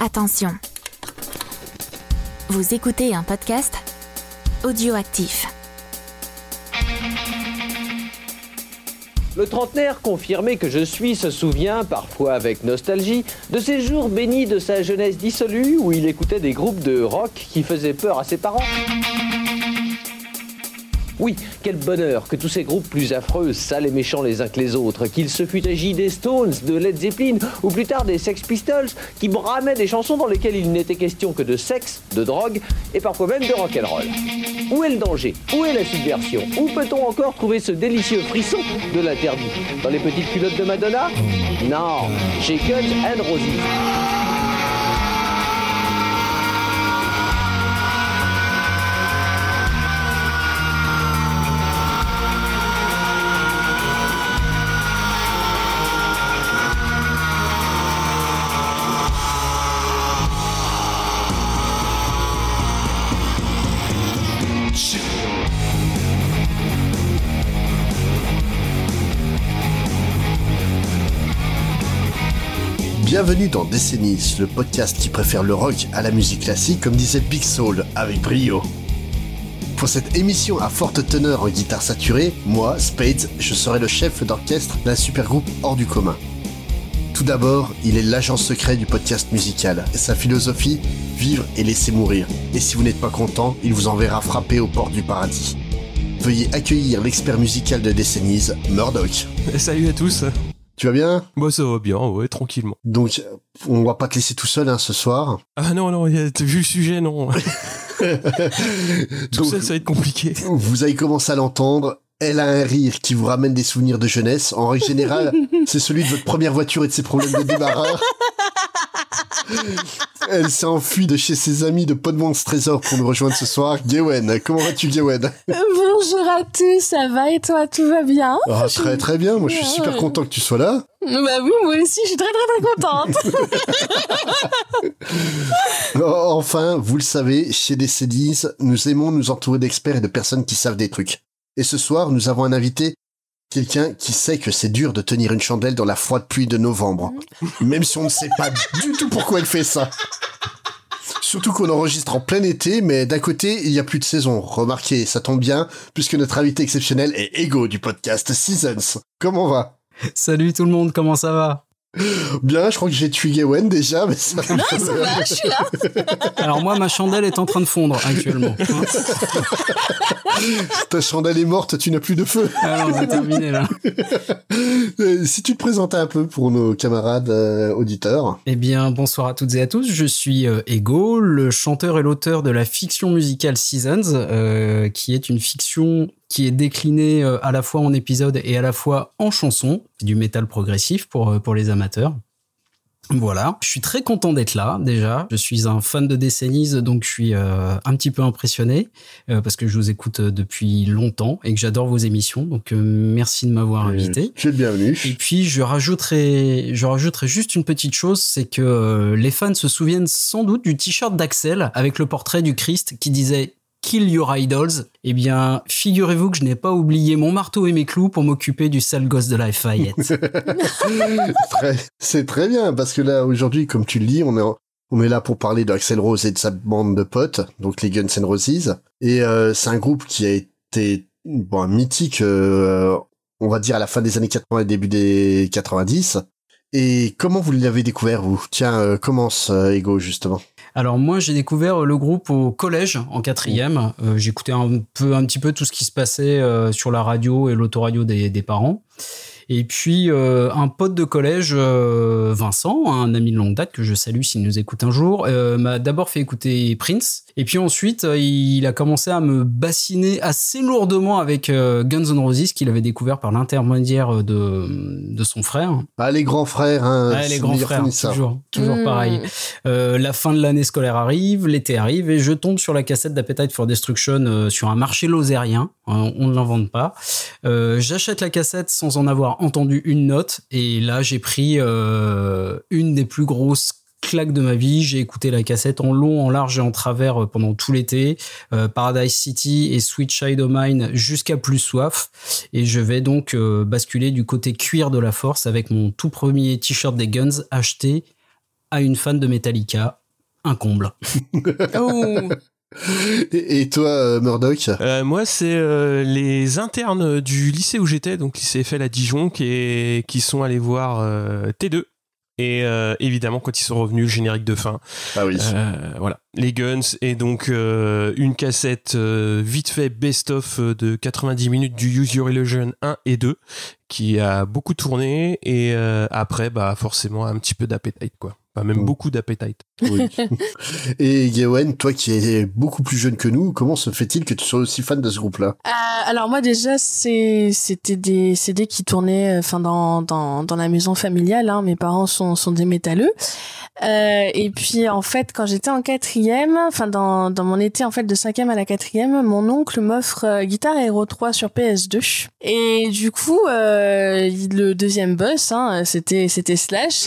Attention. Vous écoutez un podcast audioactif. Le trentenaire confirmé que je suis se souvient, parfois avec nostalgie, de ces jours bénis de sa jeunesse dissolue où il écoutait des groupes de rock qui faisaient peur à ses parents. Oui, quel bonheur que tous ces groupes plus affreux, sales et méchants les uns que les autres, qu'il se fût agi des Stones, de Led Zeppelin ou plus tard des Sex Pistols, qui bramaient des chansons dans lesquelles il n'était question que de sexe, de drogue et parfois même de rock'n'roll. Où est le danger? Où est la subversion? Où peut-on encore trouver ce délicieux frisson de l'interdit? Dans les petites culottes de Madonna? Non, chez Guns N' Roses. Bienvenue dans Décennies, le podcast qui préfère le rock à la musique classique, comme disait Big Soul, avec brio. Pour cette émission à forte teneur en guitare saturée, moi, Spades, je serai le chef d'orchestre d'un super groupe hors du commun. Tout d'abord, il est l'agent secret du podcast musical, et sa philosophie, vivre et laisser mourir. Et si vous n'êtes pas content, il vous enverra frapper aux portes du paradis. Veuillez accueillir l'expert musical de Décennies, Murdoch. Salut à tous. Tu vas bien ? Bah ça va bien, ouais, tranquillement. Donc, on va pas te laisser tout seul ce soir. Ah non, t'as vu le sujet, non. Tout seul, ça va être compliqué. Vous avez commencé à l'entendre. Elle a un rire qui vous ramène des souvenirs de jeunesse. En règle générale, c'est celui de votre première voiture et de ses problèmes de démarreur. Elle s'est enfuie de chez ses amis de Podmon's Trésor pour nous rejoindre ce soir. Gawen, comment vas-tu, Gawen ? Bonjour à tous, ça va et toi, tout va bien ? Ah, très très bien, moi je suis super content que tu sois là. Bah oui, moi aussi, je suis très contente. Enfin, vous le savez, chez Décennies, nous aimons nous entourer d'experts et de personnes qui savent des trucs. Et ce soir, nous avons un invité, quelqu'un qui sait que c'est dur de tenir une chandelle dans la froide pluie de novembre. Même si on ne sait pas du tout pourquoi elle fait ça. Surtout qu'on enregistre en plein été, mais d'un côté, il n'y a plus de saison. Remarquez, ça tombe bien, puisque notre invité exceptionnel est Ego du podcast Seasons. Comment va ? Salut tout le monde, comment ça va ? Bien, je crois que j'ai tué Gawen déjà, mais ça... Non, ça va, je suis là. Alors moi, ma chandelle est en train de fondre actuellement. Ta chandelle est morte, tu n'as plus de feu. Alors, c'est terminé là. Si tu te présentais un peu pour nos camarades auditeurs. Eh bien, bonsoir à toutes et à tous. Je suis Ego, le chanteur et l'auteur de la fiction musicale Seasons, qui est une fiction qui est déclinée à la fois en épisodes et à la fois en chansons, du métal progressif pour les amateurs. Voilà, je suis très content d'être là déjà. Je suis un fan de Décennies, donc je suis un petit peu impressionné parce que je vous écoute depuis longtemps et que j'adore vos émissions. Donc merci de m'avoir invité. Tu es le bienvenu. Et puis je rajouterai juste une petite chose, c'est que les fans se souviennent sans doute du t-shirt d'Axel avec le portrait du Christ qui disait Kill your idols. Eh bien, figurez-vous que je n'ai pas oublié mon marteau et mes clous pour m'occuper du sale gosse de Lafayette. C'est très bien, parce que là, aujourd'hui, comme tu le dis, on est là pour parler d'Axl Rose et de sa bande de potes, donc les Guns N' Roses. Et c'est un groupe qui a été mythique, on va dire, à la fin des années 80 et début des 90. Et comment vous l'avez découvert, vous ? Tiens, commence, Ego, justement. Alors moi, j'ai découvert le groupe au collège, en 4e. J'écoutais un petit peu tout ce qui se passait sur la radio et l'autoradio des parents. Et puis, un pote de collège, Vincent, un ami de longue date que je salue s'il nous écoute un jour, m'a d'abord fait écouter Prince. Et puis ensuite, il a commencé à me bassiner assez lourdement avec Guns N' Roses, qu'il avait découvert par l'intermédiaire de son frère. Ah, les grands frères, hein. Ah, les grands frères, toujours pareil. La fin de l'année scolaire arrive, l'été arrive, et je tombe sur la cassette d'Appetite for Destruction sur un marché lozérien. On ne l'invente pas. J'achète la cassette sans en avoir entendu une note, et là, j'ai pris une des plus grosses claque de ma vie. J'ai écouté la cassette en long, en large et en travers pendant tout l'été. Paradise City et Sweet Child O' Mine jusqu'à plus soif. Et je vais donc basculer du côté cuir de la force avec mon tout premier t-shirt des Guns acheté à une fan de Metallica. Un comble. Oh. Et toi, Murdoch? Moi, c'est les internes du lycée où j'étais, donc lycée FL à Dijon, qui sont allés voir T2. Et évidemment, quand ils sont revenus, le générique de fin. Ah oui. Voilà, les Guns, et donc une cassette vite fait best-of de 90 minutes du Use Your Illusion 1 et 2, qui a beaucoup tourné, et après, bah forcément, un petit peu d'appetite, quoi. Enfin, même beaucoup d'appetite. Oui. Et Gawain, toi qui es beaucoup plus jeune que nous, comment se fait-il que tu sois aussi fan de ce groupe-là? Alors moi déjà c'était des CD qui tournaient dans la maison familiale, hein. Mes parents sont des métalleux. Et puis en fait quand j'étais en 4e, dans mon été en fait de 5e à la 4e, mon oncle m'offre Guitar Hero 3 sur PS2. Et du coup le deuxième boss, hein, c'était Slash.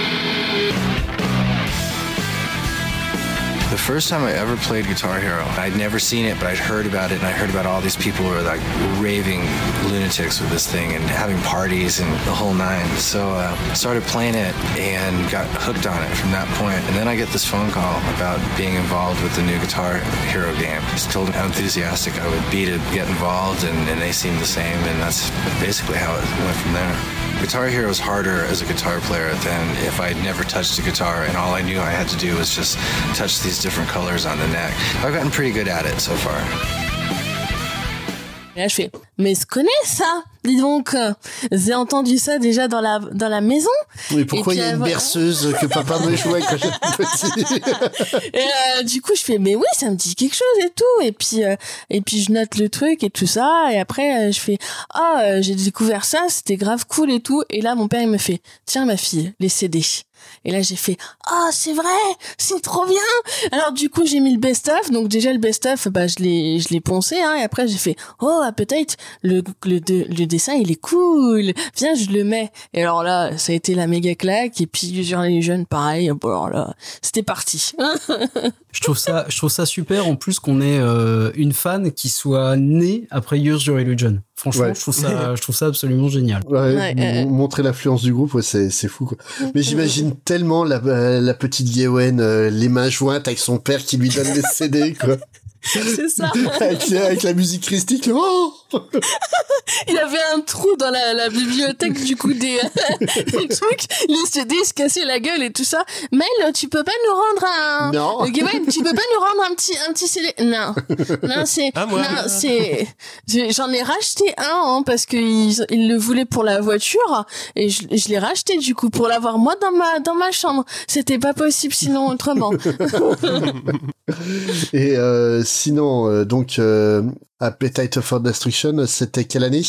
The first time I ever played Guitar Hero, I'd never seen it, but I'd heard about it, and I heard about all these people who were like raving lunatics with this thing and having parties and the whole nine. So I started playing it and got hooked on it from that point. And then I get this phone call about being involved with the new Guitar Hero game. Just told them how enthusiastic I would be to get involved, and they seemed the same, and that's basically how it went from there. Guitar Hero is harder as a guitar player than if I'd never touched a guitar and all I knew I had to do was just touch these different colors on the neck. I've gotten pretty good at it so far. Et là, je fais, mais je connais ça, dis donc. J'ai entendu ça déjà dans la maison. Mais pourquoi il y a une berceuse que papa me jouait quand j'étais petit? Et du coup, je fais, mais oui, ça me dit quelque chose et tout. Et puis je note le truc et tout ça. Et après, je fais, j'ai découvert ça, c'était grave cool et tout. Et là, mon père, il me fait, tiens, ma fille, les CD. Et là, j'ai fait, c'est vrai, c'est trop bien. Alors, du coup, j'ai mis le best-of. Donc, déjà, le best-of, je l'ai poncé, hein. Et après, j'ai fait, peut-être, le dessin, il est cool. Viens, je le mets. Et alors là, ça a été la méga claque. Et puis, Use Your Illusion, pareil. Bon, alors là, c'était parti. Je trouve ça super, en plus, qu'on ait une fan qui soit née après Use Your Illusion. Franchement, ouais. je trouve ça absolument génial. Montrer l'influence du groupe, c'est fou, quoi. Mais j'imagine tellement la petite Gawain, les mains jointes avec son père qui lui donne les CD, quoi. C'est ça. avec la musique christique. Il avait un trou dans la bibliothèque, du coup, des trucs. Les CD se cassaient la gueule et tout ça. Mel, tu peux pas nous rendre un... Non. Gawain, tu peux pas nous rendre un petit CD? Non, c'est... Non, c'est... J'en ai racheté un, hein, parce qu'ils le voulaient pour la voiture. Et je l'ai racheté, du coup, pour l'avoir, moi, dans ma chambre. C'était pas possible, sinon, autrement. Et sinon, donc, Appetite for Destruction, c'était quelle année?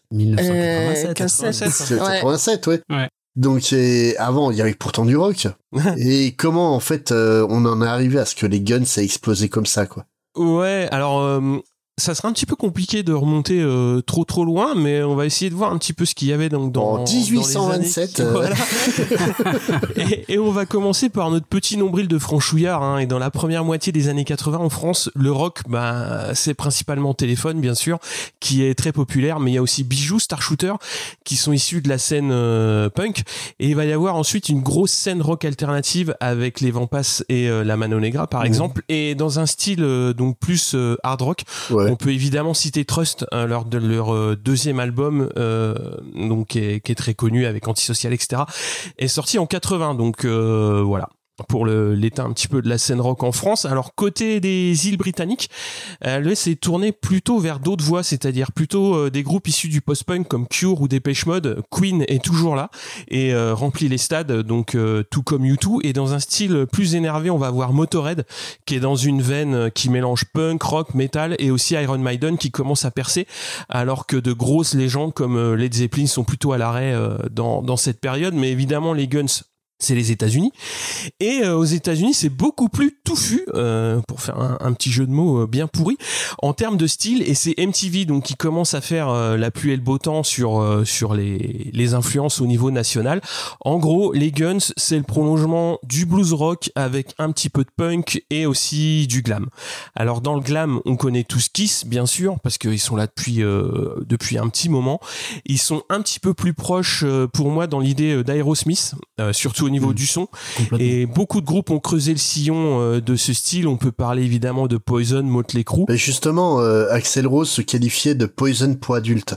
1987. 87, ouais. Donc, avant, il y avait pourtant du rock. Et comment, en fait, on en est arrivé à ce que les Guns aient explosé comme ça, quoi? Ouais, alors... ça serait un petit peu compliqué de remonter trop loin, mais on va essayer de voir un petit peu ce qu'il y avait dans 1827. Dans les années voilà. et on va commencer par notre petit nombril de franchouillard, hein. Et dans la première moitié des années 80 en France, le rock, c'est principalement Téléphone, bien sûr, qui est très populaire, mais il y a aussi Bijoux, Star Shooter, qui sont issus de la scène punk. Et il va y avoir ensuite une grosse scène rock alternative avec les Vampas et la Mano Negra, par exemple, et dans un style donc plus hard rock. Ouais. On peut évidemment citer Trust, hein, leur deuxième album, donc qui est très connu avec Antisocial, etc. est sorti en 80, donc voilà. Pour l'état un petit peu de la scène rock en France. Alors côté des îles britanniques, elle s'est tournée plutôt vers d'autres voies, c'est-à-dire plutôt des groupes issus du post-punk comme Cure ou Depeche Mode. Queen est toujours là et remplit les stades, donc tout comme U2. Et dans un style plus énervé, on va voir Motorhead qui est dans une veine qui mélange punk, rock, metal, et aussi Iron Maiden qui commence à percer, alors que de grosses légendes comme Led Zeppelin sont plutôt à l'arrêt dans cette période. Mais évidemment, les Guns, c'est les États-Unis, et aux États-Unis c'est beaucoup plus touffu, pour faire un petit jeu de mots bien pourri en termes de style, et c'est MTV donc qui commence à faire la pluie et le beau temps sur les influences au niveau national. En gros, les Guns, c'est le prolongement du blues rock avec un petit peu de punk et aussi du glam. Alors dans le glam, on connaît tous Kiss, bien sûr, parce qu'ils sont là depuis un petit moment. Ils sont un petit peu plus proches pour moi dans l'idée d'Aerosmith, surtout au niveau du son. Et beaucoup de groupes ont creusé le sillon de ce style. On peut parler évidemment de Poison, Motley Crue. Mais justement, Axl Rose se qualifiait de Poison pour adultes.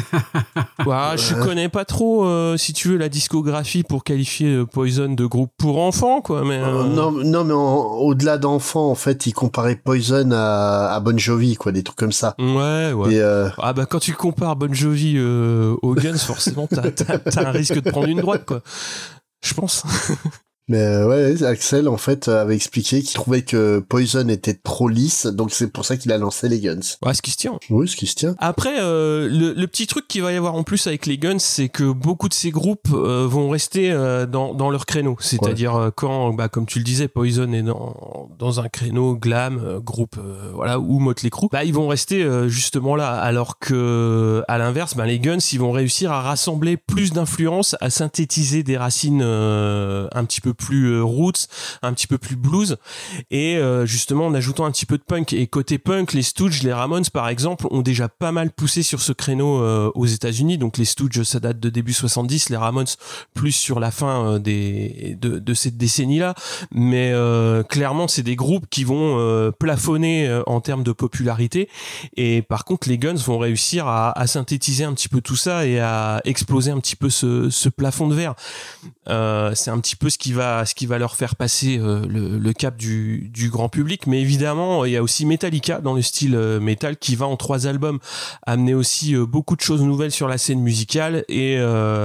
Je connais pas trop, si tu veux, la discographie pour qualifier Poison de groupe pour enfants, quoi. Mais non, mais au-delà d'enfants, en fait, il comparait Poison à Bon Jovi, quoi, des trucs comme ça. Ouais. Et quand tu compares Bon Jovi aux Guns, forcément, t'as un risque de prendre une droite, quoi. Je pense. Mais ouais, Axl en fait avait expliqué qu'il trouvait que Poison était trop lisse, donc c'est pour ça qu'il a lancé les Guns. Ouais, ce qui se tient. Oui, ce qui se tient. Après, le petit truc qu'il va y avoir en plus avec les Guns, c'est que beaucoup de ces groupes vont rester dans leur créneau. C'est-à-dire quand, comme tu le disais, Poison est dans un créneau glam, groupe, ou Motley Crue, ils vont rester justement là. Alors que, à l'inverse, les Guns, ils vont réussir à rassembler plus d'influences, à synthétiser des racines un petit peu plus roots, un petit peu plus blues, et justement en ajoutant un petit peu de punk. Et côté punk, les Stooges, les Ramones par exemple, ont déjà pas mal poussé sur ce créneau aux États-Unis. Donc les Stooges, ça date de début 70, les Ramones plus sur la fin de cette décennie-là. Mais clairement, c'est des groupes qui vont plafonner en termes de popularité. Et par contre, les Guns vont réussir à synthétiser un petit peu tout ça et à exploser un petit peu ce plafond de verre. C'est un petit peu ce qui va leur faire passer le cap du grand public. Mais évidemment, il y a aussi Metallica dans le style metal qui va en 3 albums amener aussi beaucoup de choses nouvelles sur la scène musicale. Et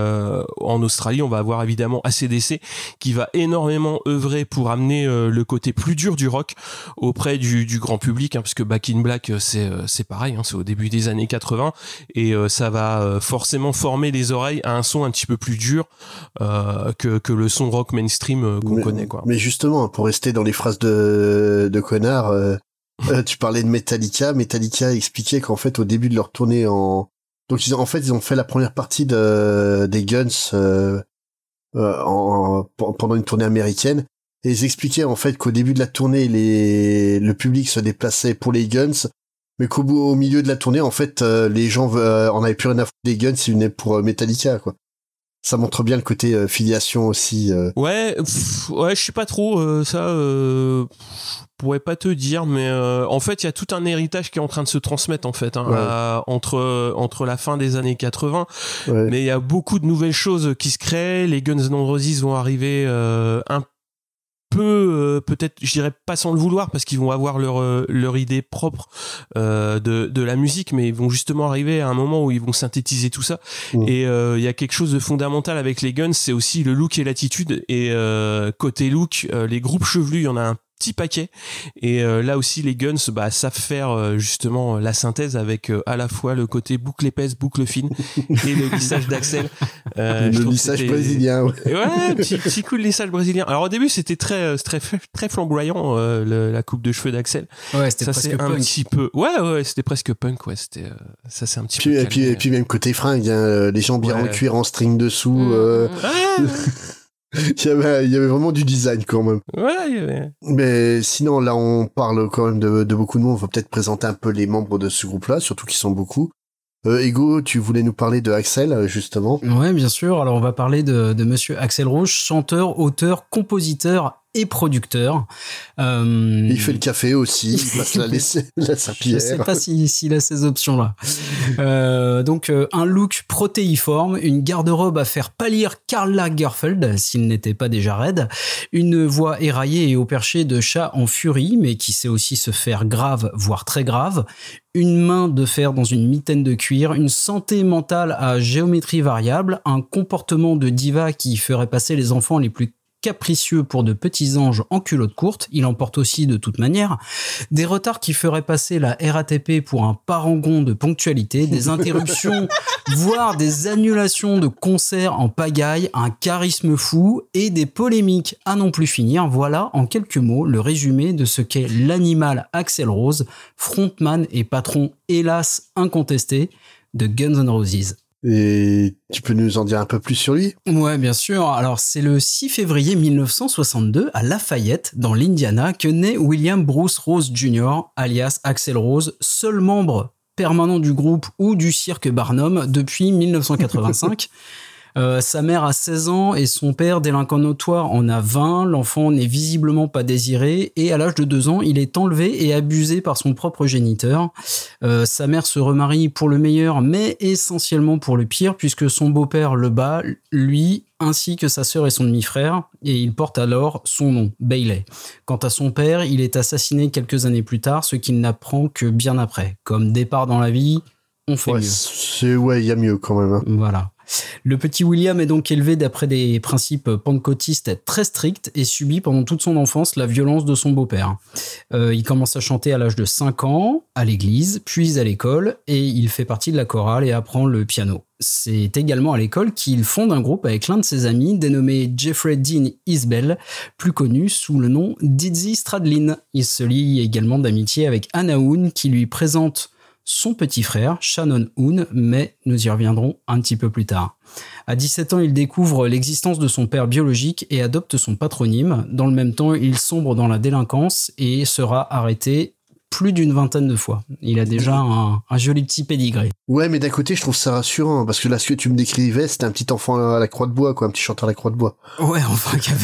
en Australie, on va avoir évidemment AC/DC qui va énormément œuvrer pour amener le côté plus dur du rock auprès du grand public, parce que Back in Black, c'est pareil, c'est au début des années 80, et ça va forcément former les oreilles à un son un petit peu plus dur que le son rock mainstream qu'on connaît, quoi. Mais justement, pour rester dans les phrases de connard, tu parlais de Metallica. Metallica expliquait qu'en fait, au début de leur tournée donc ils ont fait la première partie des Guns pendant une tournée américaine, et ils expliquaient en fait qu'au début de la tournée, le public se déplaçait pour les Guns, mais au milieu de la tournée, en fait, les gens en avaient plus rien à foutre des Guns, ils venaient pour Metallica, quoi. Ça montre bien le côté filiation aussi. Ouais, je sais pas trop ça. Je pourrais pas te dire, mais en fait, il y a tout un héritage qui est en train de se transmettre en fait, entre la fin des années 80. Ouais. Mais il y a beaucoup de nouvelles choses qui se créent. Les Guns N' Roses vont arriver un peu, peut-être, je dirais pas sans le vouloir, parce qu'ils vont avoir leur idée propre de la musique, mais ils vont justement arriver à un moment où ils vont synthétiser tout ça. Et il y a quelque chose de fondamental avec les Guns, c'est aussi le look et l'attitude. Et côté look, les groupes chevelus, il y en a un petit paquet, et là aussi les Guns savent faire justement la synthèse avec à la fois le côté boucle épaisse, boucle fine et le lissage d'Axl, le lissage brésilien, petit coup de lissage brésilien. Alors au début c'était très flamboyant, la coupe de cheveux d'Axl, c'était ça presque c'est punk. Un petit peu c'était presque punk, c'était ça c'est un petit peu et puis même côté fringues, les gens bien en cuir en string dessous. Il y avait vraiment du design quand même. Ouais. Mais sinon, là, on parle quand même de beaucoup de monde. On va peut-être présenter un peu les membres de ce groupe-là, surtout qu'ils sont beaucoup. Ego, tu voulais nous parler de Axl, justement. Ouais, bien sûr. Alors, on va parler de monsieur Axl Rose, chanteur, auteur, compositeur et producteur. Il fait le café aussi, il passe la serpillière. Je sais pas s'il a ces options-là. Donc, un look protéiforme, une garde-robe à faire pâlir Karl Lagerfeld, s'il n'était pas déjà raide, une voix éraillée et au perché de chat en furie, mais qui sait aussi se faire grave, voire très grave, une main de fer dans une mitaine de cuir, une santé mentale à géométrie variable, un comportement de diva qui ferait passer les enfants les plus capricieux pour de petits anges en culotte courte, il en porte aussi de toute manière, des retards qui feraient passer la RATP pour un parangon de ponctualité, des interruptions, voire des annulations de concerts en pagaille, un charisme fou et des polémiques à non plus finir. Voilà en quelques mots le résumé de ce qu'est l'animal Axl Rose, frontman et patron hélas incontesté de Guns N' Roses. Et tu peux nous en dire un peu plus sur lui ? Ouais, bien sûr. Alors, c'est le 6 février 1962, à Lafayette, dans l'Indiana, que naît William Bruce Rose Jr., alias Axl Rose, seul membre permanent du groupe ou du cirque Barnum depuis 1985. Sa mère a 16 ans et son père, délinquant notoire, en a 20. L'enfant n'est visiblement pas désiré et à l'âge de 2 ans, il est enlevé et abusé par son propre géniteur. Sa mère se remarie pour le meilleur, mais essentiellement pour le pire, puisque son beau-père le bat, lui, ainsi que sa sœur et son demi-frère, et il porte alors son nom, Bailey. Quant à son père, il est assassiné quelques années plus tard, ce qu'il n'apprend que bien après. Comme départ dans la vie, on fait mieux. Il y a mieux quand même. Hein. Voilà. Le petit William est donc élevé d'après des principes pentecôtistes très stricts et subit pendant toute son enfance la violence de son beau-père. Il commence à chanter à l'âge de 5 ans, à l'église, puis à l'école, et il fait partie de la chorale et apprend le piano. C'est également à l'école qu'il fonde un groupe avec l'un de ses amis dénommé Jeffrey Dean Isbell, plus connu sous le nom d'Izzy Stradlin. Il se lie également d'amitié avec Anna Hoon qui lui présente son petit frère, Shannon Hoon, mais nous y reviendrons un petit peu plus tard. À 17 ans, il découvre l'existence de son père biologique et adopte son patronyme. Dans le même temps, il sombre dans la délinquance et sera arrêté plus d'une 20aine de fois. Il a déjà un joli petit pédigré. Ouais, mais d'un côté, je trouve ça rassurant, parce que là, ce que tu me décrivais, c'était un petit enfant à la croix de bois, quoi, un petit chanteur à la croix de bois. Ouais, enfin, qui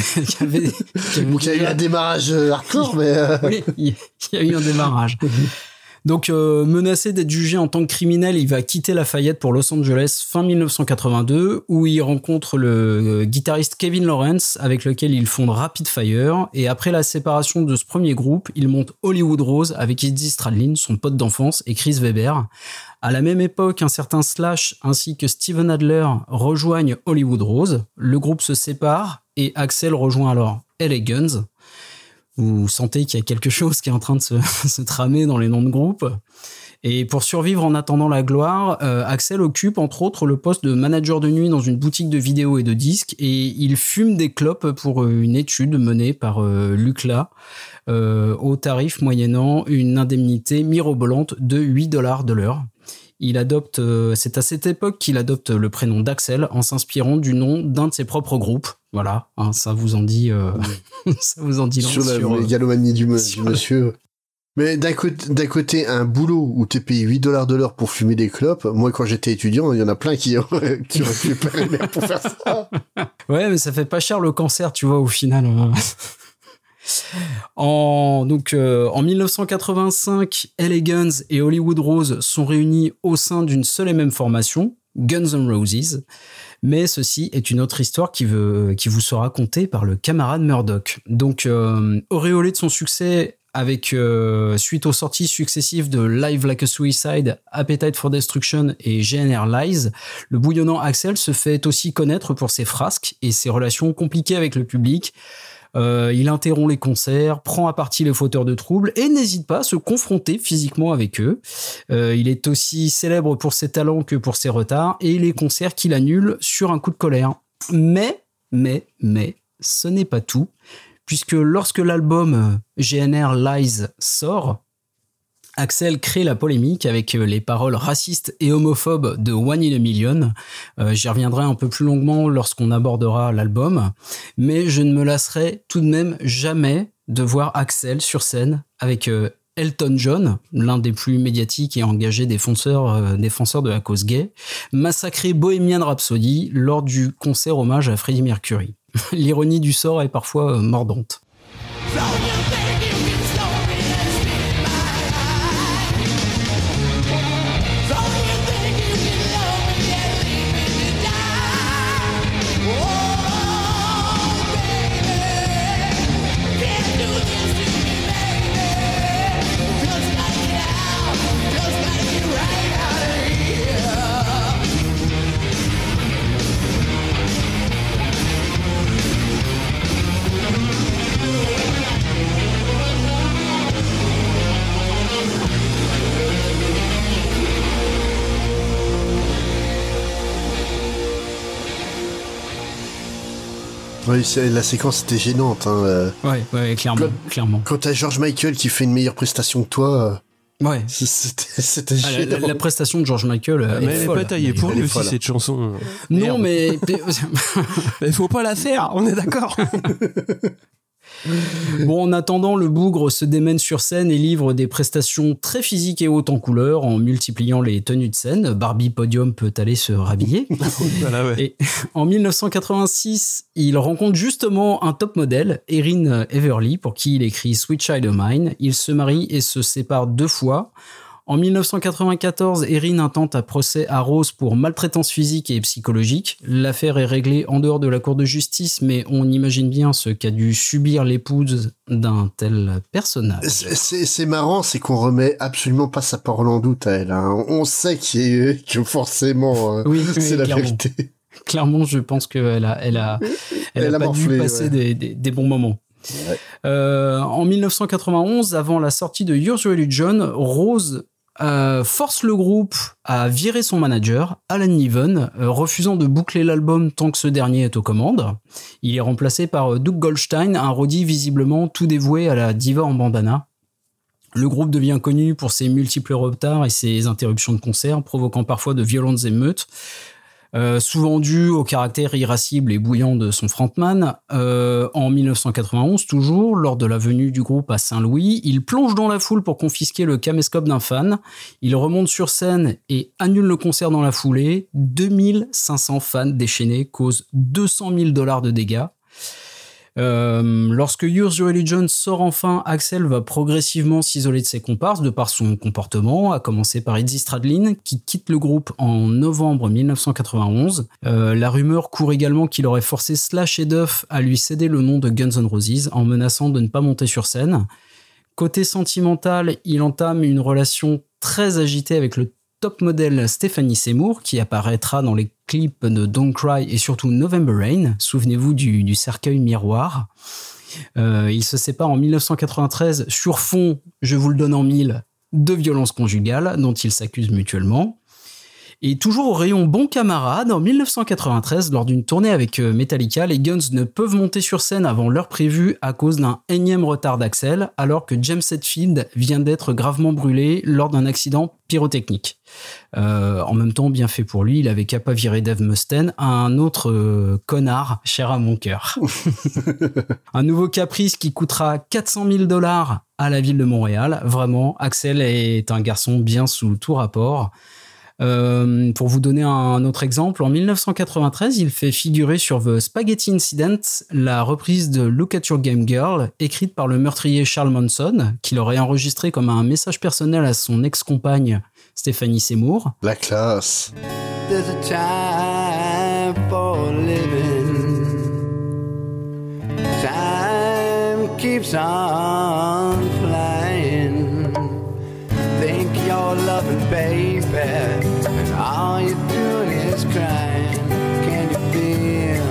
a eu un démarrage hardcore, mais... Oui, il y a eu un démarrage. Donc, menacé d'être jugé en tant que criminel, il va quitter Lafayette pour Los Angeles fin 1982, où il rencontre le guitariste Kevin Lawrence, avec lequel il fonde Rapid Fire. Et après la séparation de ce premier groupe, il monte Hollywood Rose avec Izzy Stradlin, son pote d'enfance, et Chris Weber. À la même époque, un certain Slash ainsi que Steven Adler rejoignent Hollywood Rose. Le groupe se sépare et Axl rejoint alors LA Guns. Vous sentez qu'il y a quelque chose qui est en train de se tramer dans les noms de groupe. Et pour survivre en attendant la gloire, Axl occupe entre autres le poste de manager de nuit dans une boutique de vidéos et de disques, et il fume des clopes pour une étude menée par l'UCLA au tarif moyennant une indemnité mirobolante de $8 de l'heure. C'est à cette époque qu'il adopte le prénom d'Axl en s'inspirant du nom d'un de ses propres groupes. Voilà, hein, ça vous en dit ça vous en dit long sur la mégalomanie du monsieur. Mais d'un côté, un boulot où t'es payé $8 de l'heure pour fumer des clopes, moi quand j'étais étudiant, il y en a plein qui auraient pu payer les mecs pour faire ça. Ouais, mais ça fait pas cher le cancer, tu vois, au final. En 1985, LA Guns et Hollywood Rose sont réunis au sein d'une seule et même formation, Guns N' Roses. Mais ceci est une autre histoire qui vous sera contée par le camarade Murdoch. Donc, auréolé de son succès avec suite aux sorties successives de Live Like a Suicide, Appetite for Destruction et GNR Lies, le bouillonnant Axl se fait aussi connaître pour ses frasques et ses relations compliquées avec le public. Il interrompt les concerts, prend à partie les fauteurs de troubles et n'hésite pas à se confronter physiquement avec eux. Il est aussi célèbre pour ses talents que pour ses retards et les concerts qu'il annule sur un coup de colère. Mais, ce n'est pas tout, puisque lorsque l'album GNR Lies sort, Axl crée la polémique avec les paroles racistes et homophobes de One in a Million. J'y reviendrai un peu plus longuement lorsqu'on abordera l'album, mais je ne me lasserai tout de même jamais de voir Axl sur scène avec Elton John, l'un des plus médiatiques et engagés défenseurs de la cause gay, massacrer Bohemian Rhapsody lors du concert hommage à Freddie Mercury. L'ironie du sort est parfois mordante. Oui, la séquence était gênante. Hein. Ouais, clairement. Quand t'as George Michael qui fait une meilleure prestation que toi, ouais, c'était gênant. La prestation de George Michael mais est elle folle. est pas taillée pour lui aussi, cette chanson. Non, mais mais faut pas la faire, on est d'accord. Bon, en attendant, le bougre se démène sur scène et livre des prestations très physiques et hautes en couleur en multipliant les tenues de scène. Barbie Podium peut aller se rhabiller. Voilà, ouais. Et en 1986, il rencontre justement un top modèle, Erin Everly, pour qui il écrit Sweet Child O' Mine. Ils se marient et se séparent 2 fois. En 1994, Erin intente un procès à Rose pour maltraitance physique et psychologique. L'affaire est réglée en dehors de la cour de justice, mais on imagine bien ce qu'a dû subir l'épouse d'un tel personnage. C'est marrant, c'est qu'on remet absolument pas sa parole en doute à elle. Hein. On sait que forcément, oui, c'est la clairement. vérité. Clairement, je pense qu'elle a pas morflé, dû passer ouais. des bons moments. Ouais. En 1991, avant la sortie de Use Your Illusion, Rose force le groupe à virer son manager, Alan Niven, refusant de boucler l'album tant que ce dernier est aux commandes. Il est remplacé par Doug Goldstein, un roadie visiblement tout dévoué à la diva en bandana. Le groupe devient connu pour ses multiples retards et ses interruptions de concerts, provoquant parfois de violentes émeutes. Souvent dû au caractère irascible et bouillant de son frontman. En 1991, toujours, lors de la venue du groupe à Saint-Louis, il plonge dans la foule pour confisquer le caméscope d'un fan. Il remonte sur scène et annule le concert dans la foulée. 2500 fans déchaînés causent $200,000 de dégâts. Lorsque Use Your Illusion sort enfin, Axl va progressivement s'isoler de ses comparses de par son comportement, à commencer par Izzy Stradlin qui quitte le groupe en novembre 1991. La rumeur court également qu'il aurait forcé Slash et Duff à lui céder le nom de Guns N' Roses en menaçant de ne pas monter sur scène. Côté sentimental, il entame une relation très agitée avec le top modèle Stephanie Seymour qui apparaîtra dans les clips de Don't Cry et surtout November Rain. Souvenez-vous du cercueil miroir. Ils se séparent en 1993 sur fond, je vous le donne en mille, de violences conjugales dont ils s'accusent mutuellement. Et toujours au rayon bon camarade, en 1993, lors d'une tournée avec Metallica, les Guns ne peuvent monter sur scène avant l'heure prévue à cause d'un énième retard d'Axl, alors que James Hetfield vient d'être gravement brûlé lors d'un accident pyrotechnique. En même temps, bien fait pour lui, il avait qu'à pas virer Dave Mustaine, un autre connard cher à mon cœur. Un nouveau caprice qui coûtera $400,000 à la ville de Montréal. Vraiment, Axl est un garçon bien sous tout rapport. Pour vous donner un autre exemple, en 1993, il fait figurer sur The Spaghetti Incident la reprise de Look at Your Game Girl, écrite par le meurtrier Charles Manson, qu'il aurait enregistré comme un message personnel à son ex-compagne Stephanie Seymour. La classe. There's a time for living. Time keeps on flying. Think you're loving, baby, and all you're doing is crying. Can you feel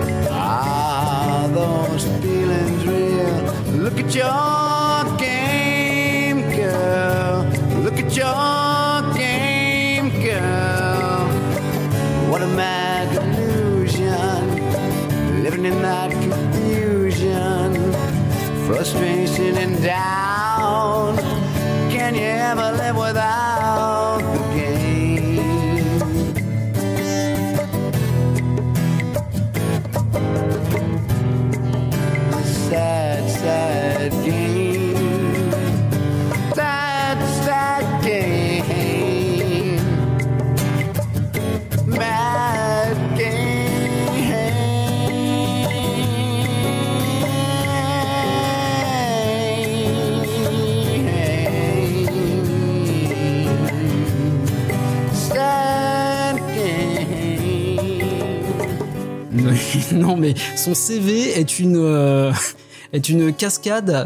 those feelings real? Look at your game, girl. Look at your game, girl. What a mad delusion, living in that confusion, frustration and doubt. Can you ever live without the game? Sad, sad game. Sad, sad game. Mad game. Non, mais son CV est une cascade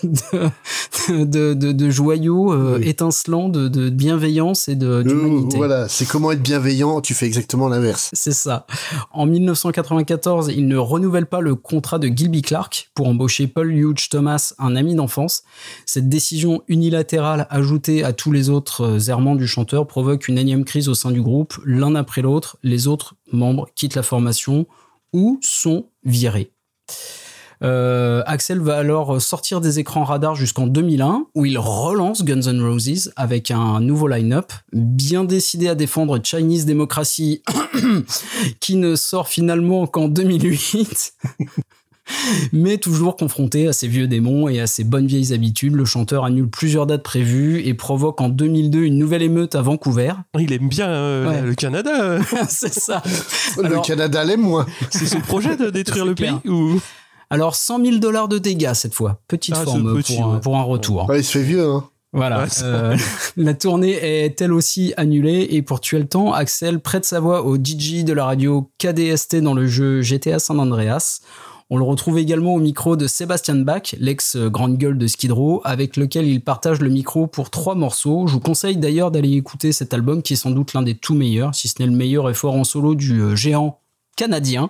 de joyaux étincelants, de bienveillance et d'humanité. Voilà, c'est comment être bienveillant, tu fais exactement l'inverse. C'est ça. En 1994, il ne renouvelle pas le contrat de Gilby Clarke pour embaucher Paul Hughes Thomas, un ami d'enfance. Cette décision unilatérale ajoutée à tous les autres errements du chanteur provoque une énième crise au sein du groupe. L'un après l'autre, les autres membres quittent la formation ou sont virés. Axl va alors sortir des écrans radars jusqu'en 2001 où il relance Guns N' Roses avec un nouveau line-up bien décidé à défendre Chinese Democracy qui ne sort finalement qu'en 2008. Mais toujours confronté à ses vieux démons et à ses bonnes vieilles habitudes, le chanteur annule plusieurs dates prévues et provoque en 2002 une nouvelle émeute à Vancouver. Il aime bien le Canada. C'est ça. Le Canada l'aime moins. C'est son projet de détruire le pays ou... Alors, $100 000 de dégâts cette fois. Petite forme pour un retour. Ouais, il se fait vieux, hein. Voilà. La tournée est elle aussi annulée et pour tuer le temps, Axel prête sa voix au DJ de la radio KDST dans le jeu GTA San Andreas. On le retrouve également au micro de Sebastian Bach, l'ex-grande gueule de Skid Row, avec lequel il partage le micro pour 3 morceaux. Je vous conseille d'ailleurs d'aller écouter cet album qui est sans doute l'un des tout meilleurs, si ce n'est le meilleur effort en solo du géant canadien,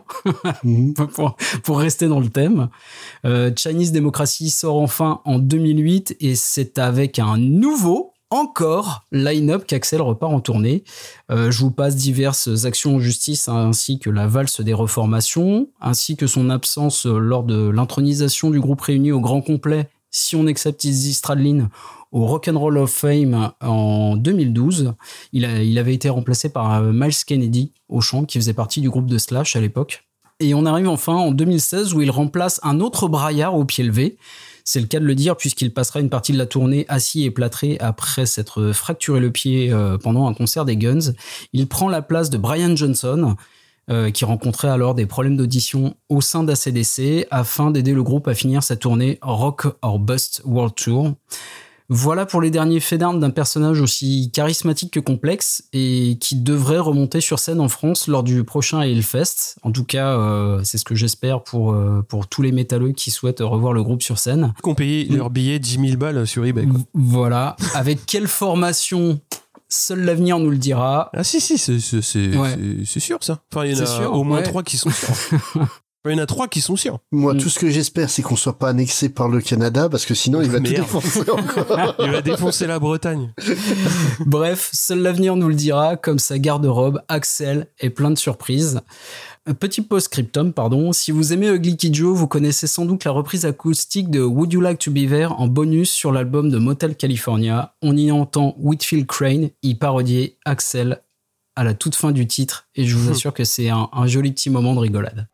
pour rester dans le thème. Chinese Democracy sort enfin en 2008 et c'est avec un nouveau, encore, line-up qu'Axel repart en tournée. Je vous passe diverses actions en justice ainsi que la valse des reformations, ainsi que son absence lors de l'intronisation du groupe réuni au grand complet, si on accepte Izzy Stradlin, au Rock'n'Roll of Fame en 2012. Il avait été remplacé par Miles Kennedy au chant, qui faisait partie du groupe de Slash à l'époque. Et on arrive enfin en 2016 où il remplace un autre braillard au pied levé. C'est le cas de le dire puisqu'il passera une partie de la tournée assis et plâtré après s'être fracturé le pied pendant un concert des Guns. Il prend la place de Brian Johnson, qui rencontrait alors des problèmes d'audition au sein d'ACDC afin d'aider le groupe à finir sa tournée Rock or Bust World Tour. Voilà pour les derniers faits d'armes d'un personnage aussi charismatique que complexe et qui devrait remonter sur scène en France lors du prochain Hellfest. En tout cas, c'est ce que j'espère pour tous les métalleux qui souhaitent revoir le groupe sur scène. Qu'on paye leur billet 10 000 balles sur eBay. Quoi. Voilà. Avec quelle formation ? Seul l'avenir nous le dira. Ah si, c'est sûr ça. Enfin, il y en a au moins 3 qui sont sûrs. Il y en a 3 qui sont sûrs. Moi, tout ce que j'espère, c'est qu'on soit pas annexé par le Canada, parce que sinon, il va tout défoncer encore. Il va défoncer la Bretagne. Bref, seul l'avenir nous le dira, comme sa garde-robe, Axel est plein de surprises. Petit post-scriptum, pardon. Si vous aimez Ugly Kid Joe, vous connaissez sans doute la reprise acoustique de Would You Like to Be There en bonus sur l'album de Motel California. On y entend Whitfield Crane y parodier Axel à la toute fin du titre, et je vous assure que c'est un joli petit moment de rigolade.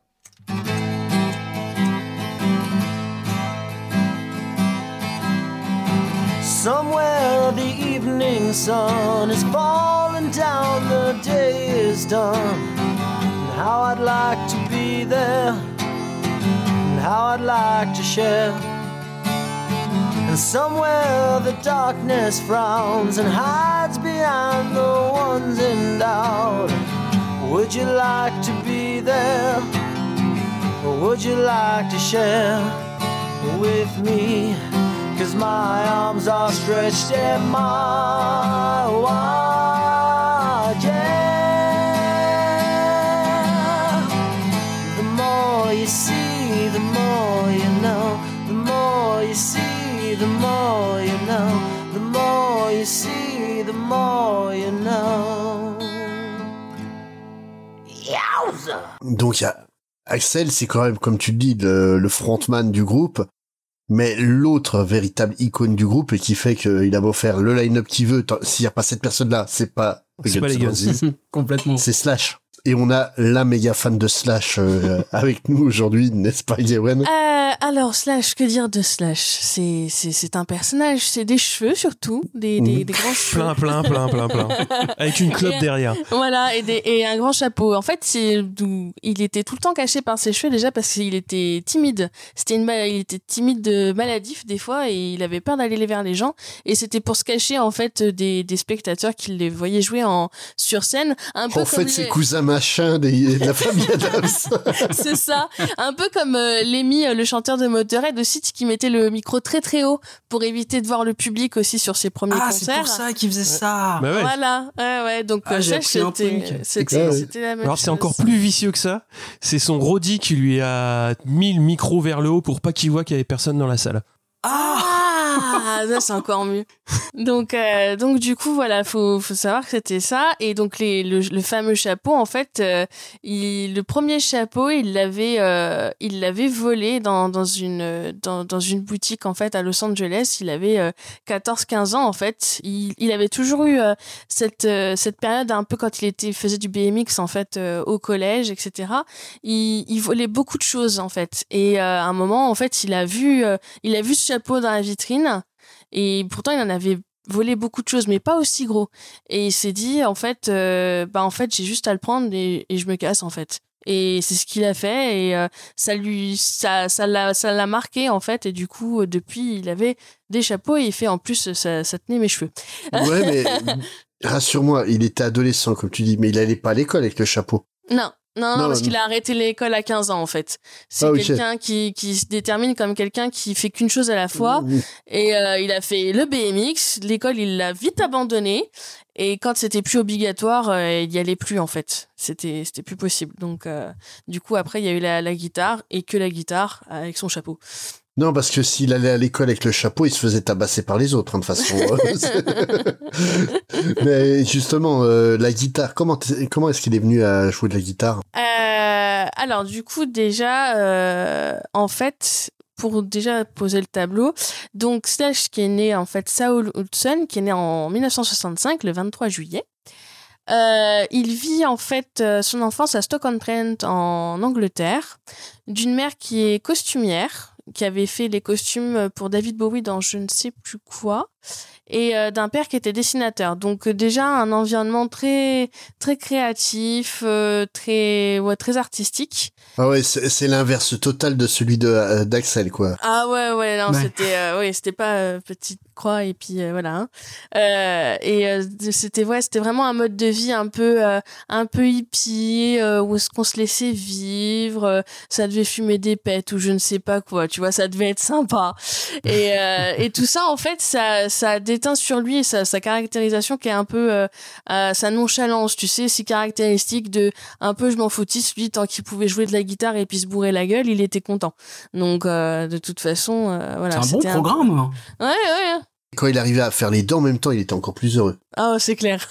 Somewhere the evening sun is falling down, the day is done. And how I'd like to be there, and how I'd like to share. And somewhere the darkness frowns and hides behind the ones in doubt. Would you like to be there, or would you like to share with me? 'Cause my arms are stretched and my wide, yeah. The more you see, the more you know. The more you see, the more you know. The more you see, the more you know. Yowza! Donc, Axel, c'est quand même, comme tu le dis, le frontman du groupe. Mais l'autre véritable icône du groupe et qui fait qu'il a beau faire le line-up qu'il veut, s'il n'y a pas cette personne-là, c'est pas les Guns. Complètement. C'est Slash. Et on a la méga fan de Slash avec nous aujourd'hui, n'est-ce pas, Yewen? Alors, Slash, que dire de Slash? C'est un personnage, c'est des cheveux surtout, des grands cheveux. Plein. Avec une clope derrière. Voilà, et un grand chapeau. En fait, il était tout le temps caché par ses cheveux déjà parce qu'il était timide. Il était timide maladif des fois et il avait peur d'aller vers les gens. Et c'était pour se cacher en fait des spectateurs qui les voyaient jouer sur scène. Un peu en fait, c'est cousin machin de la famille Adams. C'est ça. Un peu comme Lemmy, le chanteur de Motorhead aussi, qui mettait le micro très très haut pour éviter de voir le public aussi sur ses premiers concerts. C'est pour ça qu'il faisait ça. Bah ouais. Voilà. Ouais. Donc, c'était la même Alors, chose. c'est encore plus vicieux que ça. C'est son roadie qui lui a mis le micro vers le haut pour pas qu'il voit qu'il y avait personne dans la salle. Ah, Ah, ça c'est encore mieux. Donc du coup voilà, faut savoir que c'était ça. Et donc le fameux chapeau, en fait, le premier chapeau, il l'avait volé dans une boutique en fait à Los Angeles. Il avait 14-15 ans en fait. Il avait toujours eu cette période un peu quand il faisait du BMX en fait au collège, etc. Il volait beaucoup de choses en fait. Et à un moment en fait, il a vu ce chapeau dans la vitrine. Et pourtant, il en avait volé beaucoup de choses, mais pas aussi gros. Et il s'est dit, en fait, j'ai juste à le prendre et je me casse, en fait. Et c'est ce qu'il a fait et ça l'a marqué, en fait. Et du coup, depuis, il avait des chapeaux et il fait, en plus, ça tenait mes cheveux. Ouais, mais rassure-moi, il était adolescent, comme tu dis, mais il allait pas à l'école avec le chapeau. Non, parce qu'il a arrêté l'école à 15 ans, en fait. C'est quelqu'un qui se détermine comme quelqu'un qui fait qu'une chose à la fois. Et il a fait le BMX. L'école, il l'a vite abandonné. Et quand c'était plus obligatoire, il y allait plus, en fait. C'était plus possible. Donc, du coup, après, il y a eu la guitare et que la guitare avec son chapeau. Non, parce que s'il allait à l'école avec le chapeau, il se faisait tabasser par les autres, de toute façon. Mais justement, la guitare, comment est-ce qu'il est venu à jouer de la guitare ? Alors, du coup, déjà, en fait, pour déjà poser le tableau, donc Slash qui est né, en fait, Saul Hudson, qui est né en 1965, le 23 juillet. Il vit en fait son enfance à Stoke-on-Trent en Angleterre, d'une mère qui est costumière, qui avait fait les costumes pour David Bowie dans je ne sais plus quoi, et d'un père qui était dessinateur. Donc déjà un environnement très très créatif, très artistique. Ah ouais, c'est l'inverse total de celui d'Axel, quoi. Ah ouais, non, c'était pas petite croix et puis voilà. C'était vraiment un mode de vie un peu hippie, où est-ce qu'on se laissait vivre, ça devait fumer des pets ou je ne sais pas quoi, tu vois, ça devait être sympa. Et tout ça en fait, ça déteint sur lui sa caractérisation qui est un peu sa nonchalance, tu sais, si caractéristique de un peu je m'en foutisse, lui tant qu'il pouvait jouer de la guitare et puis se bourrer la gueule, il était content. Donc de toute façon voilà, c'est un bon programme. Ouais. Quand il arrivait à faire les deux en même temps, il était encore plus heureux. Ah, c'est clair.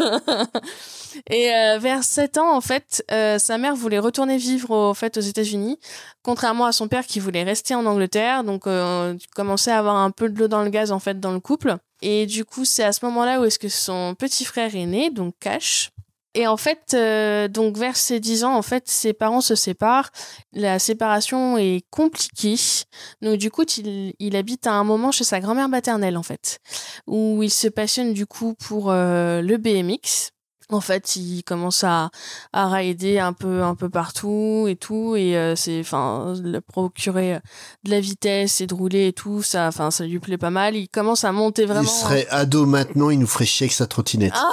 Et vers 7 ans, en fait, sa mère voulait retourner vivre aux États-Unis, contrairement à son père qui voulait rester en Angleterre. Donc, commençait à avoir un peu de l'eau dans le gaz, en fait, dans le couple. Et du coup, c'est à ce moment-là où est-ce que son petit frère est né, donc Cash. Et en fait, donc vers ses 10 ans, en fait, ses parents se séparent. La séparation est compliquée. Donc du coup, il habite à un moment chez sa grand-mère maternelle, en fait, où il se passionne du coup pour le BMX. En fait, il commence à rider un peu partout et tout, et le procurer de la vitesse et de rouler et tout, ça lui plaît pas mal. Il commence à monter vraiment. Il serait ado maintenant, il nous ferait chier avec sa trottinette. Ah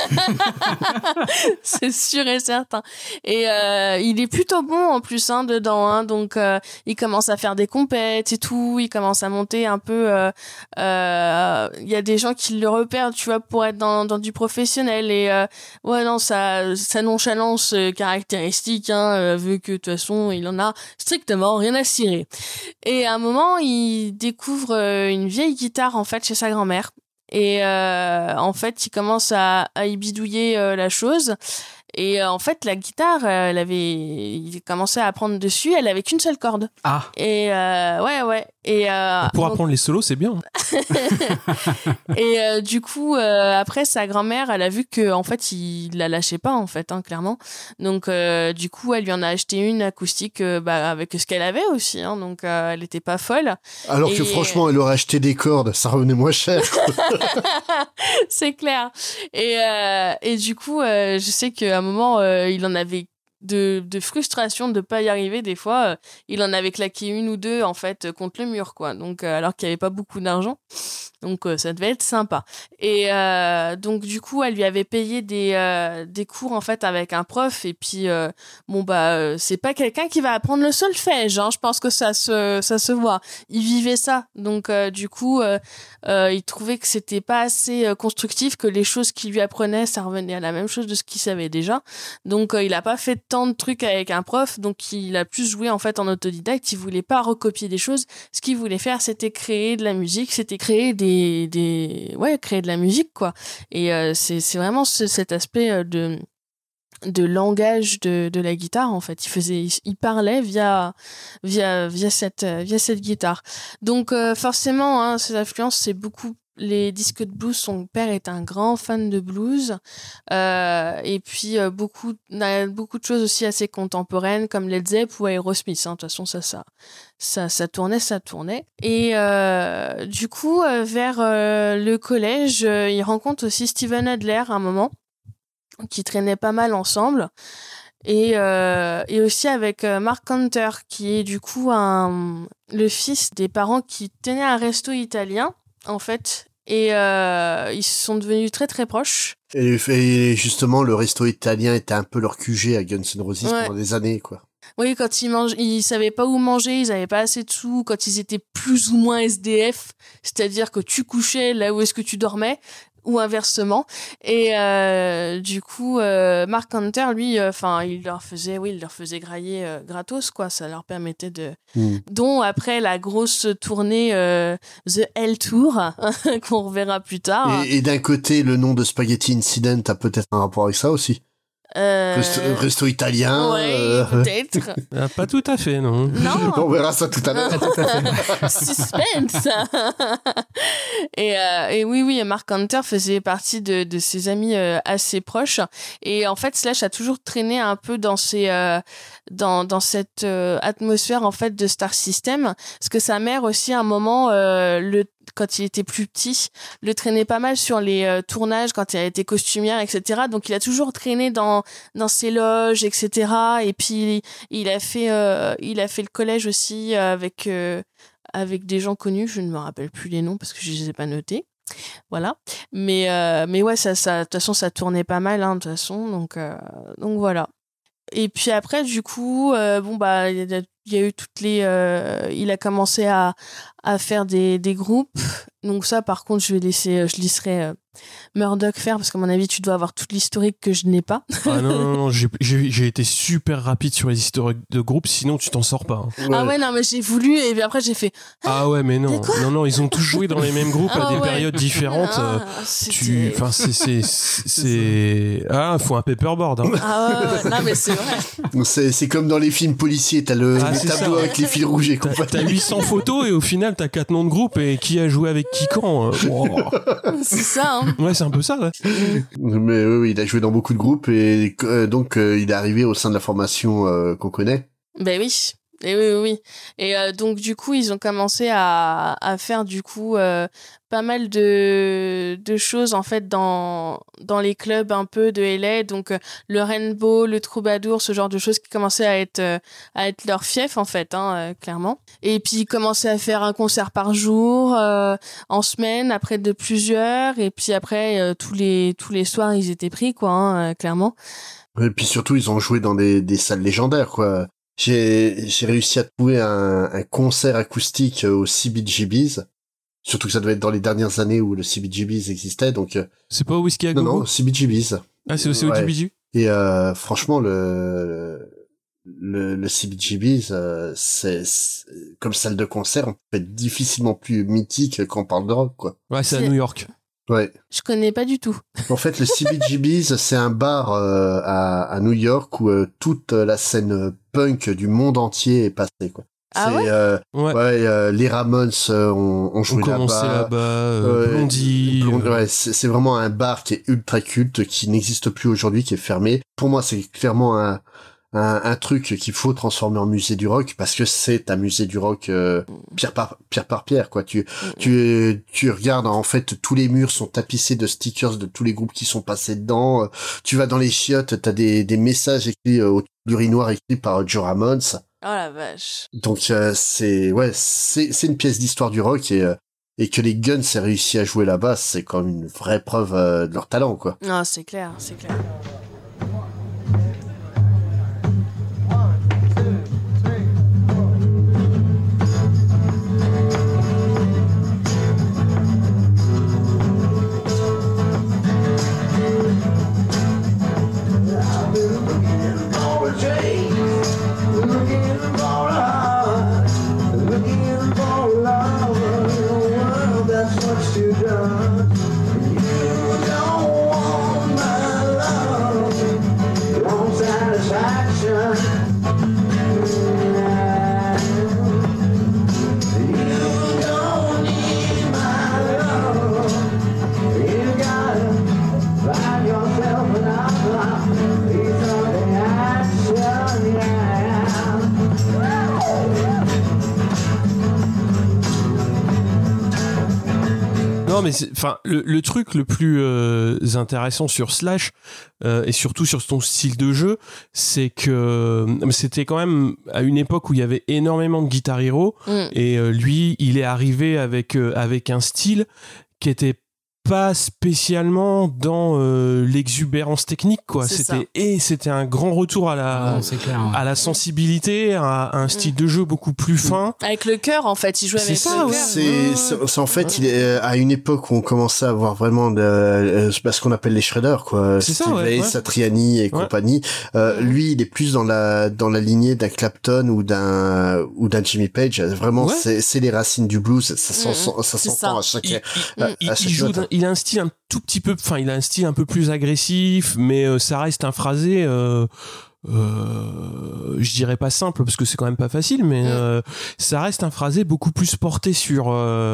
c'est sûr et certain. Et il est plutôt bon en plus dedans, donc il commence à faire des compètes et tout, il commence à monter un peu. Il y a des gens qui le repèrent, tu vois, pour être dans du professionnel et ouais, non, sa nonchalance caractéristique, vu que de toute façon, il en a strictement rien à cirer. Et à un moment, il découvre une vieille guitare, en fait, chez sa grand-mère. Et en fait, il commence à y bidouiller la chose. Et en fait, la guitare, il commençait à apprendre dessus, elle avait qu'une seule corde. Ah. Et ouais. Et pour apprendre les solos, c'est bien. Et du coup, après, sa grand-mère, elle a vu que en fait, il la lâchait pas, en fait, clairement. Donc, du coup, elle lui en a acheté une acoustique, avec ce qu'elle avait aussi. Donc, elle était pas folle. Alors que franchement, elle aurait acheté des cordes, ça revenait moins cher. C'est clair. Et du coup, je sais qu'à un moment, il en avait de frustration de pas y arriver. Des fois, il en avait claqué une ou deux, en fait, contre le mur, quoi. Donc, alors qu'il y avait pas beaucoup d'argent. Donc ça devait être sympa. Et donc du coup, elle lui avait payé des cours en fait avec un prof. Et puis c'est pas quelqu'un qui va apprendre le solfège. Hein. Je pense que ça se voit. Il vivait ça. Donc du coup, il trouvait que c'était pas assez constructif, que les choses qu'il lui apprenait, ça revenait à la même chose de ce qu'il savait déjà. Donc il a pas fait tant de trucs avec un prof. Donc il a plus joué en fait en autodidacte. Il voulait pas recopier des choses. Ce qu'il voulait faire, c'était créer de la musique, c'était créer créer de la musique quoi. Et c'est vraiment cet aspect de langage de la guitare en fait. Il parlait via cette guitare. Donc forcément, hein, ses influences, c'est beaucoup les disques de blues. Son père est un grand fan de blues, et puis beaucoup de choses aussi assez contemporaines comme Led Zepp ou Aerosmith. Hein. De toute façon, ça tournait. Et du coup, vers le collège, il rencontre aussi Steven Adler à un moment, qui traînaient pas mal ensemble. Et aussi avec Mark Hunter, qui est du coup le fils des parents qui tenaient un resto italien, en fait. Et ils sont devenus très très proches. Et justement, le resto italien était un peu leur QG à Guns N' Roses pendant des années, quoi. Oui, quand ils savaient pas où manger, ils avaient pas assez de sous, quand ils étaient plus ou moins SDF, c'est-à-dire que tu couchais là où est-ce que tu dormais, ou inversement. Et du coup, Mark Hunter, lui, il leur faisait grailler gratos, quoi. Ça leur permettait dont après la grosse tournée The Hell Tour qu'on reverra plus tard. Et d'un côté, le nom de Spaghetti Incident a peut-être un rapport avec ça aussi. Resto italien. Oui, peut-être. Pas tout à fait, non. Non. On verra ça tout à l'heure. Suspense. Et oui, Mark Hunter faisait partie de ses amis assez proches. Et en fait, Slash a toujours traîné un peu dans dans cette atmosphère en fait de Star System, parce que sa mère aussi à un moment quand il était plus petit, le traînait pas mal sur les tournages quand il a été costumière, etc. Donc il a toujours traîné dans ses loges, etc. Et puis il a fait le collège aussi avec des gens connus. Je ne me rappelle plus les noms parce que je les ai pas notés. Voilà. Mais ouais, ça de toute façon ça tournait pas mal, hein, de toute façon. Donc voilà. Et puis après, du coup, il y a eu il a commencé à faire des groupes. Donc ça, par contre, je laisserai Murdoch faire, parce qu'à mon avis, tu dois avoir toute l'historique que je n'ai pas. Ah non, j'ai été super rapide sur les historiques de groupe, sinon tu t'en sors pas. Hein. Ah ouais, non, mais j'ai voulu, et puis après j'ai fait... Ah ouais, mais non, ils ont tous joué dans les mêmes groupes à des périodes différentes. C'est... faut un paperboard. Hein. Ah ouais, non, mais c'est vrai. C'est comme dans les films policiers, t'as le tableau avec les fils rouges et compagnie. T'as 800 photos et au final t'as 4 noms de groupe et qui a joué avec qui quand. C'est ça, hein. Ouais, c'est un peu ça, ouais. Mais oui, il a joué dans beaucoup de groupes et donc il est arrivé au sein de la formation qu'on connaît. Ben oui. Et oui. Et donc du coup, ils ont commencé à faire du coup pas mal de choses en fait dans les clubs un peu de LA, donc le Rainbow, le Troubadour, ce genre de choses qui commençaient à être leur fief en fait, hein, clairement. Et puis ils commençaient à faire un concert par jour en semaine, après de plusieurs, et puis après tous les soirs ils étaient pris quoi, hein, clairement. Et puis surtout ils ont joué dans des salles légendaires quoi. J'ai réussi à trouver un concert acoustique au CBGB's. Surtout que ça devait être dans les dernières années où le CBGB's existait, donc... C'est pas au Whisky à Gogo? Non, CBGB's. Ah, c'est aussi au CBGB? Et franchement, le CBGB's, c'est comme salle de concert, on peut être difficilement plus mythique quand on parle de rock, quoi. Ouais, c'est à New York. Ouais. Je connais pas du tout. En fait, le CBGB's, c'est un bar à New York où toute la scène punk du monde entier est passée, quoi. Ah les Ramones ont joué là-bas. Blondie. Ouais, c'est vraiment un bar qui est ultra culte, qui n'existe plus aujourd'hui, qui est fermé. Pour moi, c'est clairement un truc qu'il faut transformer en musée du rock, parce que c'est un musée du rock pierre par pierre, quoi. Tu regardes, en fait, tous les murs sont tapissés de stickers de tous les groupes qui sont passés dedans. Tu vas dans les chiottes, t'as des messages écrits au urinoir écrits par Joe Ramones. Oh la vache. Donc c'est une pièce d'histoire du rock, et et que les Guns aient réussi à jouer la basse, c'est quand même une vraie preuve de leur talent, quoi. Non, c'est clair. Non, mais enfin, le truc le plus intéressant sur Slash et surtout sur son style de jeu, c'est que c'était quand même à une époque où il y avait énormément de Guitar Hero et lui, il est arrivé avec un style qui était pas spécialement dans l'exubérance technique, quoi. C'était un grand retour à la sensibilité, à un style de jeu beaucoup plus fin, avec le cœur, en fait. Il jouait avec le cœur. C'est en fait, il est à une époque où on commençait à avoir vraiment ce qu'on appelle les shredders, quoi. Steve Vai, Satriani et compagnie. Lui, il est plus dans la lignée d'un Clapton ou d'un Jimmy Page. Vraiment, c'est les racines du blues. Ça s'entend à chaque note. Il a un style un tout petit peu, enfin, il a un style un peu plus agressif, mais ça reste un phrasé, je dirais pas simple parce que c'est quand même pas facile, mais ça reste un phrasé beaucoup plus porté sur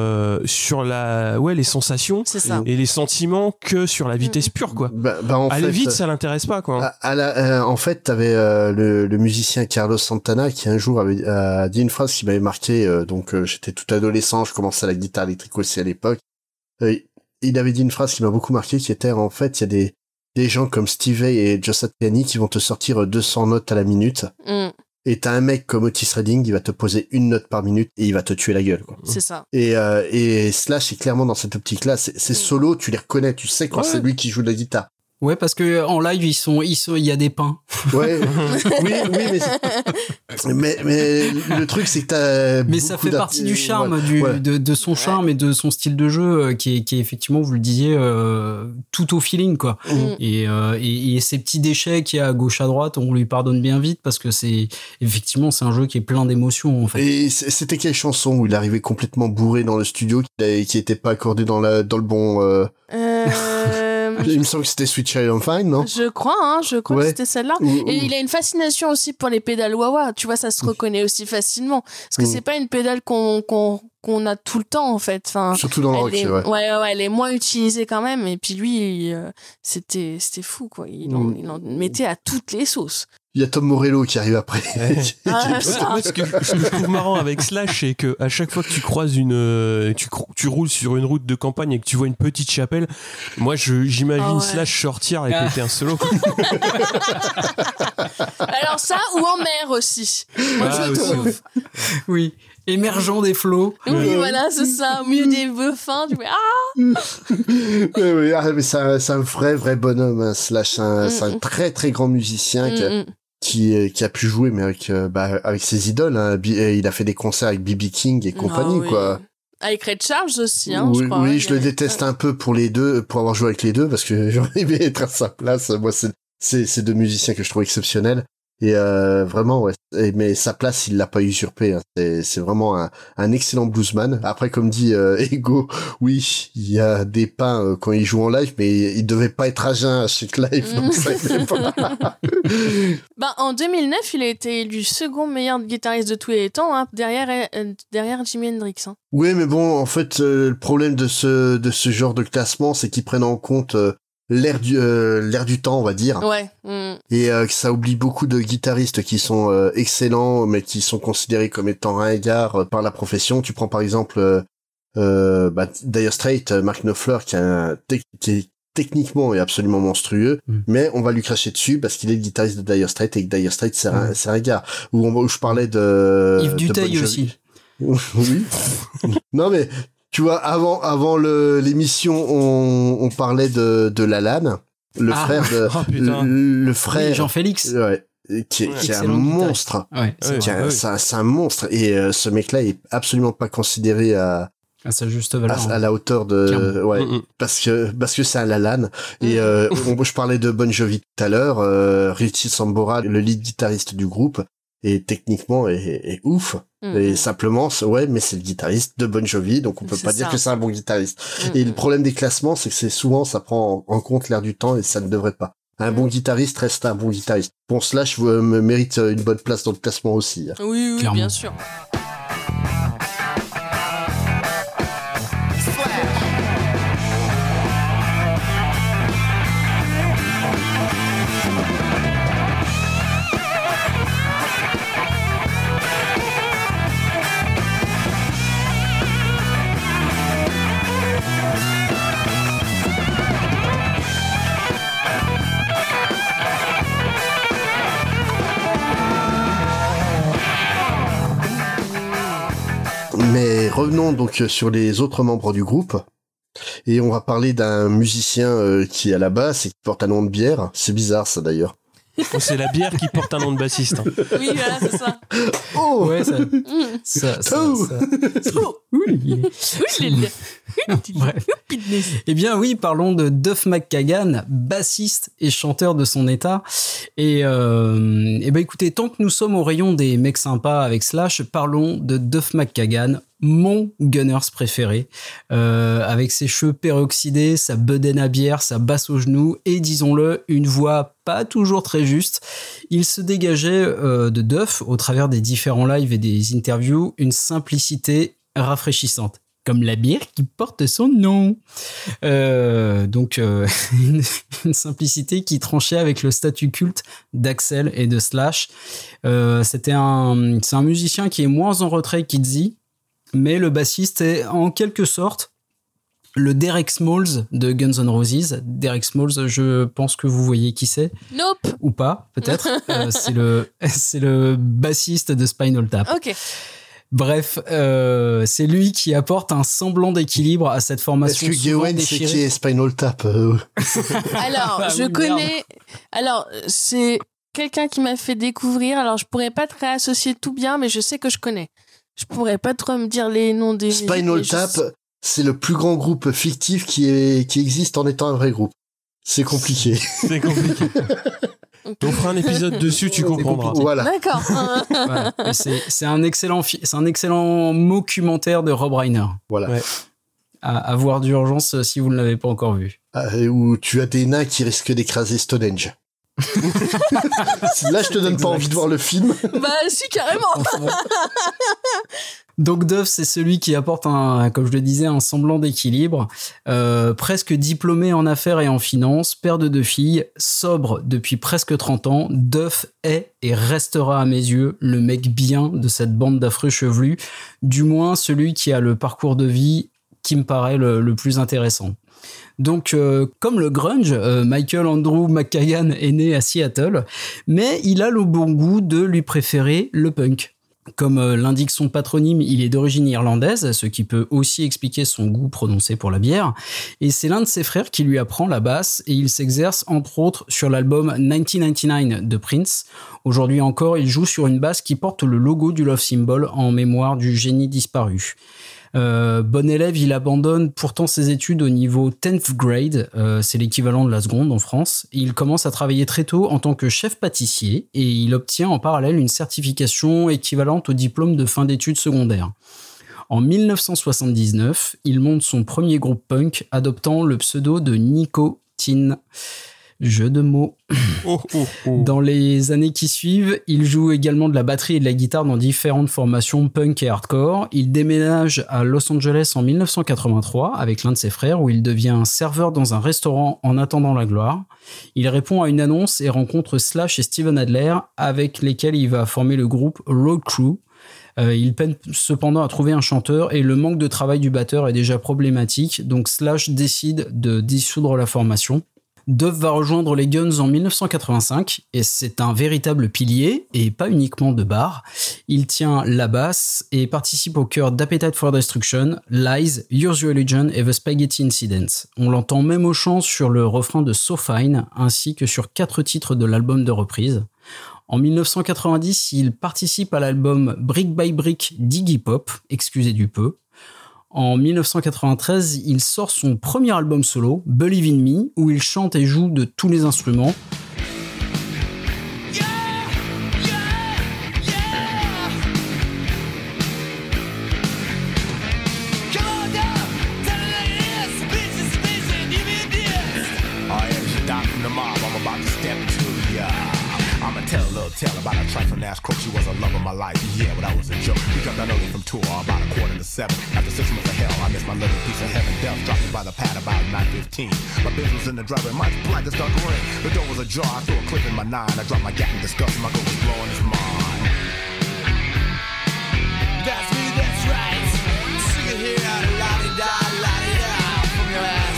les sensations et les sentiments que sur la vitesse pure, quoi. Aller vite, ça l'intéresse pas, quoi. En fait, t'avais le musicien Carlos Santana qui un jour a dit une phrase qui m'avait marqué. Donc j'étais tout adolescent, je commençais la guitare électrique aussi à l'époque. Il avait dit une phrase qui m'a beaucoup marqué, qui était en fait, il y a des gens comme Steve Vai et Joe Satriani qui vont te sortir 200 notes à la minute. Et t'as un mec comme Otis Redding, il va te poser une note par minute et il va te tuer la gueule, quoi. C'est ça. Et Slash est clairement dans cette optique-là. Ces solos, tu les reconnais, tu sais quand c'est lui qui joue de la guitare. Ouais, parce que en live il y a des pains. Ouais. oui, mais le truc c'est que t'as. Mais ça fait partie du charme de son charme et de son style de jeu qui est effectivement, vous le disiez, tout au feeling, quoi. Et ces petits déchets qu'il y a à gauche à droite, on lui pardonne bien vite parce que c'est un jeu qui est plein d'émotions, en fait. Et c'était quelle chanson où il arrivait complètement bourré dans le studio qui était pas accordé dans le bon. Il me semble que c'était Sweet Child of Mine, non? Je crois que c'était celle-là. Et il a une fascination aussi pour les pédales wah-wah. Tu vois, ça se reconnaît aussi facilement. Parce que c'est pas une pédale qu'on a tout le temps, en fait. Enfin, surtout dans le rock, ouais, elle est moins utilisée quand même. Et puis lui, c'était fou, quoi. Il en mettait à toutes les sauces. Il y a Tom Morello qui arrive après. Ce que je trouve marrant avec Slash, c'est que à chaque fois que tu croises tu roules sur une route de campagne et que tu vois une petite chapelle, moi j'imagine Slash sortir et péter un solo. Alors ça, ou en mer aussi. Moi je trouve. Oui. Émergeant des flots. Oui, voilà, c'est ça. Au milieu des vœux fins, tu fais mais c'est un vrai bonhomme, hein, Slash. C'est un très très grand musicien qui a pu jouer, mais avec ses idoles, hein. Il a fait des concerts avec B.B. King et compagnie, quoi. Avec Ray Charles aussi, hein, oui, je crois. Oui, je le déteste un peu pour avoir joué avec les deux, parce que j'aurais aimé être à sa place. Moi, c'est deux musiciens que je trouve exceptionnels. Et vraiment, mais sa place, il l'a pas usurpée, hein. C'est vraiment un excellent bluesman. Après, comme dit Ego, oui, il y a des pains quand il joue en live, mais il devait pas être à jeun à chaque live, donc ça aidait pas. En 2009, il a été élu second meilleur guitariste de tous les temps, hein, derrière Jimi Hendrix. Hein. Oui, mais bon, en fait, le problème de ce genre de classement, c'est qu'ils prennent en compte l'air du temps, on va dire. Ouais. Et que ça oublie beaucoup de guitaristes qui sont excellents, mais qui sont considérés comme étant ringards par la profession. Tu prends par exemple Dire Straits, Mark Knopfler, qui est techniquement est absolument monstrueux, mais on va lui cracher dessus parce qu'il est le guitariste de Dire Straits et que Dire Straits c'est un ringard. Où je parlais de Yves Duteil aussi. Oui. Non mais Tu vois, avant l'émission, on parlait de Lalanne, le frère de le frère Jean-Félix. Ouais. Qui est un monstre. Ouais, c'est un monstre. Et ce mec-là est absolument pas considéré à sa juste valeur. À la hauteur de... Ouais, parce que c'est un Lalanne. Et je parlais de Bon Jovi tout à l'heure. Richie Sambora, le lead guitariste du groupe, est techniquement est ouf. Et simplement, mais c'est le guitariste de Bon Jovi, donc on peut pas dire que c'est un bon guitariste. Et le problème des classements, c'est que souvent ça prend en compte l'air du temps et ça ne devrait pas. Un bon guitariste reste un bon guitariste. Bon, Slash mérite une bonne place dans le classement aussi. Oui, bien sûr. Mais revenons donc sur les autres membres du groupe. Et on va parler d'un musicien qui est à la basse et qui porte un nom de bière. C'est bizarre ça d'ailleurs. C'est la bière qui porte un nom de bassiste. Hein. Oui, voilà, c'est ça. Oh ouais, ça. Bref. Eh bien oui, parlons de Duff McKagan, bassiste et chanteur de son état. Et écoutez, tant que nous sommes au rayon des mecs sympas avec Slash, parlons de Duff McKagan, mon Gunners préféré, avec ses cheveux peroxydés, sa bedaine à bière, sa basse au genou et, disons-le, une voix pas toujours très juste. Il se dégageait de Duff, au travers des différents lives et des interviews, une simplicité rafraîchissante. Comme la bière qui porte son nom. Donc, une simplicité qui tranchait avec le statut culte d'Axl et de Slash. C'est un musicien qui est moins en retrait qu'Itzy, mais le bassiste est en quelque sorte le Derek Smalls de Guns N' Roses. Derek Smalls, je pense que vous voyez qui c'est. Nope. Ou pas, peut-être. C'est le bassiste de Spinal Tap. Ok. Bref, c'est lui qui apporte un semblant d'équilibre à cette formation. Est-ce que Gawain sait qui est Spinal Tap Alors, je connais... Alors, c'est quelqu'un qui m'a fait découvrir. Alors, je pourrais pas te réassocier tout bien, mais je sais que je connais. Je pourrais pas trop me dire les noms des... Spinal Tap, c'est le plus grand groupe fictif qui existe en étant un vrai groupe. C'est compliqué. C'est compliqué. On fera un épisode dessus, tu comprendras. Voilà. D'accord. Voilà. C'est un excellent documentaire de Rob Reiner. Voilà. Ouais. À voir d'urgence si vous ne l'avez pas encore vu. Où tu as des nains qui risquent d'écraser Stonehenge. Là, je te donne pas envie de voir le film. Bah, si, carrément. Donc Duff, c'est celui qui apporte comme je le disais, un semblant d'équilibre. Presque diplômé en affaires et en finance, père de 2 filles, sobre depuis presque 30 ans, Duff est et restera à mes yeux le mec bien de cette bande d'affreux chevelus, du moins celui qui a le parcours de vie qui me paraît le plus intéressant. Donc, comme le grunge, Michael Andrew McKagan est né à Seattle, mais il a le bon goût de lui préférer le punk. Comme l'indique son patronyme, il est d'origine irlandaise, ce qui peut aussi expliquer son goût prononcé pour la bière. Et c'est l'un de ses frères qui lui apprend la basse et il s'exerce entre autres sur l'album 1999 de Prince. Aujourd'hui encore, il joue sur une basse qui porte le logo du Love Symbol en mémoire du génie disparu. Bon élève, il abandonne pourtant ses études au niveau 10th grade, c'est l'équivalent de la seconde en France. Il commence à travailler très tôt en tant que chef pâtissier et il obtient en parallèle une certification équivalente au diplôme de fin d'études secondaires. En 1979, il monte son premier groupe punk adoptant le pseudo de Nicotine. Jeu de mots. Dans les années qui suivent, il joue également de la batterie et de la guitare dans différentes formations punk et hardcore. Il déménage à Los Angeles en 1983 avec l'un de ses frères où il devient serveur dans un restaurant en attendant la gloire. Il répond à une annonce et rencontre Slash et Steven Adler avec lesquels il va former le groupe Road Crew. Il peine cependant à trouver un chanteur et le manque de travail du batteur est déjà problématique, donc Slash décide de dissoudre la formation. Duff va rejoindre les Guns en 1985 et c'est un véritable pilier et pas uniquement de bar. Il tient la basse et participe au chœur d'Appetite for Destruction, Lies, Use Your Religion et The Spaghetti Incident. On l'entend même au chant sur le refrain de So Fine ainsi que sur 4 titres de l'album de reprise. En 1990, il participe à l'album Brick by Brick d'Iggy Pop, excusez du peu. En 1993, il sort son premier album solo, Believe in Me, où il chante et joue de tous les instruments. Tell about a trifling ass crook, she was a love of my life. Yeah, but that was a joke. We jumped out early from tour about 6:45. After 6 months of hell, I missed my little piece of heaven. Death dropped me by the pad about 9:15. My bitch was in the driveway, my blind to start ring. The door was ajar, I threw a clip in my 9. I dropped my gap in disgust, my girl was blowing his mind. That's me, that's right. Sing it here out, la-di-da, la-di-da, from your ass.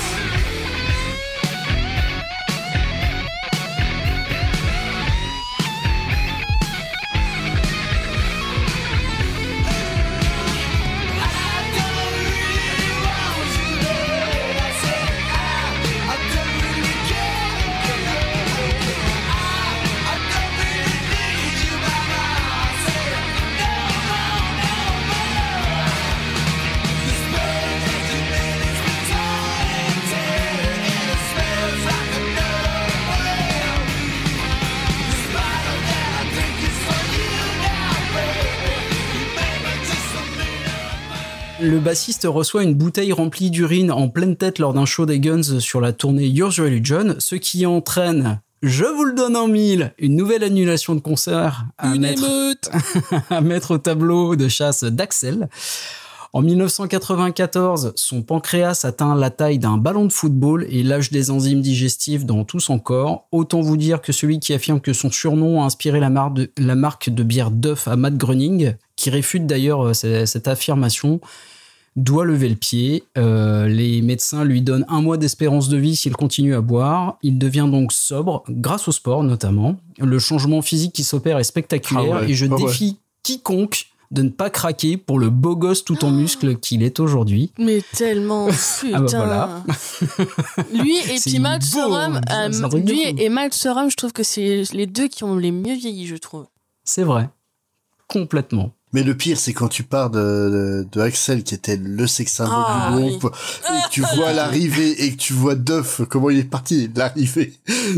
Le bassiste reçoit une bouteille remplie d'urine en pleine tête lors d'un show des Guns sur la tournée Use Your Religion, ce qui entraîne, je vous le donne en 1000, une nouvelle annulation de concert à mettre au tableau de chasse d'Axel. En 1994, son pancréas atteint la taille d'un ballon de football et lâche des enzymes digestives dans tout son corps. Autant vous dire que celui qui affirme que son surnom a inspiré la marque de bière Duff à Matt Groening, qui réfute d'ailleurs cette affirmation, doit lever le pied. Les médecins lui donnent 1 mois d'espérance de vie s'il continue à boire. Il devient donc sobre, grâce au sport notamment. Le changement physique qui s'opère est spectaculaire et je défie quiconque de ne pas craquer pour le beau gosse tout en muscles qu'il est aujourd'hui. Mais tellement, putain. Voilà. Lui et puis Matt Sorum, lui et Matt Sorum, je trouve que c'est les deux qui ont les mieux vieilli, je trouve. C'est vrai. Complètement. Mais le pire, c'est quand tu pars de Axel, qui était le sex symbole du groupe, et que tu vois l'arrivée, et que tu vois Duff, comment il est parti, l'arrivée.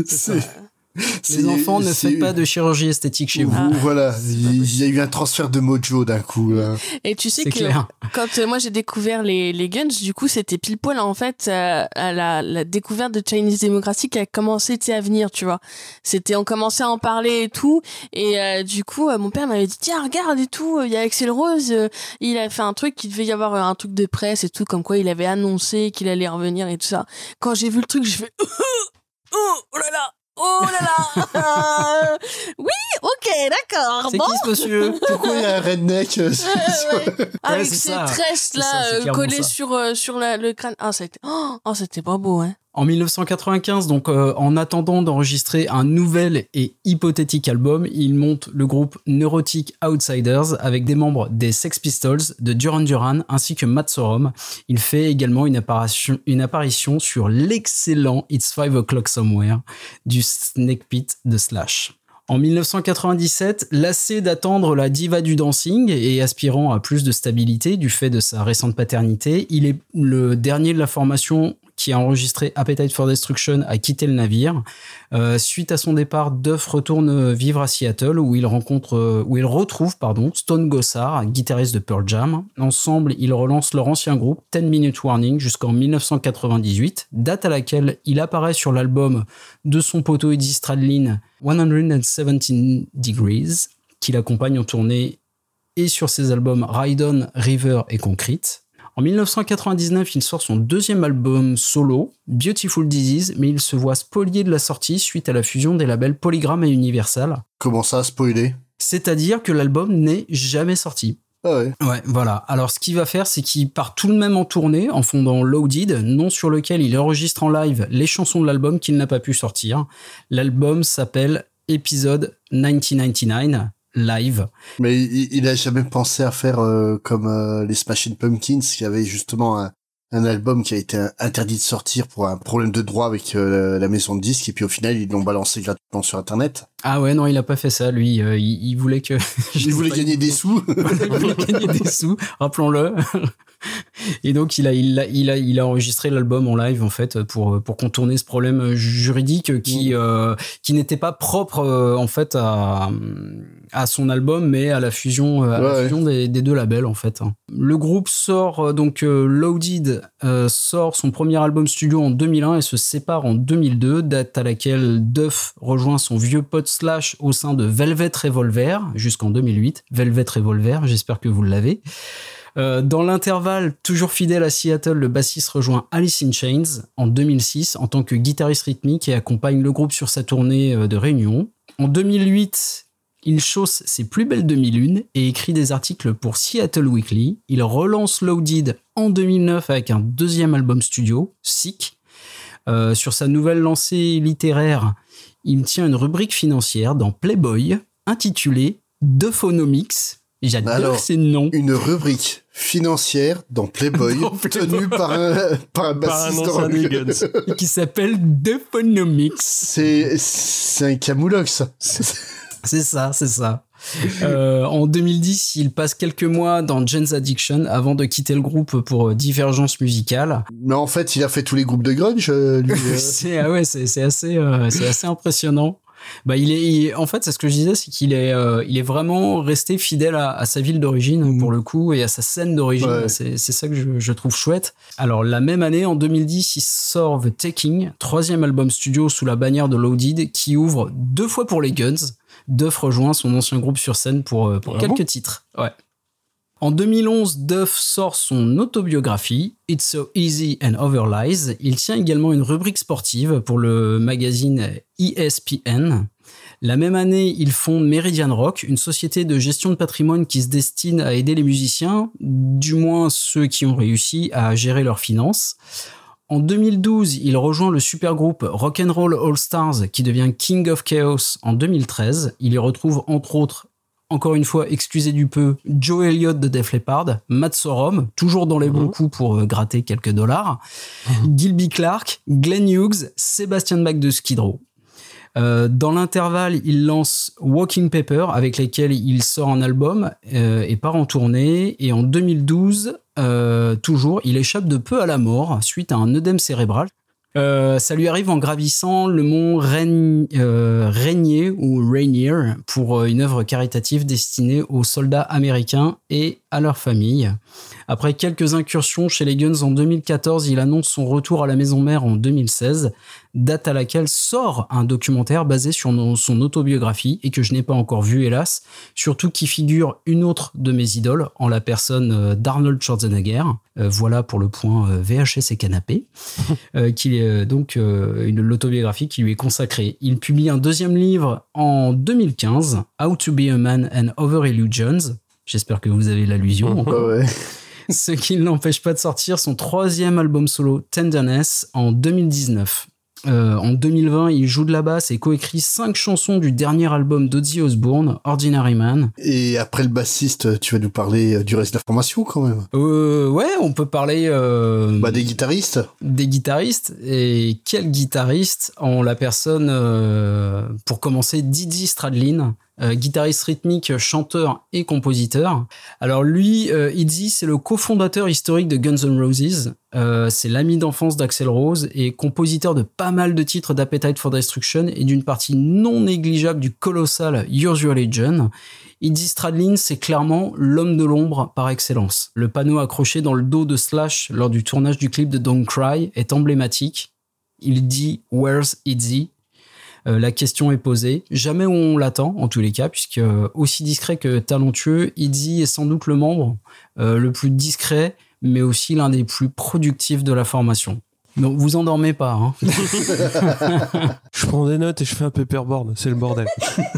Les enfants, ne faites pas de chirurgie esthétique chez vous. Voilà, il y a eu un transfert de mojo d'un coup. Là. Et tu sais que quand moi j'ai découvert les Guns, du coup c'était pile poil en fait à la découverte de Chinese Democracy qui a commencé à venir, tu vois. On commençait à en parler et tout, et du coup mon père m'avait dit tiens regarde et tout, il y a Axl Rose, il a fait un truc, qu'il devait y avoir un truc de presse et tout, comme quoi il avait annoncé qu'il allait revenir et tout ça. Quand j'ai vu le truc, j'ai fait oh là là. Oh là là. Oui, ok, d'accord. C'est qui ce monsieur? Pourquoi il y a un redneck avec ses tresses là collées sur le crâne. C'était pas beau, hein. En 1995, donc en attendant d'enregistrer un nouvel et hypothétique album, il monte le groupe Neurotic Outsiders avec des membres des Sex Pistols, de Duran Duran ainsi que Matt Sorum. Il fait également une apparition sur l'excellent It's 5 O'Clock Somewhere du Snake Pit de Slash. En 1997, lassé d'attendre la diva du dancing et aspirant à plus de stabilité du fait de sa récente paternité, il est le dernier de la formation qui a enregistré Appetite for Destruction à quitter le navire. Suite à son départ, Duff retourne vivre à Seattle où il retrouve Stone Gossard, guitariste de Pearl Jam. Ensemble, ils relancent leur ancien groupe 10 Minute Warning jusqu'en 1998, date à laquelle il apparaît sur l'album de son poteau Eddie Stradlin 117 Degrees, qui l'accompagne en tournée et sur ses albums Ride On, River et Concrete. En 1999, il sort son deuxième album solo, Beautiful Disease, mais il se voit spolié de la sortie suite à la fusion des labels Polygram et Universal. Comment ça, spoiler ? C'est-à-dire que l'album n'est jamais sorti. Ah ouais. Ouais, voilà. Alors, ce qu'il va faire, c'est qu'il part tout de même en tournée en fondant Loaded, nom sur lequel il enregistre en live les chansons de l'album qu'il n'a pas pu sortir. L'album s'appelle Episode 1999 Live. Mais il a jamais pensé à faire comme les Smashing Pumpkins, qui avaient justement un album qui a été interdit de sortir pour un problème de droit avec la maison de disques, et puis au final ils l'ont balancé gratuitement sur internet. Ah ouais, non, il a pas fait ça, lui. Il voulait que... Il voulait gagner des sous. Il voulait gagner des sous, rappelons-le. Et donc il a enregistré l'album en live en fait pour contourner ce problème juridique qui n'était pas propre en fait à son album, mais à la fusion des deux labels en fait. Le groupe sort donc Loaded sort son premier album studio en 2001 et se sépare en 2002, date à laquelle Duff rejoint son vieux pote Slash au sein de Velvet Revolver jusqu'en 2008. Velvet Revolver, j'espère que vous l'avez. Dans l'intervalle, toujours fidèle à Seattle, le bassiste rejoint Alice in Chains en 2006 en tant que guitariste rythmique et accompagne le groupe sur sa tournée de réunion. En 2008, il chausse ses plus belles demi-lunes et écrit des articles pour Seattle Weekly. Il relance Loaded en 2009 avec un deuxième album studio, Sick. Sur sa nouvelle lancée littéraire, il tient une rubrique financière dans Playboy intitulée Duffonomics. J'adore ces noms. Une rubrique financière dans Playboy tenue par un bassiste de rock qui s'appelle Duffonomics. C'est un camoulox. C'est ça. En 2010, il passe quelques mois dans Jane's Addiction avant de quitter le groupe pour Divergence musicale. Mais en fait, il a fait tous les groupes de grunge. Lui, c'est assez impressionnant. Bah, en fait, c'est ce que je disais, c'est qu'il est vraiment resté fidèle à sa ville d'origine pour le coup et à sa scène d'origine. Ouais. C'est ça que je trouve chouette. Alors, la même année, en 2010, il sort The Taking, troisième album studio sous la bannière de Loaded, qui ouvre 2 fois pour les Guns. Duff rejoint son ancien groupe sur scène pour quelques titres. Ouais. En 2011, Duff sort son autobiographie, It's So Easy and Other Lies. Il tient également une rubrique sportive pour le magazine ESPN. La même année, il fonde Meridian Rock, une société de gestion de patrimoine qui se destine à aider les musiciens, du moins ceux qui ont réussi à gérer leurs finances. En 2012, il rejoint le supergroupe Rock'n'Roll All Stars qui devient King of Chaos en 2013. Il y retrouve entre autres, encore une fois, excusez du peu, Joe Elliott de Def Leppard, Matt Sorum, toujours dans les bons coups pour gratter quelques dollars, Gilby Clarke, Glenn Hughes, Sébastien Bach de Skid Row. Dans l'intervalle, il lance Walking Paper avec lesquels il sort un album et part en tournée. Et en 2012, toujours, il échappe de peu à la mort suite à un œdème cérébral. Ça lui arrive en gravissant le mont Rainier pour une œuvre caritative destinée aux soldats américains et à leurs familles. Après quelques incursions chez les Guns en 2014, il annonce son retour à la maison mère en 2016, date à laquelle sort un documentaire basé sur son autobiographie et que je n'ai pas encore vu hélas, surtout qui figure une autre de mes idoles en la personne d'Arnold Schwarzenegger. Voilà pour le point VHS et canapé, qui est donc l'autobiographie qui lui est consacrée. Il publie un deuxième livre en 2015, How to be a Man and Other Illusions. J'espère que vous avez l'allusion encore. Ouais. Ce qui ne l'empêche pas de sortir son troisième album solo, Tenderness, en 2019. En 2020, il joue de la basse et coécrit 5 chansons du dernier album d'Ozzy Osbourne, Ordinary Man. Et après le bassiste, tu vas nous parler du reste de la formation quand même. Ouais, on peut parler... des guitaristes. Des guitaristes. Et quel guitariste en la personne, pour commencer, Dizzy Stradlin, guitariste rythmique, chanteur et compositeur. Alors lui, Dizzy, c'est le cofondateur historique de Guns N' Roses. C'est l'ami d'enfance d'Axl Rose et compositeur de pas mal de titres d'Appetite for Destruction et d'une partie non négligeable du colossal Use Your Legion. Dizzy Stradlin, c'est clairement l'homme de l'ombre par excellence. Le panneau accroché dans le dos de Slash lors du tournage du clip de Don't Cry est emblématique. Il dit « Where's Dizzy ?» La question est posée. Jamais où on l'attend, en tous les cas, puisque aussi discret que talentueux, Dizzy est sans doute le membre le plus discret, mais aussi l'un des plus productifs de la formation. Donc vous endormez pas. Hein. Je prends des notes et je fais un paperboard, c'est le bordel.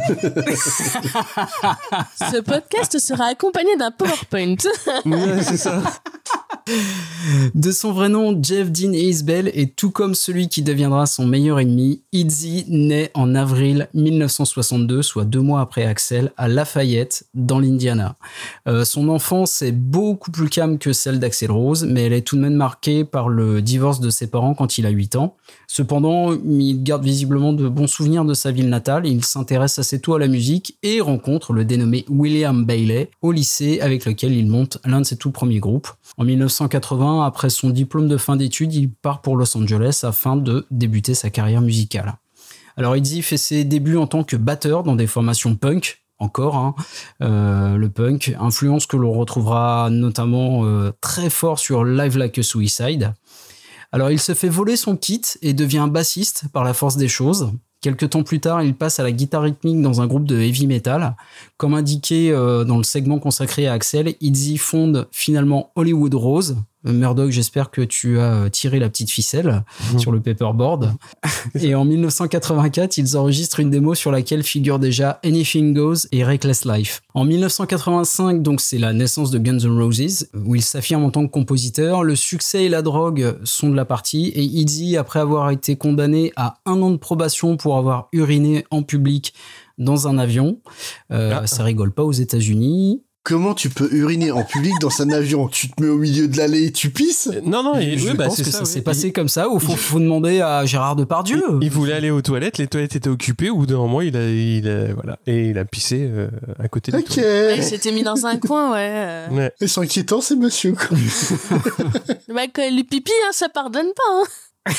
Ce podcast sera accompagné d'un PowerPoint. Ouais, c'est ça. De son vrai nom, Jeff Dean Isbell, et tout comme celui qui deviendra son meilleur ennemi, Eazy naît en avril 1962, soit 2 mois après Axel, à Lafayette, dans l'Indiana. Son enfance est beaucoup plus calme que celle d'Axl Rose, mais elle est tout de même marquée par le divorce de ses parents quand il a 8 ans. Cependant, il garde visiblement de bons souvenirs de sa ville natale, il s'intéresse assez tôt à la musique et rencontre le dénommé William Bailey au lycée avec lequel il monte l'un de ses tout premiers groupes. En 1980, après son diplôme de fin d'études, il part pour Los Angeles afin de débuter sa carrière musicale. Alors Eazy fait ses débuts en tant que batteur dans des formations punk, encore, le punk, influence que l'on retrouvera notamment très fort sur Live Like a Suicide. Alors il se fait voler son kit et devient bassiste par la force des choses. Quelques temps plus tard, il passe à la guitare rythmique dans un groupe de heavy metal. Comme indiqué dans le segment consacré à Axel, Eazy fonde finalement Hollywood Rose. Murdoch, j'espère que tu as tiré la petite ficelle sur le paperboard. Et en 1984, ils enregistrent une démo sur laquelle figurent déjà Anything Goes et Reckless Life. En 1985, donc c'est la naissance de Guns N' Roses, où il s'affirme en tant que compositeur. Le succès et la drogue sont de la partie, et Eazy, après avoir été condamné à 1 an de probation pour avoir uriné en public dans un avion, ça rigole pas aux États-Unis. Comment tu peux uriner en public dans un avion? Tu te mets au milieu de l'allée et tu pisses? Non, Je pense que ça s'est passé comme ça. Ou faut demander à Gérard Depardieu. Il voulait aller aux toilettes, les toilettes étaient occupées. Au bout d'un moment, il a pissé à côté des toilettes. Ouais, il s'était mis dans un coin, ouais. Et c'est inquiétant, ces monsieur. Bah, quand il est pipi, ça pardonne pas.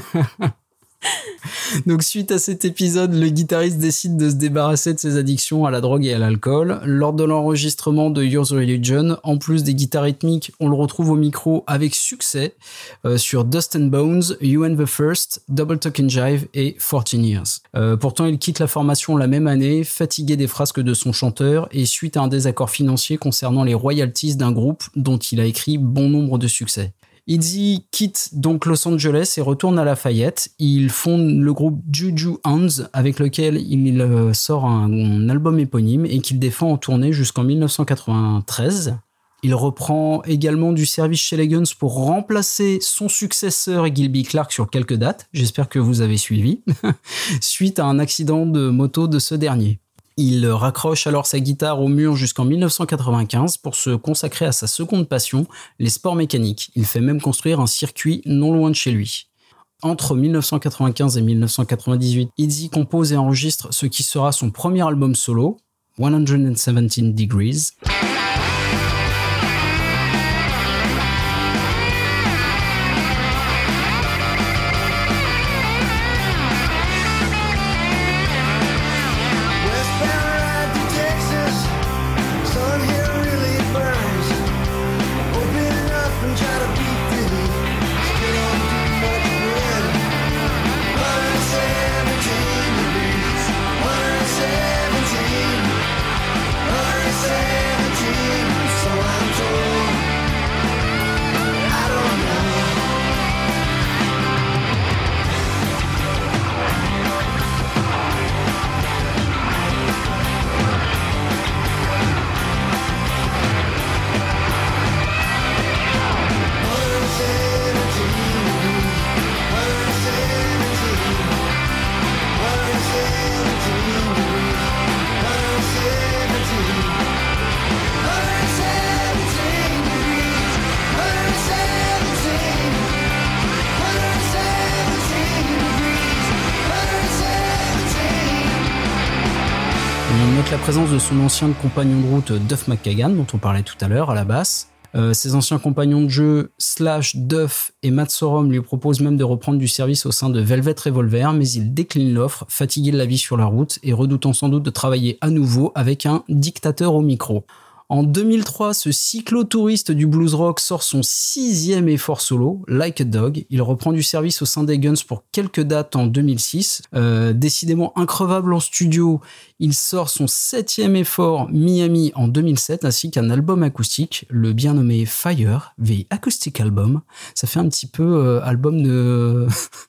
Donc suite à cet épisode, le guitariste décide de se débarrasser de ses addictions à la drogue et à l'alcool. Lors de l'enregistrement de Your Religion, en plus des guitares rythmiques, on le retrouve au micro avec succès sur Dust and Bones, You and the First, Double Talkin' Jive et 14 Years. Pourtant, il quitte la formation la même année, fatigué des frasques de son chanteur et suite à un désaccord financier concernant les royalties d'un groupe dont il a écrit bon nombre de succès. Eazy quitte donc Los Angeles et retourne à Lafayette. Il fonde le groupe Juju Hands avec lequel il sort un album éponyme et qu'il défend en tournée jusqu'en 1993. Il reprend également du service chez les Guns pour remplacer son successeur Gilby Clarke sur quelques dates. J'espère que vous avez suivi. Suite à un accident de moto de ce dernier. Il raccroche alors sa guitare au mur jusqu'en 1995 pour se consacrer à sa seconde passion, les sports mécaniques. Il fait même construire un circuit non loin de chez lui. Entre 1995 et 1998, Eazy compose et enregistre ce qui sera son premier album solo, 117 Degrees. La présence de son ancien compagnon de route Duff McKagan, dont on parlait tout à l'heure à la basse. Ses anciens compagnons de jeu Slash, Duff et Matt Sorum lui proposent même de reprendre du service au sein de Velvet Revolver, mais il décline l'offre, fatigué de la vie sur la route et redoutant sans doute de travailler à nouveau avec un dictateur au micro. En 2003, ce cyclotouriste du blues rock sort son 6e effort solo, Like a Dog. Il reprend du service au sein des Guns pour quelques dates en 2006. Décidément increvable en studio, il sort son 7e effort, Miami, en 2007, ainsi qu'un album acoustique, le bien nommé Fire, The Acoustic Album. Ça fait un petit peu album de...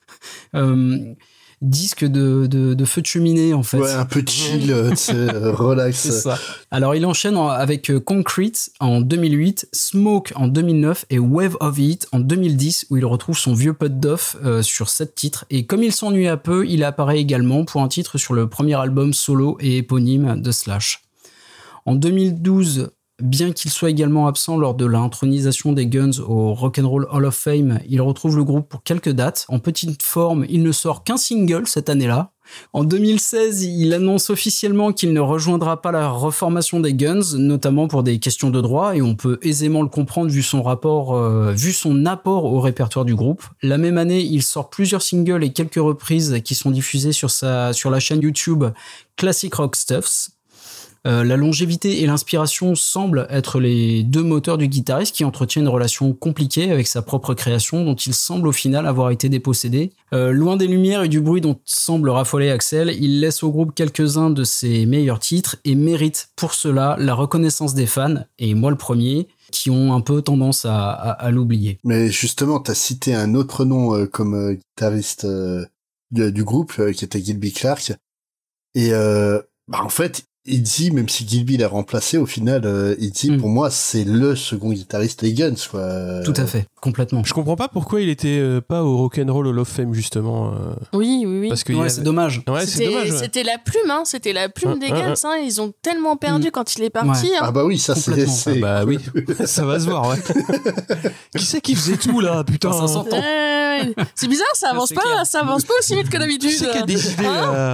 disque de feu de cheminée, en fait. Ouais, un peu chill, relax. C'est ça. Alors, il enchaîne avec Concrete en 2008, Smoke en 2009 et Wave of Heat en 2010, où il retrouve son vieux pote Duff sur 7 titres. Et comme il s'ennuie un peu, il apparaît également pour un titre sur le premier album solo et éponyme de Slash. En 2012, bien qu'il soit également absent lors de l'intronisation des Guns au Rock'n'Roll Hall of Fame, il retrouve le groupe pour quelques dates. En petite forme, il ne sort qu'un single cette année-là. En 2016, il annonce officiellement qu'il ne rejoindra pas la reformation des Guns, notamment pour des questions de droit, et on peut aisément le comprendre vu son apport au répertoire du groupe. La même année, il sort plusieurs singles et quelques reprises qui sont diffusées sur la chaîne YouTube Classic Rock Stuffs. La longévité et l'inspiration semblent être les deux moteurs du guitariste qui entretient une relation compliquée avec sa propre création dont il semble au final avoir été dépossédé. Loin des lumières et du bruit dont semble raffoler Axl, il laisse au groupe quelques-uns de ses meilleurs titres et mérite pour cela la reconnaissance des fans, et moi le premier, qui ont un peu tendance à l'oublier. Mais justement, t'as cité un autre nom comme guitariste du groupe, qui était Gilby Clarke, et en fait, Eddie, même si Gilby l'a remplacé, au final, Eddie, pour moi, c'est le second guitariste des Guns, quoi. Tout à fait, complètement. Je comprends pas pourquoi il était pas au Rock'n'Roll Hall of Fame, justement. Oui. Parce que c'est dommage. Ouais, c'est dommage. Ouais. C'était la plume des Guns, hein. Ils ont tellement perdu quand il est parti. Ouais. Hein. Ah bah oui, ça c'est... Ah bah oui, ça va se voir, ouais. Qui c'est qui faisait tout, là, putain, ça s'entend. C'est bizarre, ça avance pas aussi vite que d'habitude. Qui c'est qui a décidé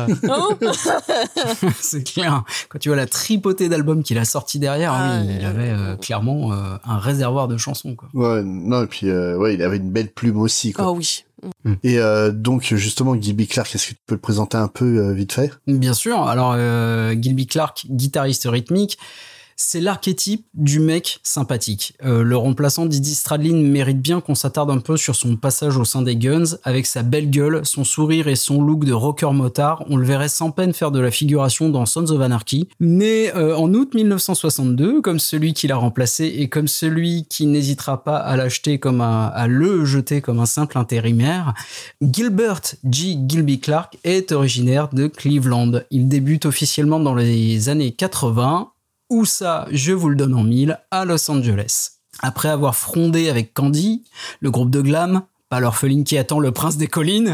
C'est clair. Quand tu vois la tripotée d'albums qu'il a sorti derrière, il avait clairement un réservoir de chansons, quoi. Ouais, non, et puis il avait une belle plume aussi, quoi. Oh oui. Et donc justement, Gilby Clarke, est-ce que tu peux le présenter un peu vite fait ? Bien sûr. Alors Gilby Clarke, guitariste rythmique, c'est l'archétype du mec sympathique. Le remplaçant d'Eddie Stradlin mérite bien qu'on s'attarde un peu sur son passage au sein des Guns. Avec sa belle gueule, son sourire et son look de rocker motard, on le verrait sans peine faire de la figuration dans Sons of Anarchy. Mais en août 1962, comme celui qui l'a remplacé et comme celui qui n'hésitera pas à l'acheter à le jeter comme un simple intérimaire, Gilbert G. Gilby Clarke est originaire de Cleveland. Il débute officiellement dans les années 80, où ça, je vous le donne en mille, à Los Angeles. Après avoir frondé avec Candy, le groupe de glam, pas l'orpheline qui attend le prince des collines,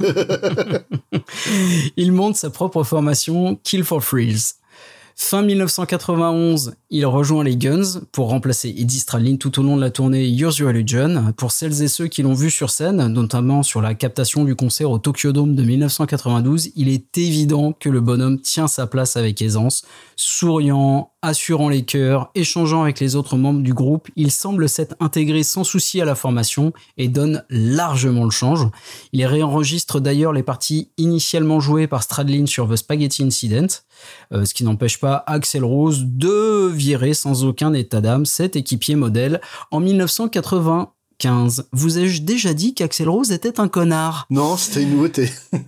il monte sa propre formation Kill for Thrills. Fin 1991, il rejoint les Guns pour remplacer Eddie Stradlin tout au long de la tournée Use Your Illusion. Pour celles et ceux qui l'ont vu sur scène, notamment sur la captation du concert au Tokyo Dome de 1992, il est évident que le bonhomme tient sa place avec aisance. Souriant, assurant les chœurs, échangeant avec les autres membres du groupe, il semble s'être intégré sans souci à la formation et donne largement le change. Il réenregistre d'ailleurs les parties initialement jouées par Stradlin sur The Spaghetti Incident, ce qui n'empêche pas Axl Rose de virer sans aucun état d'âme cet équipier modèle en 1995. Vous ai-je déjà dit qu'Axl Rose était un connard ? Non, c'était une nouveauté.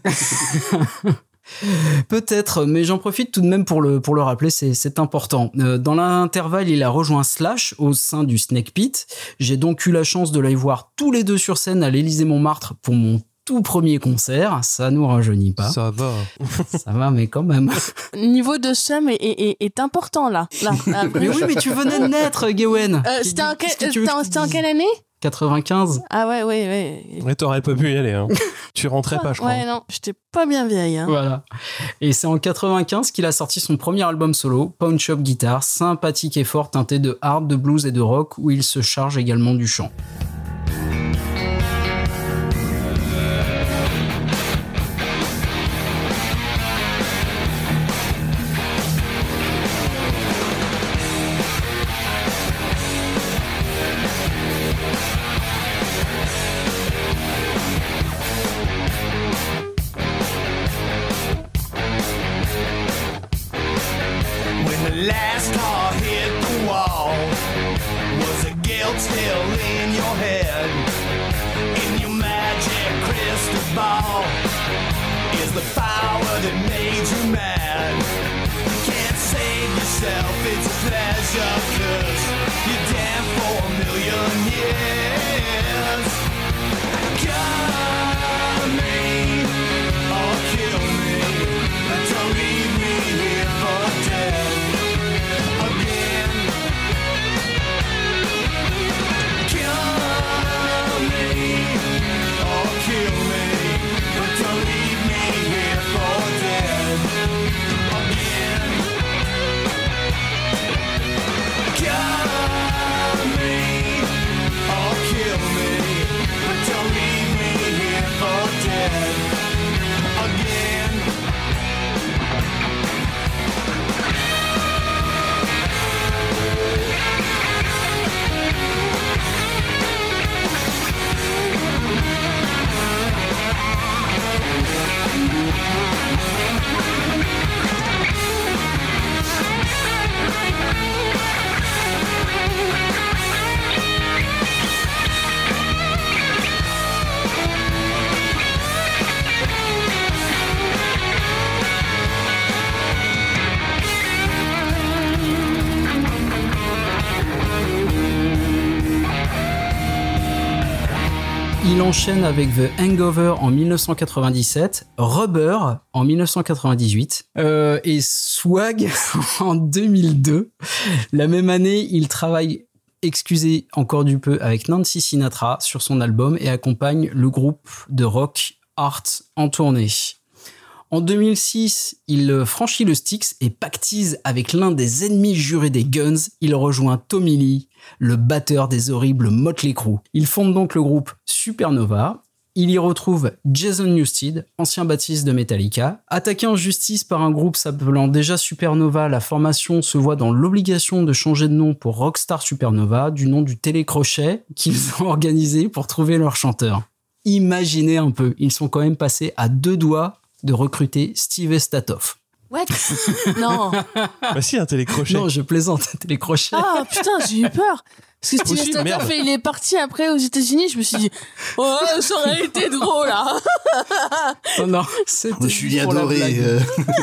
Peut-être, mais j'en profite tout de même pour le rappeler, c'est important. Dans l'intervalle, il a rejoint Slash au sein du Snake Pit. J'ai donc eu la chance de les voir tous les deux sur scène à l'Élysée-Montmartre pour mon tout premier concert. Ça nous rajeunit pas. Ça va. Ça va, mais quand même. Le niveau de somme est important, là. Mais oui, mais tu venais de naître, Gawain. C'était en quelle année ? 95. Ah ouais. Ouais, t'aurais pas pu y aller, hein. Tu rentrais pas, je crois. Ouais, non, j'étais pas bien vieille, hein. Voilà. Et c'est en 95 qu'il a sorti son premier album solo, Pawn Shop Guitar, sympathique et fort, teinté de hard, de blues et de rock, où il se charge également du chant. Last car hit the wall. ball is the power that made you mad. Can't save yourself, it's a pleasure, 'cause you're damned for a million years. Cut me or kill me, but don't leave me here for dead again. Cut me or kill me, but don't leave me here for dead again. Cut me or kill me, but don't leave me here for dead again. Il enchaîne avec The Hangover en 1997, Rubber en 1998 et Swag en 2002. La même année, il travaille, excusez encore du peu, avec Nancy Sinatra sur son album et accompagne le groupe de rock Art en tournée. En 2006, il franchit le Styx et pactise avec l'un des ennemis jurés des Guns. Il rejoint Tommy Lee, le batteur des horribles Motley Crue. Il fonde donc le groupe Supernova. Il y retrouve Jason Newsted, ancien bassiste de Metallica. Attaqué en justice par un groupe s'appelant déjà Supernova, la formation se voit dans l'obligation de changer de nom pour Rockstar Supernova, du nom du télécrochet qu'ils ont organisé pour trouver leur chanteur. Imaginez un peu, ils sont quand même passés à 2 doigts de recruter Steve Estatoff. What? Non. Bah si, un télécrochet. Non, je plaisante, un télécrochet. Ah putain, j'ai eu peur. Parce que Steve Estatoff, il est parti après aux États-Unis. Je me suis dit, oh, ça aurait été drôle, là. Oh non, c'était Julien pour la Doré. blague.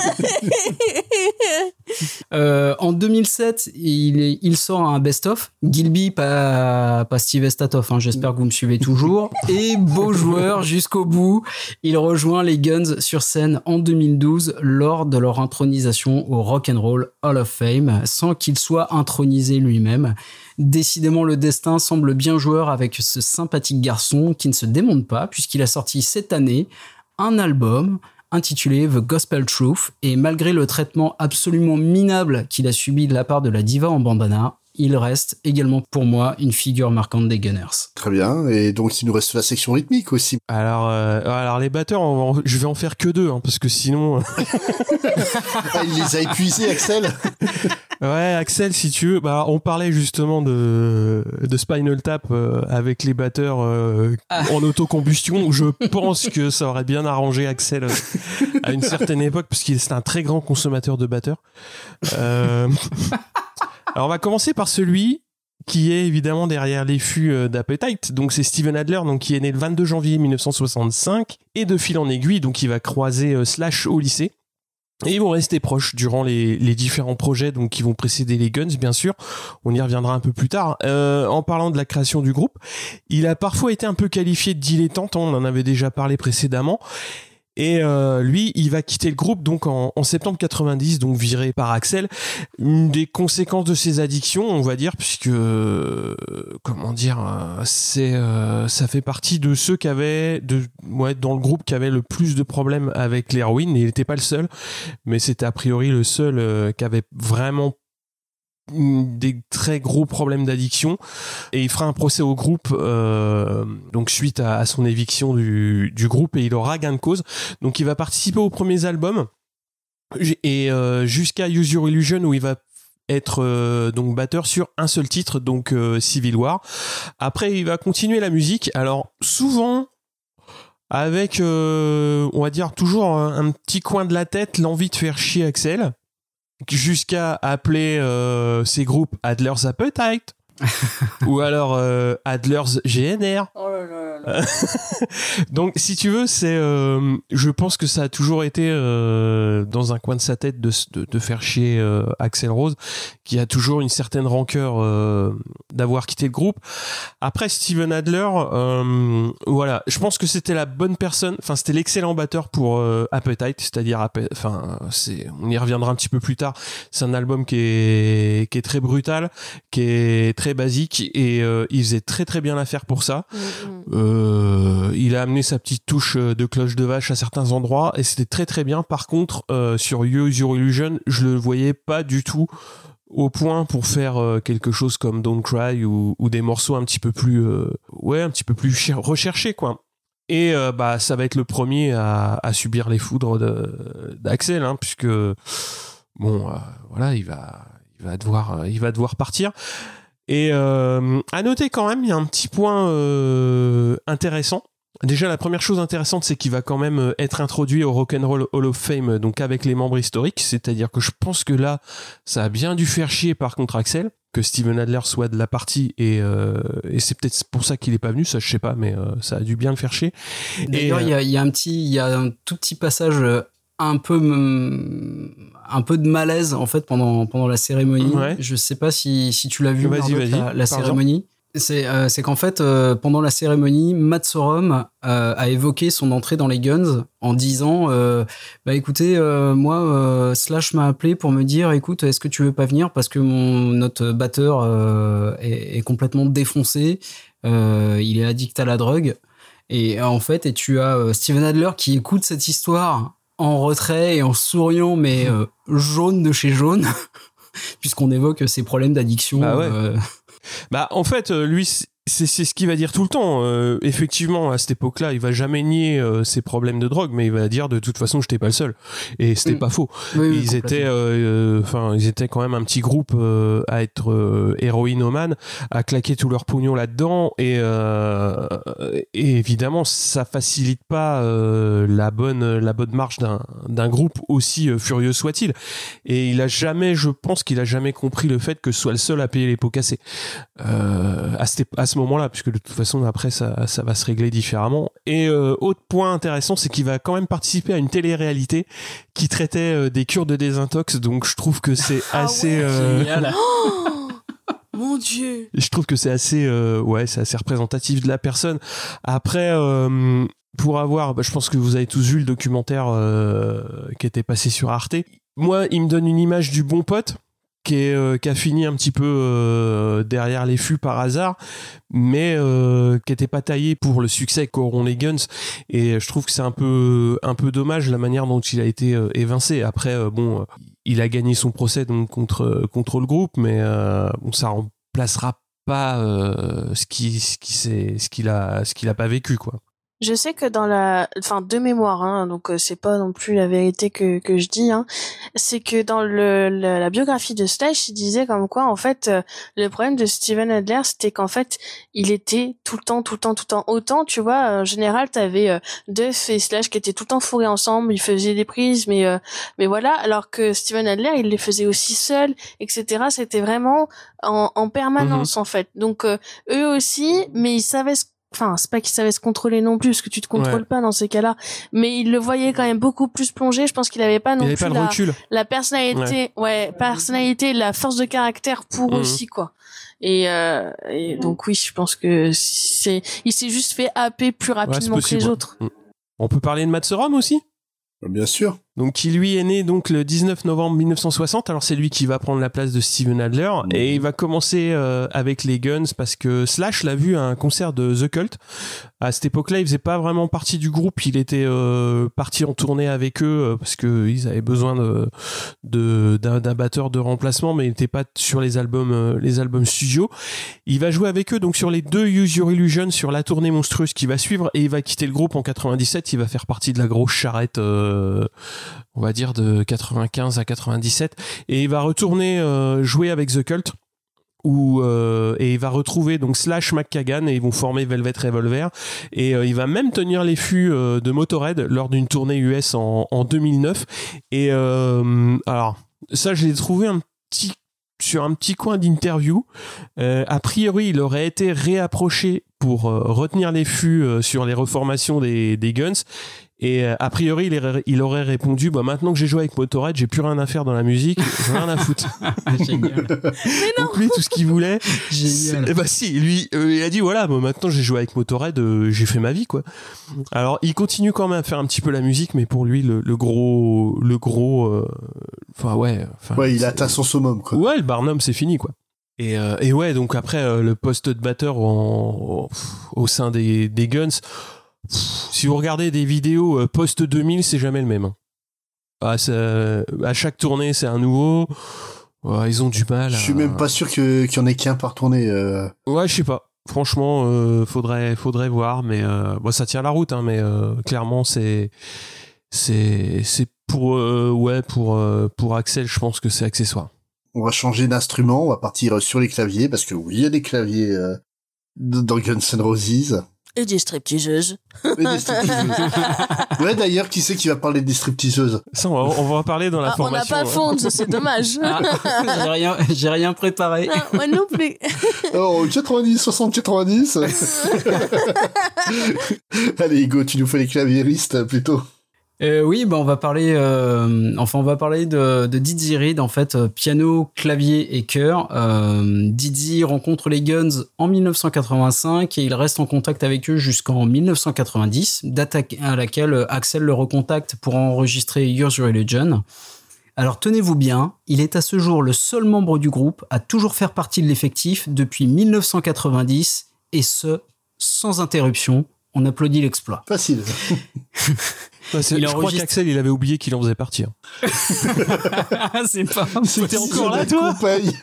En 2007, il sort un best-of. Gilby, pas Steve Estatoff, hein, j'espère que vous me suivez toujours. Et beau joueur jusqu'au bout, il rejoint les Guns sur scène en 2012 lors de leur intronisation au Rock and Roll Hall of Fame, sans qu'il soit intronisé lui-même. Décidément, le destin semble bien joueur avec ce sympathique garçon qui ne se démonte pas puisqu'il a sorti cette année un album intitulé The Gospel Truth et malgré le traitement absolument minable qu'il a subi de la part de la diva en bandana, il reste également pour moi une figure marquante des Gunners. Très bien, et donc il nous reste la section rythmique aussi. Alors les batteurs, je vais en faire que 2, hein, parce que sinon... Ah, il les a épuisés, Axel. Ouais, Axel, si tu veux, bah on parlait justement de Spinal Tap avec les batteurs en autocombustion. Je pense que ça aurait bien arrangé Axel à une certaine époque, parce qu'il est un très grand consommateur de batteurs. Alors on va commencer par celui qui est évidemment derrière les fûts d'Appetite. Donc c'est Steven Adler, donc qui est né le 22 janvier 1965, et de fil en aiguille, donc il va croiser Slash au lycée. Et ils vont rester proches durant les différents projets donc qui vont précéder les Guns, bien sûr. On y reviendra un peu plus tard. En parlant de la création du groupe, il a parfois été un peu qualifié de dilettante, on en avait déjà parlé précédemment. Et lui, il va quitter le groupe donc en septembre 90, donc viré par Axel. Une des conséquences de ses addictions, on va dire, puisque ça fait partie de ceux qui avaient dans le groupe qui avait le plus de problèmes avec l'héroïne. Il n'était pas le seul, mais c'était a priori le seul qui avait vraiment des très gros problèmes d'addiction, et il fera un procès au groupe donc suite à son éviction du groupe, et il aura gain de cause. Donc il va participer aux premiers albums et jusqu'à Use Your Illusion, où il va être donc batteur sur un seul titre, donc Civil War. Après il va continuer la musique, alors souvent avec on va dire toujours un petit coin de la tête l'envie de faire chier Axel, jusqu'à appeler ces groupes Adler's Appetite. Ou alors Adler's GNR. Oh là là là. Donc, si tu veux, je pense que ça a toujours été dans un coin de sa tête de faire chier Axl Rose, qui a toujours une certaine rancœur d'avoir quitté le groupe. Après, Steven Adler, voilà, je pense que c'était la bonne personne. Enfin, c'était l'excellent batteur pour Appetite, c'est-à-dire, on y reviendra un petit peu plus tard. C'est un album qui est très brutal, qui est très basique, et il faisait très très bien l'affaire pour ça. Il a amené sa petite touche de cloche de vache à certains endroits, et c'était très très bien. Par contre, sur Use Your Illusion, je le voyais pas du tout au point pour faire quelque chose comme Don't Cry ou des morceaux un petit peu plus recherchés, quoi. Et ça va être le premier à subir les foudres d'Axl, hein, puisque voilà, il va devoir partir. Et à noter quand même, il y a un petit point intéressant. Déjà, la première chose intéressante, c'est qu'il va quand même être introduit au Rock'n'Roll Hall of Fame, donc avec les membres historiques. C'est-à-dire que je pense que là, ça a bien dû faire chier par contre Axl, que Steven Adler soit de la partie, et c'est peut-être pour ça qu'il est pas venu, ça je sais pas, mais ça a dû bien le faire chier. D'ailleurs, il y a un tout petit passage un peu de malaise en fait pendant la cérémonie. Ouais. Je sais pas si tu l'as vu, la cérémonie. C'est qu'en fait pendant la cérémonie, Matt Sorum a évoqué son entrée dans les Guns en disant écoutez, moi Slash m'a appelé pour me dire écoute, est-ce que tu veux pas venir parce que notre batteur est complètement défoncé, il est addict à la drogue. Et en fait, tu as Steven Adler qui écoute cette histoire en retrait et en souriant, mais jaune de chez jaune, puisqu'on évoque ses problèmes d'addiction. Bah ouais. En fait, lui, c'est ce qu'il va dire tout le temps. Effectivement, à cette époque-là, il va jamais nier ses problèmes de drogue, mais il va dire de toute façon, j'étais pas le seul. Et c'était pas faux. Oui, ils étaient quand même un petit groupe à être héroïnomane, à claquer tout leur pognon là-dedans, et évidemment, ça facilite pas la bonne marche d'un groupe aussi furieux soit-il. Et je pense qu'il a jamais compris le fait que ce soit le seul à payer les pots cassés à ce moment-là, puisque de toute façon après ça va se régler différemment. Et autre point intéressant, c'est qu'il va quand même participer à une télé-réalité qui traitait des cures de désintox, donc je trouve que c'est assez génial. Mon Dieu, je trouve que c'est assez c'est assez représentatif de la personne. Après pour avoir, je pense que vous avez tous vu le documentaire qui était passé sur Arte. Moi, il me donne une image du bon pote qui a fini un petit peu derrière les fûts par hasard, mais qui était pas taillé pour le succès qu'auront les Guns. Et je trouve que c'est un peu dommage la manière dont il a été évincé. Après, il a gagné son procès donc contre le groupe, mais ça remplacera pas ce qu'il a pas vécu, quoi. Je sais que de mémoire, hein, donc c'est pas non plus la vérité que je dis, hein, c'est que dans la biographie de Slash, il disait comme quoi, en fait, le problème de Steven Adler, c'était qu'en fait, il était tout le temps. Autant, tu vois, en général, t'avais Duff et Slash qui étaient tout le temps fourrés ensemble, ils faisaient des prises, mais voilà, alors que Steven Adler, il les faisait aussi seul, etc. C'était vraiment en permanence, en fait. Donc, eux aussi, mais ils savaient c'est pas qu'ils savaient se contrôler non plus, parce que tu te contrôles pas dans ces cas-là, mais il le voyait quand même beaucoup plus plongé. Je pense qu'il avait pas non plus la personnalité, personnalité, la force de caractère pour aussi, quoi. Et donc oui, je pense que il s'est juste fait happer plus rapidement que les autres. On peut parler de Matt Sorum aussi? Bien sûr. Donc, qui lui est né donc le 19 novembre 1960. Alors, c'est lui qui va prendre la place de Steven Adler et il va commencer avec les Guns parce que Slash l'a vu à un concert de The Cult. À cette époque-là, il faisait pas vraiment partie du groupe. Il était parti en tournée avec eux parce que ils avaient besoin d'un batteur de remplacement, mais il n'était pas sur les albums studio. Il va jouer avec eux donc sur les deux Use Your Illusion sur la tournée monstrueuse qui va suivre, et il va quitter le groupe en 97. Il va faire partie de la grosse charrette. On va dire de 95 à 97, et il va retourner jouer avec The Cult et il va retrouver donc Slash McKagan, et ils vont former Velvet Revolver, et il va même tenir les fûts de Motorhead lors d'une tournée US en 2009. Et alors ça, je l'ai trouvé un petit sur un petit coin d'interview. A priori, il aurait été réapproché pour retenir les fûts sur les reformations des Guns. Et a priori, il aurait répondu maintenant que j'ai joué avec Motorhead, j'ai plus rien à faire dans la musique, j'ai rien à foutre. Génial. Donc lui, tout ce qu'il voulait, Génial. lui, il a dit voilà, maintenant j'ai joué avec Motorhead, j'ai fait ma vie, quoi. Alors, il continue quand même à faire un petit peu la musique, mais pour lui, le gros, il a atteint son summum, quoi. Ouais, le Barnum, c'est fini, quoi. Et ouais, donc après, le poste de batteur au sein des Guns. Si vous regardez des vidéos post-2000, c'est jamais le même. À chaque tournée, c'est un nouveau. Ils ont du mal. Je suis même pas sûr qu'il y en ait qu'un par tournée. Ouais, je sais pas. Franchement, faudrait voir, mais ça tient la route, hein, mais clairement, c'est pour Axel, je pense que c'est accessoire. On va changer d'instrument, on va partir sur les claviers, parce que oui, il y a des claviers dans Guns N' Roses. Et des stripteaseuses. Ouais, d'ailleurs, qui c'est qui va parler des stripteaseuses? Ça, on va en parler dans la formation. On n'a pas Fonds, c'est dommage. J'ai rien préparé. Moi non plus. Oh, 90, 60, 90. Allez, Hugo, tu nous fais les claviéristes, plutôt. Oui, on va parler de Dizzy Reed, en fait, piano, clavier et chœur. Dizzy rencontre les Guns en 1985 et il reste en contact avec eux jusqu'en 1990, date à laquelle Axel le recontacte pour enregistrer Use Your Illusion. Alors tenez-vous bien, il est à ce jour le seul membre du groupe à toujours faire partie de l'effectif depuis 1990 et ce, sans interruption. On applaudit l'exploit. Facile. Je crois qu'Axel, il avait oublié qu'il en faisait partie. C'est pas... C'était encore là, toi?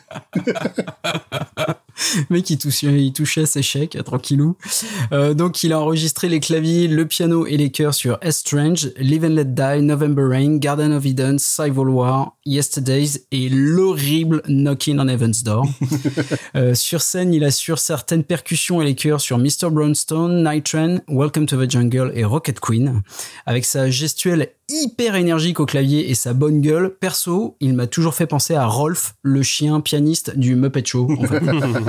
Mec, il touchait à ses chèques, tranquillou. Donc, il a enregistré les claviers, le piano et les chœurs sur Strange, Live and Let Die, November Rain, Garden of Eden, Civil War, Yesterdays et l'horrible Knocking on Heaven's Door. Sur scène, il assure certaines percussions et les chœurs sur Mr. Brownstone, Night Train, Welcome to the Jungle et Rocket Queen. Avec sa gestuelle hyper énergique au clavier et sa bonne gueule, perso, il m'a toujours fait penser à Rolf, le chien pianiste du Muppet Show, en fait.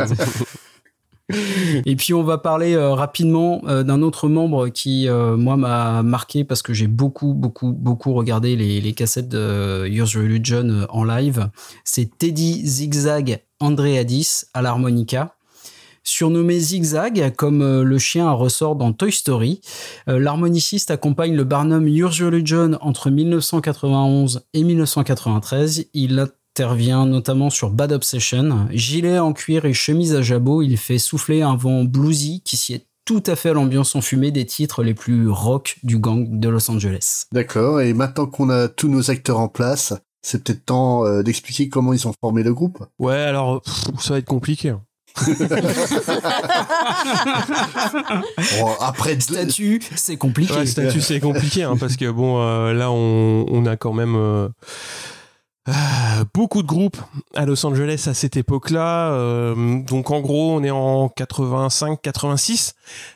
Et puis on va parler rapidement d'un autre membre qui moi m'a marqué parce que j'ai beaucoup regardé les cassettes de Use Your Illusion en live. C'est Teddy Zigzag Andreadis à l'harmonica. Surnommé Zigzag, comme le chien à ressort dans Toy Story, l'harmoniciste accompagne le Barnum Use Your Illusion entre 1991 et 1993. Il intervient notamment sur Bad Obsession. Gilet en cuir et chemise à jabot, il fait souffler un vent bluesy qui sied tout à fait à l'ambiance enfumée des titres les plus rock du gang de Los Angeles. D'accord, et maintenant qu'on a tous nos acteurs en place, c'est peut-être temps d'expliquer comment ils ont formé le groupe. Ouais, alors ça va être compliqué. Après statut, c'est compliqué. Ouais, statut, c'est compliqué parce que là on a quand même beaucoup de groupes à Los Angeles à cette époque-là. Donc en gros, on est en 85-86.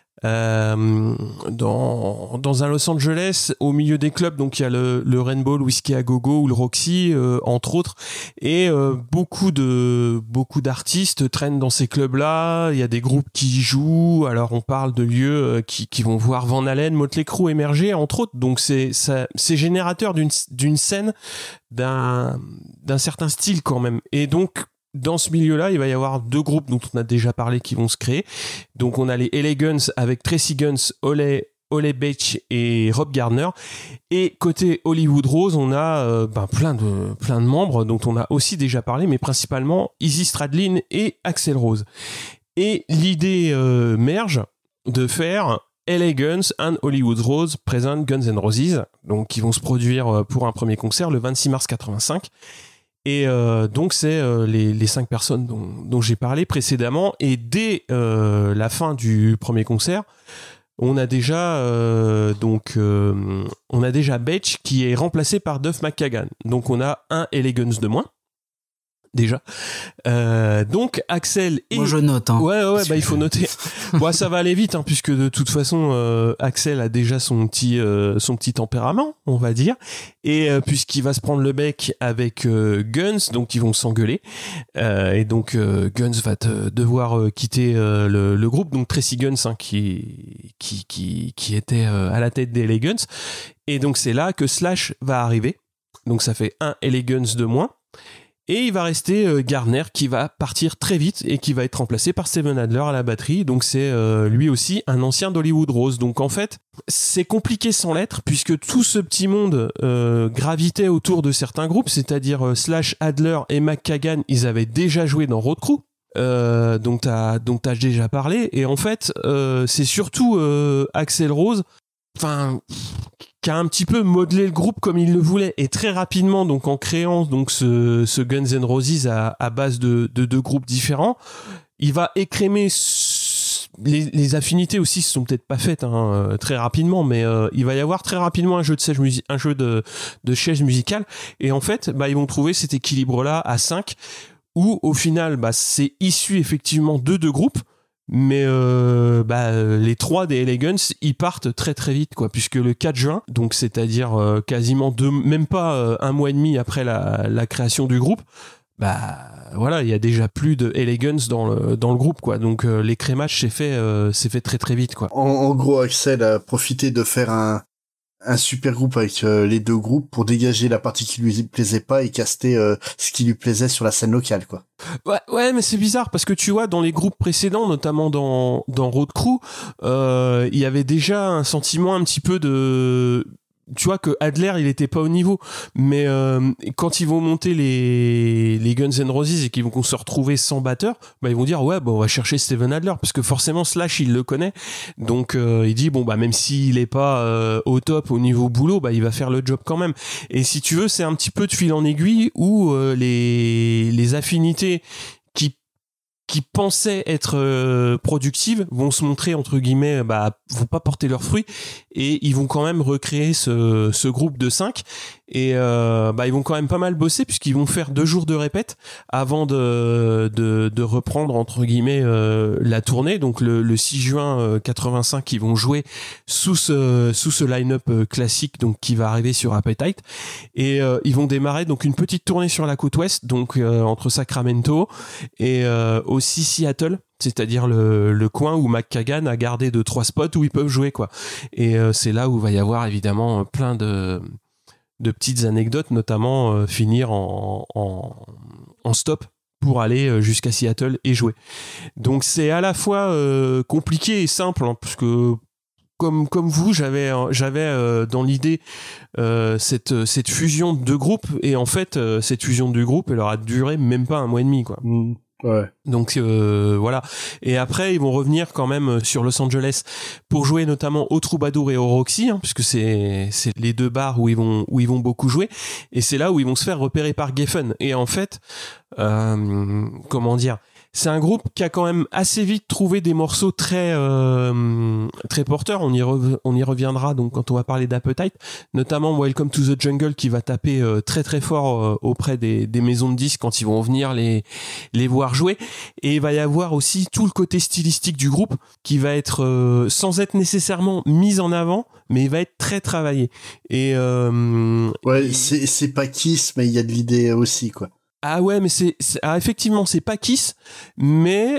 Dans un Los Angeles au milieu des clubs, donc il y a le Rainbow, le Whiskey à Gogo ou le Roxy entre autres, et beaucoup d'artistes traînent dans ces clubs-là. Il y a des groupes qui y jouent. Alors on parle de lieux qui vont voir Van Halen, Motley Crue émerger entre autres. Donc c'est générateur d'une scène d'un certain style quand même. Et donc dans ce milieu-là, il va y avoir deux groupes dont on a déjà parlé qui vont se créer. Donc, on a les LA Guns avec Tracy Guns, Ole Beach et Rob Gardner. Et côté Hollywood Rose, on a plein de membres dont on a aussi déjà parlé, mais principalement Izzy Stradlin et Axl Rose. Et l'idée merge de faire LA Guns and Hollywood Rose Present Guns N' Roses, donc qui vont se produire pour un premier concert le 26 mars 85. Et donc c'est les 5 personnes dont j'ai parlé précédemment. Et dès la fin du premier concert, on a déjà Betch qui est remplacé par Duff McKagan. Donc on a un LA Guns de moins. déjà. Donc Axel et... Moi je note. Hein. Ouais, bah il faut noter. Bon, ça va aller vite, hein, puisque de toute façon, Axel a déjà son petit tempérament, on va dire. Et puisqu'il va se prendre le bec avec Guns, donc ils vont s'engueuler. Et donc Guns va devoir quitter le groupe. Donc Tracy Guns, hein, qui était à la tête des LA Guns. Et donc c'est là que Slash va arriver. Donc ça fait un LA Guns de moins. Et il va rester Gardner qui va partir très vite et qui va être remplacé par Steven Adler à la batterie. Donc c'est lui aussi un ancien d'Hollywood Rose. Donc en fait, c'est compliqué sans l'être puisque tout ce petit monde gravitait autour de certains groupes, c'est-à-dire Slash, Adler et McKagan, ils avaient déjà joué dans Road Crew. Donc t'as déjà parlé. Et en fait, c'est surtout Axl Rose, qui a un petit peu modelé le groupe comme il le voulait, et très rapidement, donc en créant donc ce Guns N' Roses à base de deux groupes différents, il va écrémer les affinités aussi se sont peut-être pas faites très rapidement, mais il va y avoir très rapidement un jeu de chaises musicales, et en fait ils vont trouver cet équilibre là à 5 où au final c'est issu effectivement de deux groupes. Mais les 3 des LA Guns ils partent très très vite quoi, puisque le 4 juin, donc c'est-à-dire quasiment même pas un mois et demi après la création du groupe, il y a déjà plus de LA Guns dans le groupe quoi. Donc l'écrémage s'est fait très très vite quoi. En gros, Axel a profité de faire un super groupe avec les deux groupes pour dégager la partie qui lui plaisait pas et caster ce qui lui plaisait sur la scène locale quoi. Ouais, mais c'est bizarre parce que tu vois, dans les groupes précédents, notamment dans Road Crew, il y avait déjà un sentiment un petit peu de... Tu vois que Adler il était pas au niveau, mais quand ils vont monter les Guns N' Roses et qu'ils vont se retrouver sans batteur, ils vont dire on va chercher Steven Adler parce que forcément Slash il le connaît, donc il dit même s'il est pas au top au niveau boulot, il va faire le job quand même. Et si tu veux, c'est un petit peu de fil en aiguille où les affinités qui pensaient être productives vont se montrer entre guillemets vont pas porter leurs fruits, et ils vont quand même recréer ce groupe de 5, et ils vont quand même pas mal bosser puisqu'ils vont faire 2 jours de répète avant de reprendre entre guillemets la tournée. Donc le 6 juin 85 ils vont jouer sous ce line-up classique donc qui va arriver sur Appetite, et ils vont démarrer donc une petite tournée sur la côte ouest, donc entre Sacramento et aussi Seattle, c'est-à-dire le coin où McKagan a gardé 2-3 spots où ils peuvent jouer quoi. Et c'est là où va y avoir évidemment plein de petites anecdotes, notamment finir en stop pour aller jusqu'à Seattle et jouer. Donc c'est à la fois compliqué et simple, parce que comme vous, j'avais dans l'idée cette fusion de deux groupes, et en fait cette fusion de deux groupes elle aura duré même pas un mois et demi quoi. Ouais. Donc voilà. Et après ils vont revenir quand même sur Los Angeles pour jouer notamment au Troubadour et au Roxy, puisque c'est les 2 bars où ils vont beaucoup jouer, et c'est là où ils vont se faire repérer par Geffen. Et en fait comment dire, c'est un groupe qui a quand même assez vite trouvé des morceaux très très porteurs. On y reviendra donc quand on va parler d'Appetite, notamment Welcome to the Jungle qui va taper très très fort auprès des maisons de disques quand ils vont venir les voir jouer. Et il va y avoir aussi tout le côté stylistique du groupe qui va être sans être nécessairement mis en avant, mais il va être très travaillé. Et c'est pas Kiss, mais il y a de l'idée aussi quoi. Ah ouais, mais effectivement c'est pas Kiss, mais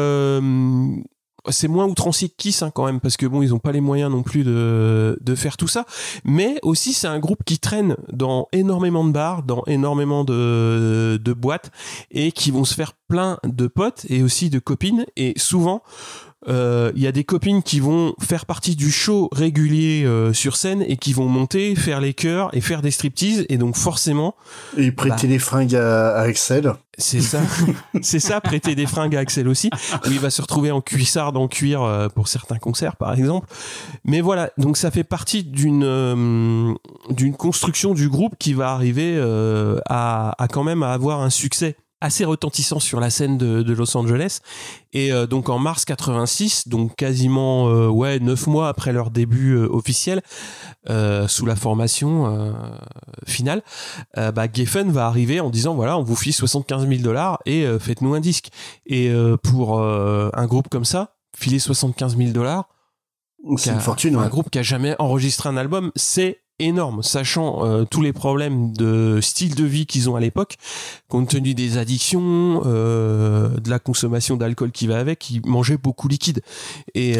c'est moins outrancier que Kiss quand même, parce que ils ont pas les moyens non plus de faire tout ça. Mais aussi c'est un groupe qui traîne dans énormément de bars, dans énormément de boîtes, et qui vont se faire plein de potes et aussi de copines. Et souvent il y a des copines qui vont faire partie du show régulier sur scène et qui vont monter, faire les chœurs et faire des striptease, et donc forcément et prêter les fringues à Axel. C'est ça. C'est ça, prêter des fringues à Axel aussi, où il va se retrouver en cuissarde en cuir pour certains concerts par exemple. Mais voilà, donc ça fait partie d'une construction du groupe qui va arriver à quand même à avoir un succès assez retentissant sur la scène de Los Angeles. Et donc en mars 86, donc quasiment 9 mois après leur début officiel, sous la formation finale, Geffen va arriver en disant voilà, on vous file $75,000 et faites-nous un disque. Et pour un groupe comme ça, filer $75,000, c'est une fortune. Un groupe qui a jamais enregistré un album, c'est énorme, sachant tous les problèmes de style de vie qu'ils ont à l'époque, compte tenu des addictions, de la consommation d'alcool qui va avec, ils mangeaient beaucoup liquide. Et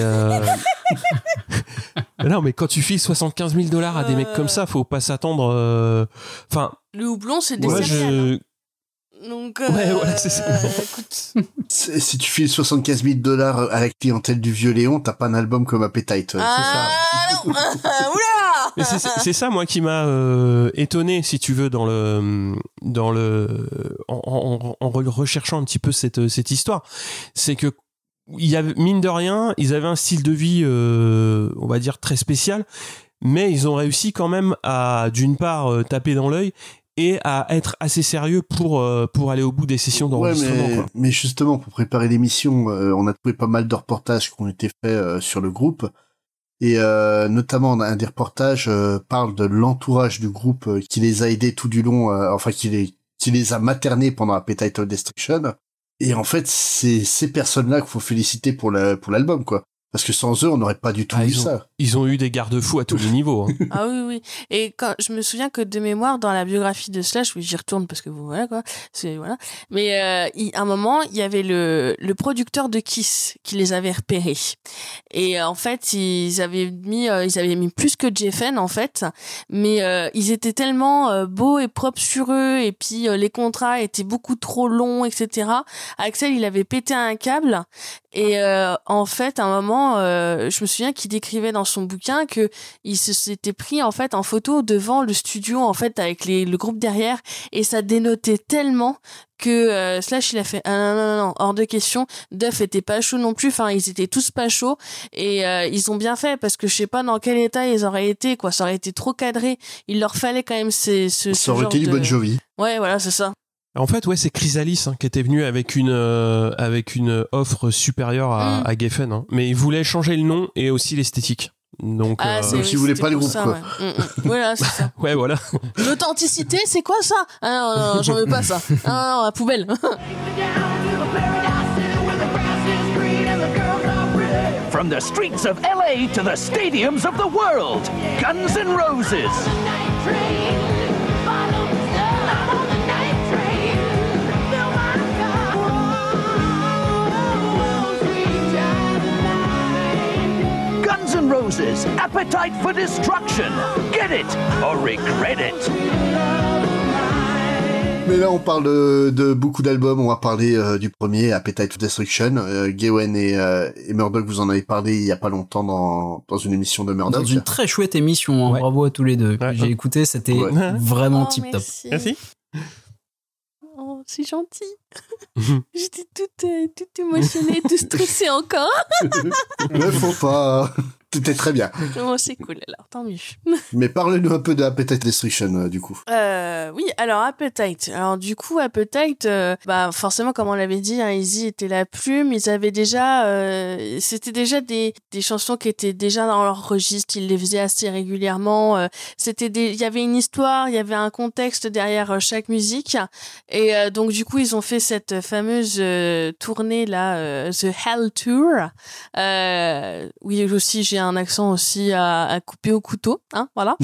non, mais quand tu files $75,000 à des mecs comme ça, faut pas s'attendre. Enfin, le houblon, c'est des céréales. Donc, voilà, c'est ça. Écoute. Si tu files $75,000 à la clientèle du Vieux Léon, t'as pas un album comme Appetite. C'est ça. Non. Oula. Mais c'est ça, moi, qui m'a étonné, si tu veux, en recherchant un petit peu cette histoire. C'est que il y avait, mine de rien, ils avaient un style de vie, on va dire, très spécial, mais ils ont réussi quand même à, d'une part, taper dans l'œil, et à être assez sérieux pour aller au bout des sessions d'enregistrement. Mais justement, pour préparer l'émission, on a trouvé pas mal de reportages qui ont été faits sur le groupe. Et notamment, un des reportages parle de l'entourage du groupe qui les a aidés tout du long, qui les a maternés pendant Appetite for Destruction. Et en fait, c'est ces personnes-là qu'il faut féliciter pour l'album, quoi. Parce que sans eux, on n'aurait pas du tout vu ça. Ils ont eu des garde-fous à tous les niveaux. Hein. Ah oui. Et quand je me souviens que de mémoire, dans la biographie de Slash, oui, j'y retourne parce que voilà quoi, voilà. Mais à un moment, il y avait le producteur de Kiss qui les avait repérés. Et en fait, ils avaient mis plus que Geffen en fait, mais ils étaient tellement beaux et propres sur eux, et puis les contrats étaient beaucoup trop longs, etc. Axel, il avait pété un câble. Et en fait, à un moment, je me souviens qu'il décrivait dans son bouquin que il s'était pris en fait en photo devant le studio en fait avec le groupe derrière, et ça dénotait tellement que Slash il a fait non, hors de question. Duff était pas chaud non plus, enfin ils étaient tous pas chauds, et ils ont bien fait, parce que je sais pas dans quel état ils auraient été, quoi. Ça aurait été trop cadré, il leur fallait quand même ça aurait été du Bon Jovi. Ouais, voilà, c'est ça. En fait, c'est Chrysalis qui était venu avec une offre supérieure à Geffen, hein. Mais il voulait changer le nom et aussi l'esthétique. Donc il voulait pas le groupe, quoi. Ouais. Voilà, c'est ça. Ouais, voilà. L'authenticité, c'est quoi ça? Ah non, j'en veux pas ça. Ah non, la poubelle. From the streets of LA to the stadiums of the world, Guns N' Roses. Guns N' Roses, Appetite for Destruction. Get it or regret it. Mais là, on parle de beaucoup d'albums. On va parler du premier, Appetite for Destruction. Gawen et Murdoch, vous en avez parlé il y a pas longtemps dans une émission de Murdoch. Dans une très chouette émission, hein. Ouais. Bravo à tous les deux. Ouais. J'ai écouté, c'était vraiment tip-top. Merci. Oh, c'est gentil. J'étais toute émotionnée, toute stressée encore. Ne faut pas. C'était très bien. Bon, c'est cool, alors, tant mieux. Mais parlez-nous un peu de Appetite Destruction, du coup. Oui, alors Appetite. Alors du coup, Appetite, forcément, comme on l'avait dit, hein, Easy était la plume. Ils avaient déjà, c'était déjà des chansons qui étaient déjà dans leur registre. Ils les faisaient assez régulièrement. Il y avait une histoire, il y avait un contexte derrière chaque musique. Et donc du coup, ils ont fait cette fameuse tournée là, The Hell Tour. Oui, aussi j'ai un accent aussi à couper au couteau, hein, voilà.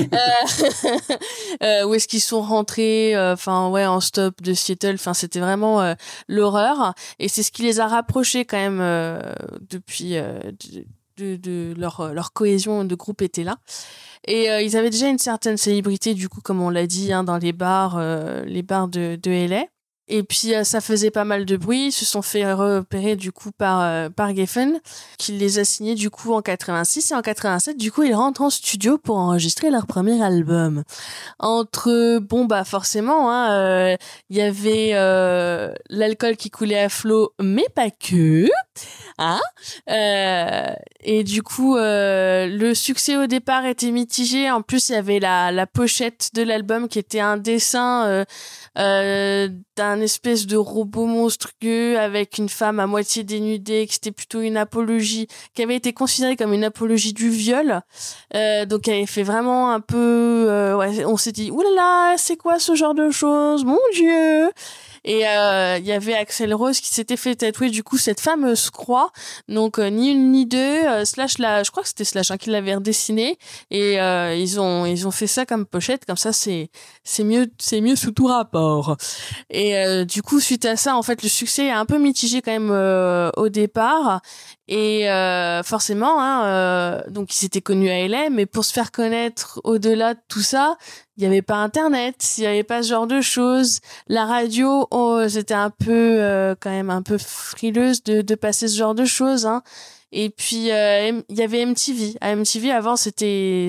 Où est-ce qu'ils sont rentrés, en stop de Seattle, c'était vraiment l'horreur, et c'est ce qui les a rapprochés quand même depuis de leur cohésion de groupe était là. Et ils avaient déjà une certaine célébrité, du coup, comme on l'a dit, hein, dans les bars de LA. Et puis ça faisait pas mal de bruit. Ils se sont fait repérer du coup par Geffen, qui les a signés du coup en 86, et en 87 du coup ils rentrent en studio pour enregistrer leur premier album. Forcément il y avait l'alcool qui coulait à flot, mais pas que. Hein et du coup, le succès au départ était mitigé. En plus, il y avait la pochette de l'album qui était un dessin d'un espèce de robot monstrueux avec une femme à moitié dénudée, qui c'était plutôt une apologie, qui avait été considérée comme une apologie du viol. Donc, elle avait fait vraiment un peu... on s'est dit, oulala, c'est quoi ce genre de choses, mon Dieu. Et il y avait Axl Rose qui s'était fait tatouer du coup cette fameuse croix, donc ni une ni deux, Slash je crois que c'était Slash qui l'avait redessiné, et ils ont fait ça comme pochette, comme ça c'est mieux sous tout rapport. Et du coup suite à ça en fait le succès est un peu mitigé quand même au départ. Et forcément, donc ils s'étaient connus à LA, mais pour se faire connaître au-delà de tout ça, il n'y avait pas Internet, il n'y avait pas ce genre de choses. La radio, c'était un peu quand même un peu frileuse de passer ce genre de choses. Hein. Et puis il y avait MTV. À MTV avant, c'était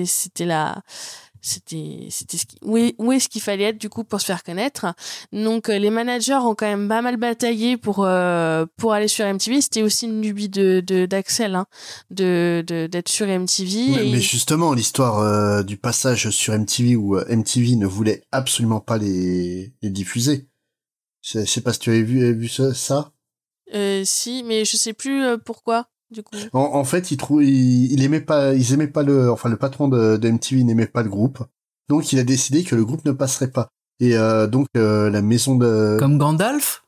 où est-ce qu'il fallait être du coup pour se faire connaître. Donc les managers ont quand même pas mal bataillé pour aller sur MTV. C'était aussi une lubie d'Axel d'être sur MTV. Ouais, mais justement l'histoire du passage sur MTV où MTV ne voulait absolument pas les diffuser. Je sais pas si tu avais vu ça. Si, mais je sais plus pourquoi. Du coup. En fait, ils aimaient pas le patron de MTV n'aimait pas le groupe. Donc, il a décidé que le groupe ne passerait pas. Et donc, la maison de... Comme Gandalf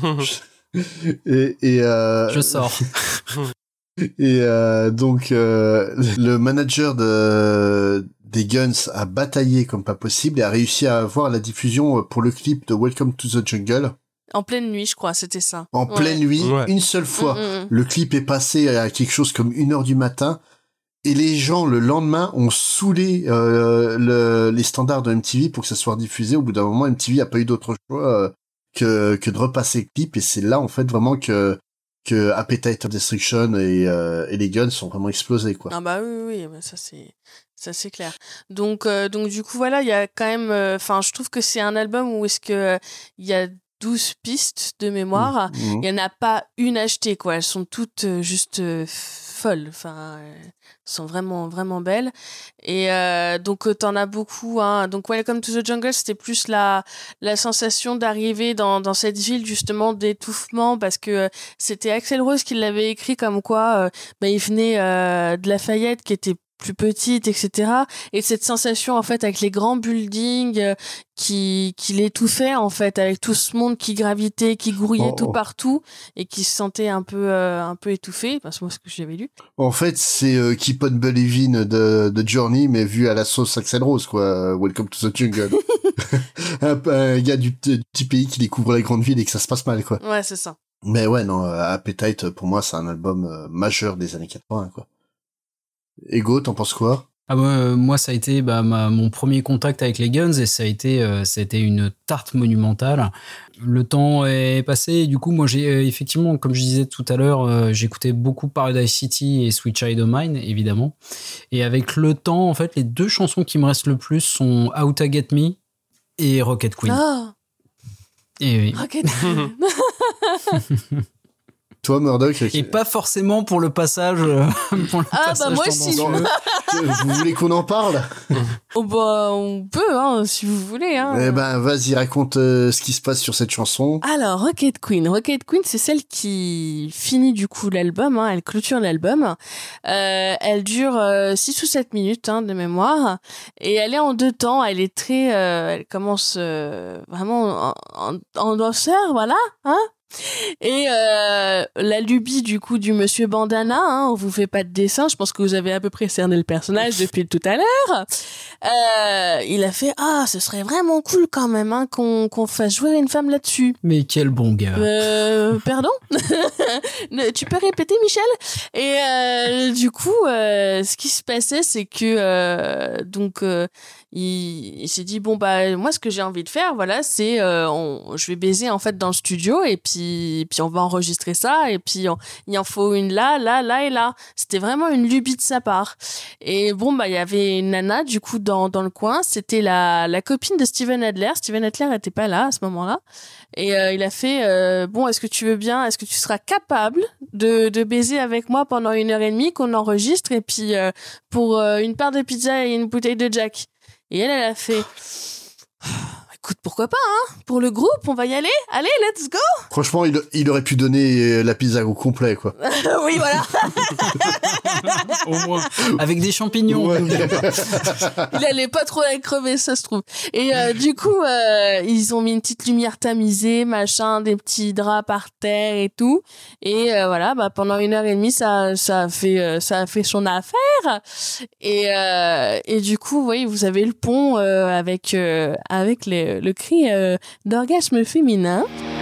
Je sors. Et donc, le manager des Guns a bataillé comme pas possible et a réussi à avoir la diffusion pour le clip de Welcome to the Jungle. En pleine nuit, je crois, c'était ça. En pleine nuit, une seule fois. Le clip est passé à quelque chose comme 1h du matin. Et les gens, le lendemain, ont saoulé les standards de MTV pour que ça soit diffusé. Au bout d'un moment, MTV a pas eu d'autre choix que de repasser le clip. Et c'est là, en fait, vraiment que Appetite for Destruction et les Guns sont vraiment explosés, quoi. Ah bah oui, ça c'est clair. Donc du coup, voilà, il y a quand même... je trouve que c'est un album où est-ce que il y a 12 pistes de mémoire. Il y en a pas une achetée, quoi. Elles sont toutes juste folles. Enfin, elles sont vraiment, vraiment belles. Et donc, t'en as beaucoup. Hein. Donc, Welcome to the Jungle, c'était plus la sensation d'arriver dans cette ville, justement, d'étouffement, parce que c'était Axl Rose qui l'avait écrit comme quoi il venait de Lafayette, qui était plus petite, etc. Et cette sensation, en fait, avec les grands buildings qui l'étouffaient, en fait, avec tout ce monde qui gravitait, qui grouillait tout partout et qui se sentait un peu étouffé. Enfin, c'est moi ce que j'avais lu. En fait, c'est Keep on Believing de Journey, mais vu à la sauce Axl Rose, quoi. Welcome to the Jungle. un gars du petit pays qui découvre la grande ville et que ça se passe mal, quoi. Ouais, c'est ça. Mais ouais, non, Appetite, pour moi, c'est un album majeur des années 80, quoi. Ego, t'en penses quoi? Moi, ça a été mon premier contact avec les Guns et ça a été une tarte monumentale. Le temps est passé et du coup, moi, j'ai effectivement, comme je disais tout à l'heure, j'écoutais beaucoup Paradise City et Sweet Child of Mine, évidemment. Et avec le temps, en fait, les deux chansons qui me restent le plus sont How to Get Me et Rocket Queen. Ah. Et oui. Rocket Queen. Toi, Murdoch. Et pas forcément pour le passage. Moi aussi. Vous voulez qu'on en parle? On peut, hein, si vous voulez. Hein. Eh ben, vas-y, raconte ce qui se passe sur cette chanson. Alors, Rocket Queen. Rocket Queen, c'est celle qui finit du coup l'album. Hein, elle clôture l'album. Elle dure 6 ou 7 minutes de mémoire. Et elle est en 2 temps. Elle est très... elle commence vraiment en danseur, voilà. Hein. Et la lubie du coup du monsieur Bandana, on vous fait pas de dessin, je pense que vous avez à peu près cerné le personnage depuis tout à l'heure. Il a fait ce serait vraiment cool quand même qu'on fasse jouer une femme là-dessus. Mais quel bon gars. Pardon. Tu peux répéter, Michel? Et du coup ce qui se passait c'est que il s'est dit moi ce que j'ai envie de faire c'est je vais baiser en fait dans le studio et puis on va enregistrer ça et puis il en faut une là et là. C'était vraiment une lubie de sa part. Et il y avait une nana du coup dans le coin, c'était la copine de Steven Adler. Steven Adler était pas là à ce moment-là. Et il a fait bon, est-ce que tu seras capable de baiser avec moi pendant 1h30 qu'on enregistre et puis pour une part de pizza et une bouteille de Jack. Et elle a fait écoute, pourquoi pas, hein? Pour le groupe, on va y aller. Allez, let's go! Franchement, il aurait pu donner la pizza au complet, quoi. Oui, voilà. Au moins. Avec des champignons. Ouais. Il allait pas trop la crever, ça se trouve. Et du coup, ils ont mis une petite lumière tamisée, machin, des petits draps par terre et tout. Et voilà, pendant 1h30, ça a fait son affaire. Et du coup, oui, vous avez le pont avec le cri d'orgasme féminin.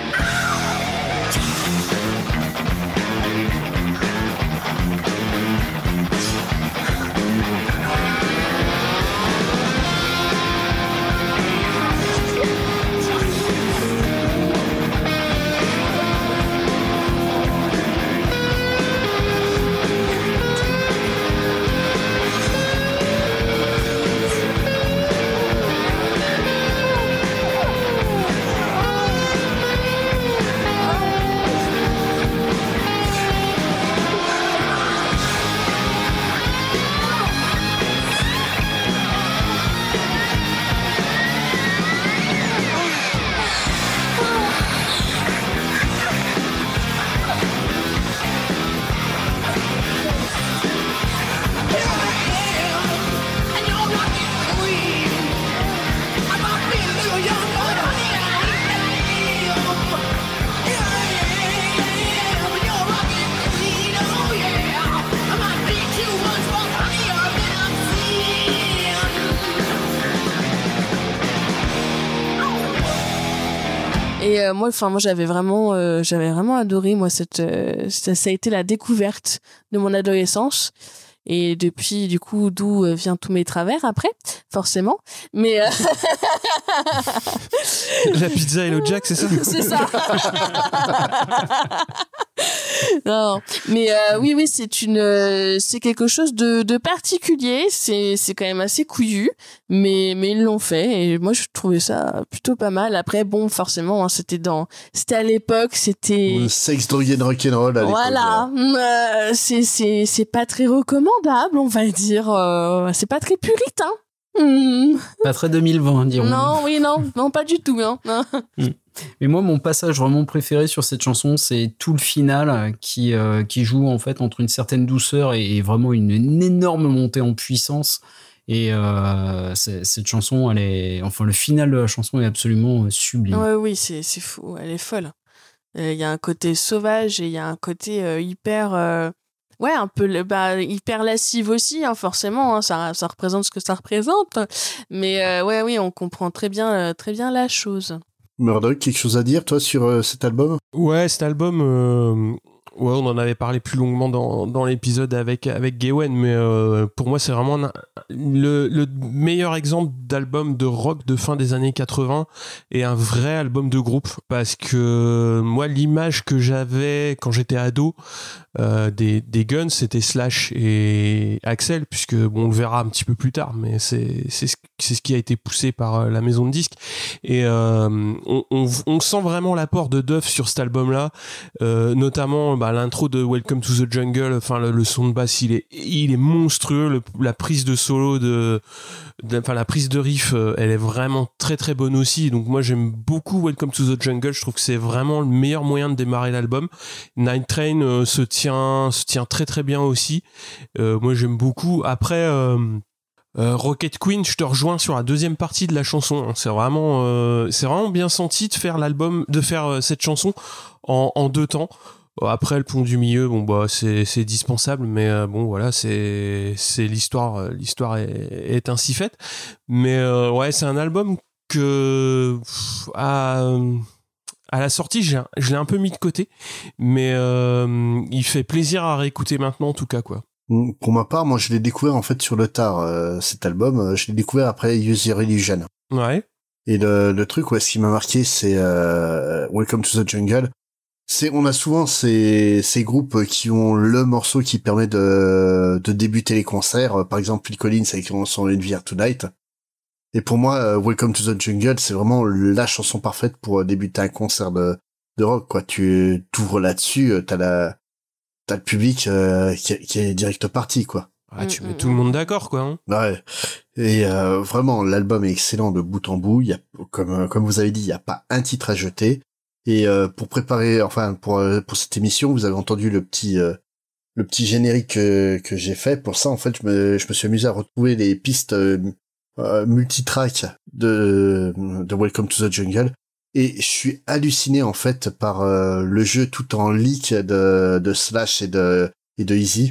Et moi j'avais vraiment adoré ça a été la découverte de mon adolescence. Et depuis, du coup, d'où vient tous mes travers après, forcément. Mais la pizza et le Jack, c'est ça? C'est ça. Non, mais oui, c'est quelque chose de particulier. C'est quand même assez couillu, mais ils l'ont fait et moi je trouvais ça plutôt pas mal. Après, bon, forcément, hein, c'était à l'époque, c'était sex, drogue and rock'n'roll à l'époque. Voilà, c'est pas très recommandable, on va dire. C'est pas très puritain. Pas très 2020, dirons. Non, pas du tout. Hein. Mais moi, mon passage vraiment préféré sur cette chanson, c'est tout le final qui joue en fait entre une certaine douceur et vraiment une énorme montée en puissance. Et cette chanson, le final de la chanson est absolument sublime. Ouais, oui, c'est fou, elle est folle. Il y a un côté sauvage et il y a un côté hyper... Ouais, un peu hyper lascive aussi, hein, forcément, hein, ça représente ce que ça représente. Mais oui, on comprend très bien la chose. Murdoch, quelque chose à dire, toi, sur cet album? Ouais, cet album... Ouais, on en avait parlé plus longuement dans l'épisode avec Gawain, mais pour moi c'est vraiment le meilleur exemple d'album de rock de fin des années 80 et un vrai album de groupe, parce que moi l'image que j'avais quand j'étais ado des Guns, c'était Slash et Axl, puisque bon, on le verra un petit peu plus tard, mais c'est ce qui a été poussé par la maison de disques, et on sent vraiment l'apport de Duff sur cet album là, notamment l'intro de Welcome to the Jungle, enfin le son de basse il est monstrueux, la prise de solo la prise de riff elle est vraiment très très bonne aussi, donc moi j'aime beaucoup Welcome to the Jungle, je trouve que c'est vraiment le meilleur moyen de démarrer l'album. Night Train se tient très très bien aussi, moi j'aime beaucoup. Après Rocket Queen, je te rejoins sur la deuxième partie de la chanson, c'est vraiment bien senti de faire cette chanson en deux temps. Après le pont du milieu, c'est dispensable, mais bon voilà, c'est l'histoire est ainsi faite. Mais ouais, c'est un album que à la sortie je l'ai un peu mis de côté, mais il fait plaisir à réécouter maintenant en tout cas, quoi. Pour ma part, moi je l'ai découvert en fait sur le tard, cet album, je l'ai découvert après Use Your Illusion. Ouais. Et le truc, ce qui m'a marqué, c'est Welcome to the Jungle. On a souvent ces groupes qui ont le morceau qui permet de débuter les concerts. Par exemple, Phil Collins avec son In the Air Tonight. Et pour moi, Welcome to the Jungle, c'est vraiment la chanson parfaite pour débuter un concert de rock, quoi. Tu t'ouvres là-dessus, t'as le public qui est direct parti, quoi. Ah, tu mets tout le monde d'accord, quoi. Hein. Ouais. Et vraiment, l'album est excellent de bout en bout. Il y a, comme vous avez dit, il y a pas un titre à jeter. Et pour préparer, pour cette émission, vous avez entendu le petit générique que j'ai fait. Pour ça, en fait, je me suis amusé à retrouver les pistes multitrack de Welcome to the Jungle. Et je suis halluciné en fait par le jeu tout en leak de Slash et de Easy.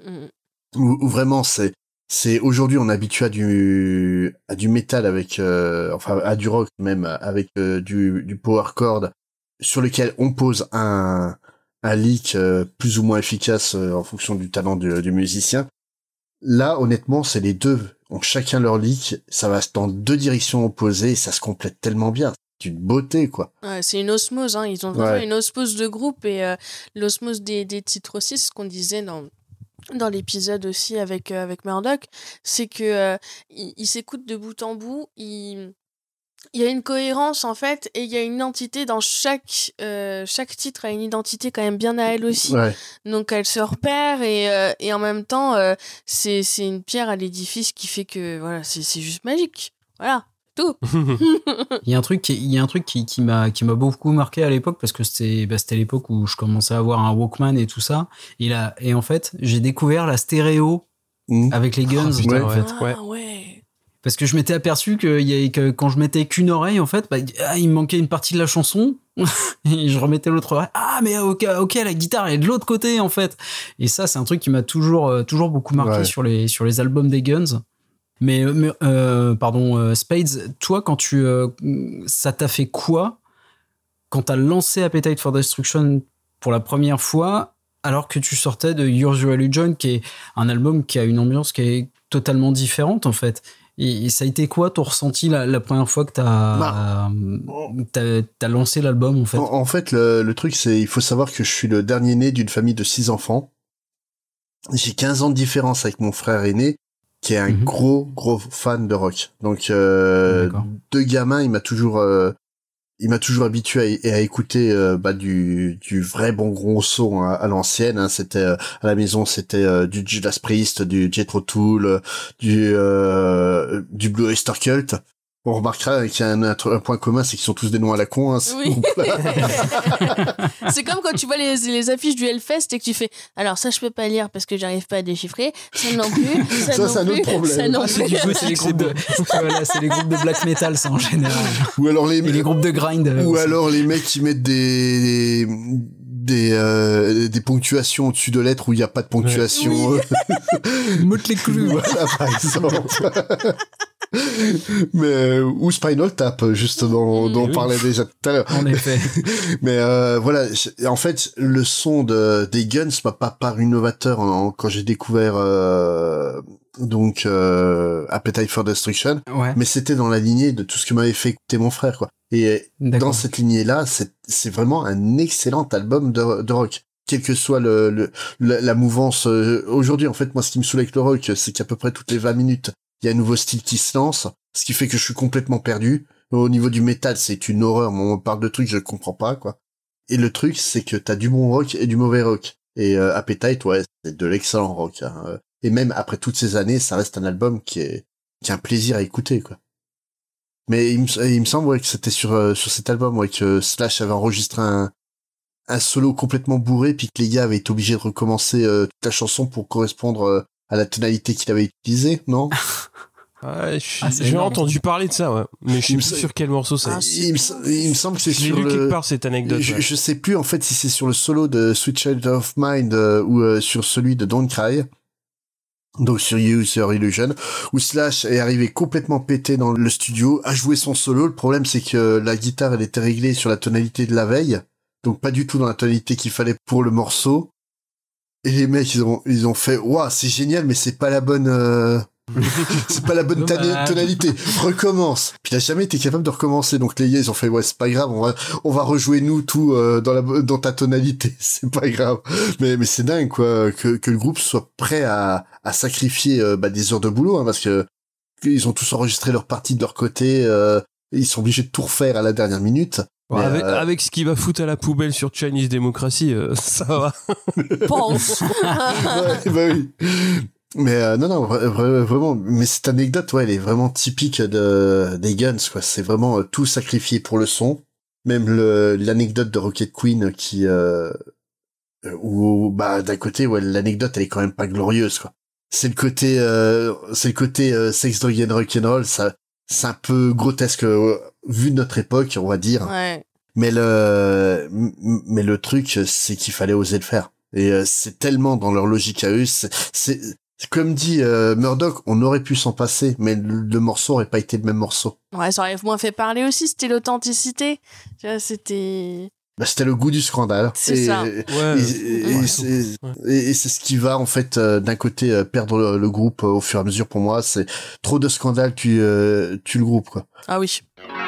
Où vraiment c'est aujourd'hui on est habitué à du métal avec à du rock même avec du power chord sur lequel on pose un leak plus ou moins efficace en fonction du talent du musicien. Là honnêtement c'est les deux ont chacun leur leak, ça va dans deux directions opposées et ça se complète tellement bien. C'est une beauté quoi. Ouais, c'est une osmose hein, ils ont vraiment une osmose de groupe et l'osmose des titres aussi, c'est ce qu'on disait dans l'épisode aussi avec Murdoch, c'est que il s'écoute de bout en bout, il y a une cohérence en fait et il y a une identité dans chaque titre a une identité quand même bien à elle aussi. Ouais. Donc elle se repère et en même temps c'est une pierre à l'édifice qui fait que voilà, c'est juste magique. Voilà. Tout. Il y a un truc qui m'a beaucoup marqué à l'époque parce que c'était l'époque où je commençais à avoir un Walkman et tout ça. Et en fait, j'ai découvert la stéréo avec les Guns. Oh, putain, en fait. Ouais. Parce que je m'étais aperçu que quand je mettais qu'une oreille, en fait, il me manquait une partie de la chanson. Et je remettais l'autre oreille. Ah, mais ok, la guitare elle est de l'autre côté, en fait. Et ça, c'est un truc qui m'a toujours beaucoup marqué sur les albums des Guns. Mais Spades, toi, quand ça t'a fait quoi quand t'as lancé Appetite for Destruction pour la première fois, alors que tu sortais de Use Your Illusion, qui est un album qui a une ambiance qui est totalement différente, en fait. Et ça a été quoi ton ressenti la première fois que t'as lancé l'album, en fait? En fait, le truc, c'est, il faut savoir que je suis le dernier né d'une famille de 6 enfants. J'ai 15 ans de différence avec mon frère aîné, qui est un gros fan de rock. Donc de gamin, il m'a toujours habitué à écouter du vrai bon gros son à l'ancienne. Hein. C'était à la maison, c'était du Judas Priest, du Jethro Tull, du Blue Oyster Cult. On remarquera qu'il y a un point commun, c'est qu'ils sont tous des noms à la con. Hein, oui. C'est comme quand tu vois les affiches du Hellfest et que tu fais alors ça je peux pas lire parce que j'arrive pas à déchiffrer, ça non plus, ça c'est un autre problème. Ça non plus. C'est les groupes de black metal, ça en général. Ou alors les groupes de grind. Ou alors les mecs qui mettent des ponctuations au-dessus de lettres où il n'y a pas de ponctuation. Oui. Motley Crue. Voilà, par exemple. Mais ou Spinal Tap justement dont on parlait déjà tout à l'heure. En effet. Mais voilà, en fait le son des Guns m'a pas paru innovateur quand j'ai découvert Appetite for Destruction, mais c'était dans la lignée de tout ce que m'avait fait écouter mon frère quoi. Et dans cette lignée là, c'est vraiment un excellent album de rock. Quelle que soit la mouvance aujourd'hui, en fait moi ce qui me saoule avec le rock, c'est qu'à peu près toutes les 20 minutes il y a un nouveau style qui se lance, ce qui fait que je suis complètement perdu. Au niveau du métal, c'est une horreur. On parle de trucs que je comprends pas, quoi. Et le truc, c'est que t'as du bon rock et du mauvais rock. Et Appetite, c'est de l'excellent rock. Hein. Et même après toutes ces années, ça reste un album qui est un plaisir à écouter, quoi. Mais il me semble que c'était sur cet album que Slash avait enregistré un solo complètement bourré, puis que les gars avaient été obligés de recommencer toute la chanson pour correspondre à la tonalité qu'il avait utilisée, non? J'ai entendu parler de ça, ouais. Mais je sais plus sur quel morceau c'est. Il me semble que c'est sur lu quelque part cette anecdote. Je sais plus en fait si c'est sur le solo de Sweet Child of Mine ou sur celui de Don't Cry. Donc sur Use Your Illusion, où Slash est arrivé complètement pété dans le studio, a joué son solo. Le problème c'est que la guitare elle était réglée sur la tonalité de la veille, donc pas du tout dans la tonalité qu'il fallait pour le morceau. Et les mecs ils ont fait waouh c'est génial mais c'est pas la bonne C'est pas la bonne tonalité. Recommence. Puis il a jamais été capable de recommencer. Donc les gars, ils ont fait, ouais, c'est pas grave, on va rejouer nous tout dans ta tonalité. C'est pas grave. Mais c'est dingue, quoi, que le groupe soit prêt à sacrifier des heures de boulot, hein, parce que ils ont tous enregistré leur partie de leur côté. Ils sont obligés de tout refaire à la dernière minute. Ouais, avec ce qu'il va foutre à la poubelle sur Chinese Democracy, ça va. Pense. Ouais, oui. Mais non, vraiment. Mais cette anecdote, ouais, elle est vraiment typique des Guns, quoi. C'est vraiment tout sacrifié pour le son. Même l'anecdote de Rocket Queen qui, où d'un côté, ouais, l'anecdote, elle est quand même pas glorieuse, quoi. C'est le côté sex, drug and rock'n'roll, ça. C'est un peu grotesque vu de notre époque, on va dire. Ouais. Mais le truc, c'est qu'il fallait oser le faire. Et c'est tellement dans leur logique à eux. C'est comme dit Murdoch, on aurait pu s'en passer, mais le morceau aurait pas été le même morceau. Ouais, ça aurait moins fait parler aussi. C'était l'authenticité. Tu vois, c'était le goût du scandale. C'est ça. Et c'est ce qui va, en fait, d'un côté, perdre le groupe au fur et à mesure. Pour moi, c'est trop de scandales, tue le groupe, quoi. Ah oui.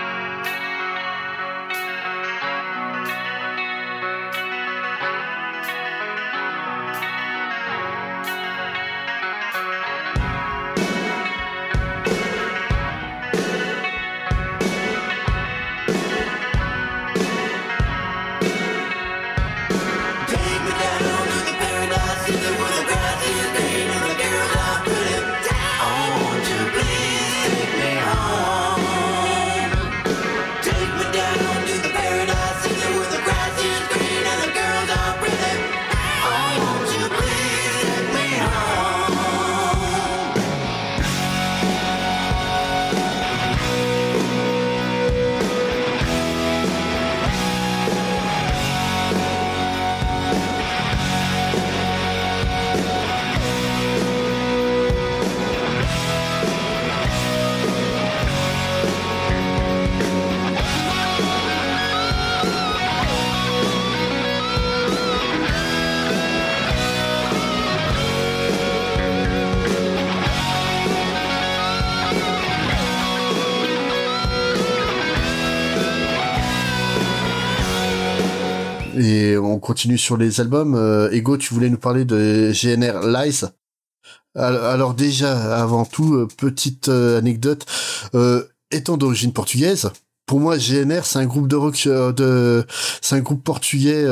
Et on continue sur les albums. Ego, tu voulais nous parler de GNR Lies. Alors déjà, avant tout, petite anecdote. Étant d'origine portugaise, pour moi, GNR, c'est un groupe de rock, c'est un groupe portugais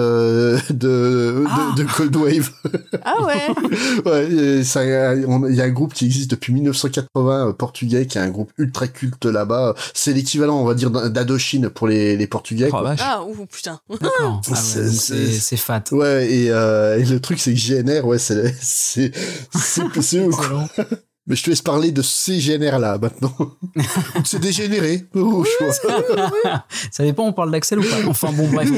de Cold Wave. Ah ouais. Ouais, il y a un groupe qui existe depuis 1980 portugais, qui est un groupe ultra culte là-bas. C'est l'équivalent, on va dire, d'Indochine pour les Portugais. Oh, quoi. Ah ouh putain. D'accord. Ah ouais, c'est fat. Ouais, et le truc, c'est que GNR, ouais, c'est eux, quoi. Mais je te laisse parler de ces GNR-là, maintenant. C'est dégénéré. Oh, Ça dépend, on parle d'Axel ou pas. Enfin bon, bref.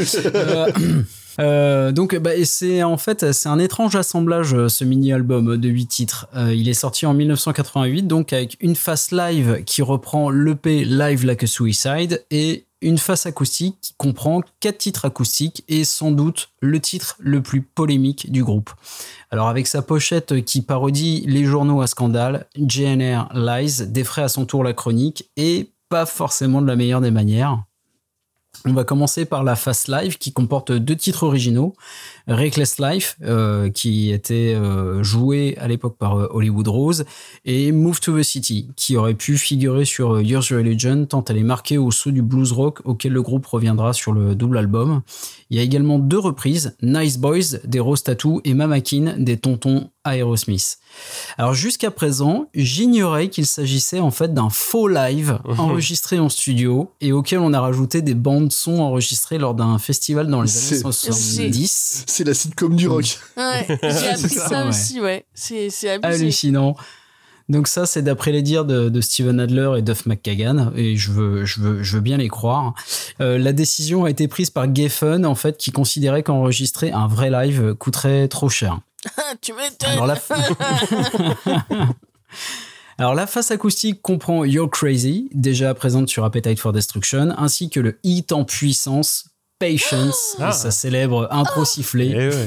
Donc c'est un étrange assemblage, ce mini-album de 8 titres. Il est sorti en 1988, donc avec une face live qui reprend l'EP Live Like a Suicide et une face acoustique qui comprend 4 titres acoustiques et sans doute le titre le plus polémique du groupe. Alors avec sa pochette qui parodie les journaux à scandale, GNR Lies défraie à son tour la chronique et pas forcément de la meilleure des manières. On va commencer par la face live qui comporte 2 titres originaux. Reckless Life, qui était joué à l'époque par Hollywood Rose, et Move to the City, qui aurait pu figurer sur Yours Religion tant elle est marquée au sceau du blues rock auquel le groupe reviendra sur le double album. Il y a également 2 reprises, Nice Boys des Rose Tattoo et Mama Kin des Tontons Aerosmith. Alors jusqu'à présent, j'ignorais qu'il s'agissait en fait d'un faux live enregistré en studio et auquel on a rajouté des bandes son enregistrées lors d'un festival dans les années 70. C'est la sitcom du rock. Ouais, j'ai appris ça aussi, ouais. C'est abusé. Hallucinant. Donc ça, c'est d'après les dires de Steven Adler et Duff McKagan, et je veux bien les croire. La décision a été prise par Geffen, en fait, qui considérait qu'enregistrer un vrai live coûterait trop cher. Tu m'étonnes. Alors la face acoustique comprend You're Crazy, déjà présente sur Appetite for Destruction, ainsi que le hit en puissance Patience, et sa célèbre intro sifflée. Ouais.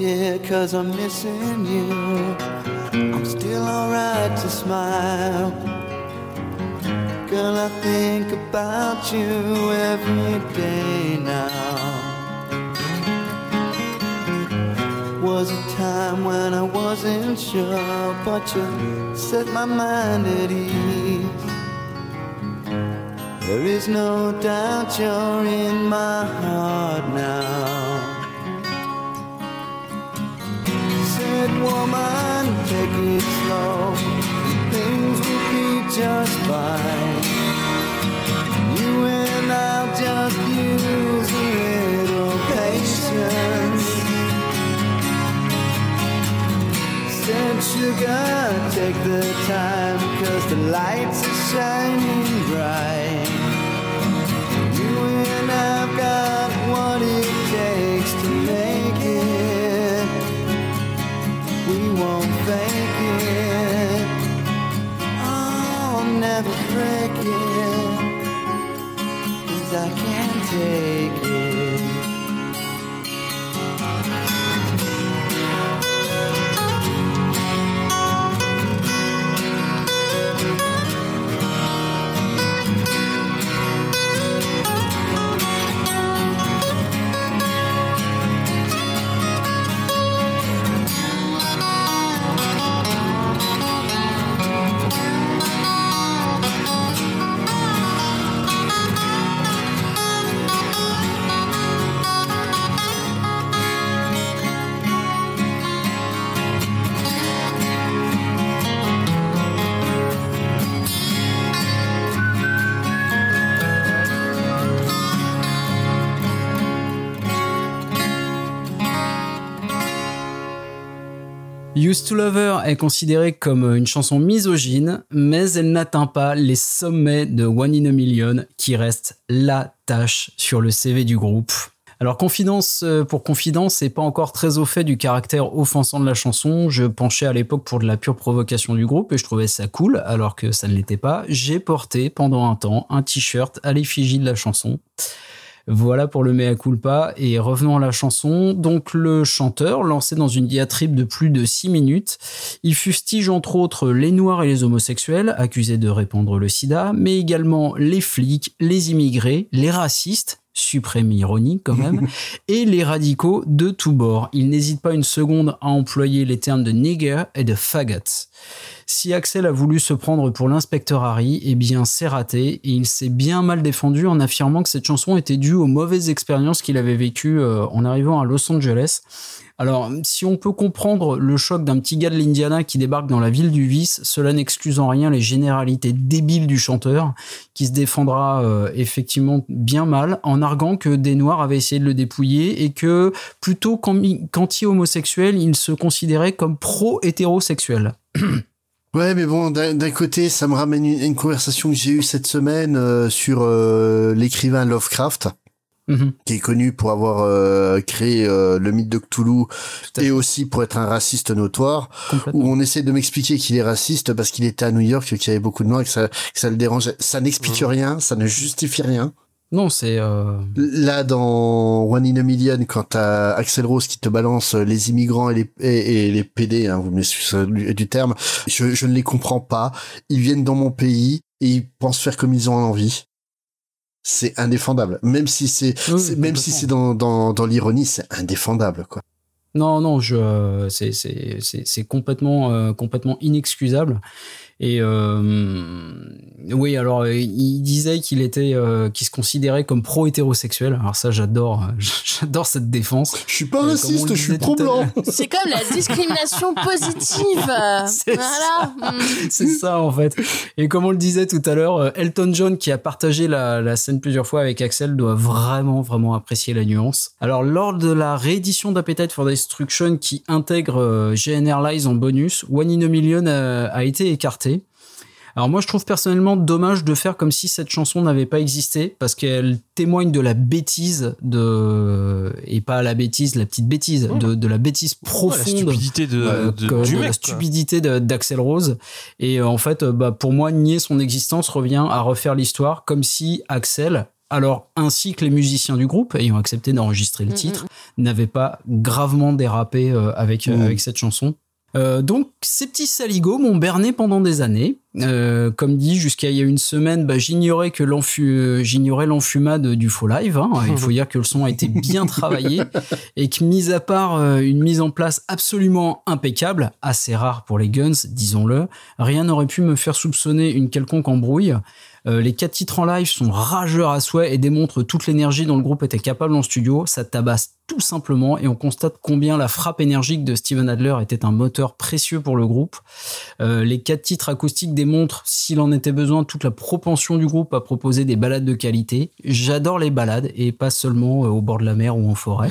care 'cause I'm missing you. I'm still alright to smile. Girl, I think about you every day now. Was a time when I wasn't sure, but you set my mind at ease. There is no doubt you're in my heart now. Said woman, take it slow, things will be just fine. You and I'll just use a little patience. Said sugar, take the time, 'cause the lights are shining bright. You and I've got what it takes to make it. We won't fake it. I'll never break it, 'cause I can't take it. Used to Love Her est considérée comme une chanson misogyne, mais elle n'atteint pas les sommets de One in a Million, qui reste la tâche sur le CV du groupe. Alors confidence pour confidence, c'est pas encore très au fait du caractère offensant de la chanson. Je penchais à l'époque pour de la pure provocation du groupe et je trouvais ça cool, alors que ça ne l'était pas. J'ai porté pendant un temps un t-shirt à l'effigie de la chanson. Voilà pour le mea culpa, et revenons à la chanson. Donc le chanteur, lancé dans une diatribe de plus de 6 minutes, il fustige entre autres les noirs et les homosexuels, accusés de répandre le sida, mais également les flics, les immigrés, les racistes, suprême ironie quand même, et les radicaux de tous bords. Il n'hésite pas une seconde à employer les termes de nigger et de faggot. Si Axl a voulu se prendre pour l'inspecteur Harry, eh bien c'est raté, et il s'est bien mal défendu en affirmant que cette chanson était due aux mauvaises expériences qu'il avait vécues en arrivant à Los Angeles. Alors, si on peut comprendre le choc d'un petit gars de l'Indiana qui débarque dans la ville du vice, cela n'excuse en rien les généralités débiles du chanteur, qui se défendra effectivement bien mal, en arguant que des Noirs avaient essayé de le dépouiller et que, plutôt qu'anti-homosexuel, il se considérait comme pro-hétérosexuel. Ouais, mais bon, d'un côté, ça me ramène une conversation que j'ai eue cette semaine sur l'écrivain Lovecraft. Qui est connu pour avoir créé le mythe de Cthulhu et aussi pour être un raciste notoire, où on essaie de m'expliquer qu'il est raciste parce qu'il était à New York, qu'il y avait beaucoup de noirs et que ça le dérangeait. Ça n'explique rien, ça ne justifie rien. Non, c'est... Là, dans One in a Million, quand t'as Axl Rose qui te balance les immigrants et les PD, hein, vous m'excusez du terme, je ne les comprends pas. Ils viennent dans mon pays et ils pensent faire comme ils ont envie. C'est indéfendable. Même si c'est dans l'ironie, c'est indéfendable, quoi. Non, c'est complètement inexcusable. Et oui, alors il disait qu'il se considérait comme pro-hétérosexuel. Alors ça, j'adore cette défense. Je suis pas raciste, je suis pro-blanc. C'est comme la discrimination positive. Voilà. C'est ça en fait. Et comme on le disait tout à l'heure, Elton John, qui a partagé la scène plusieurs fois avec Axl, doit vraiment apprécier la nuance. Alors lors de la réédition d'Appetite for Destruction, qui intègre GNR Lies en bonus, One in a Million a été écarté. Alors moi je trouve personnellement dommage de faire comme si cette chanson n'avait pas existé, parce qu'elle témoigne de la bêtise et pas la bêtise, la petite bêtise, de la bêtise profonde, la stupidité du mec, la stupidité d'Axl Rose. Et en fait, pour moi, nier son existence revient à refaire l'histoire comme si Axl Alors, ainsi que les musiciens du groupe, ayant accepté d'enregistrer le titre, n'avaient pas gravement dérapé avec cette chanson. Donc, ces petits saligots m'ont berné pendant des années. Comme dit, jusqu'à il y a une semaine, j'ignorais l'enfumade du faux live. Hein. Il faut dire que le son a été bien travaillé et que, mis à part une mise en place absolument impeccable, assez rare pour les Guns, disons-le, rien n'aurait pu me faire soupçonner une quelconque embrouille. Les 4 titres en live sont rageurs à souhait et démontrent toute l'énergie dont le groupe était capable en studio. Ça tabasse tout simplement et on constate combien la frappe énergique de Steven Adler était un moteur précieux pour le groupe. Les 4 titres acoustiques démontrent, s'il en était besoin, toute la propension du groupe à proposer des balades de qualité. J'adore les balades et pas seulement au bord de la mer ou en forêt.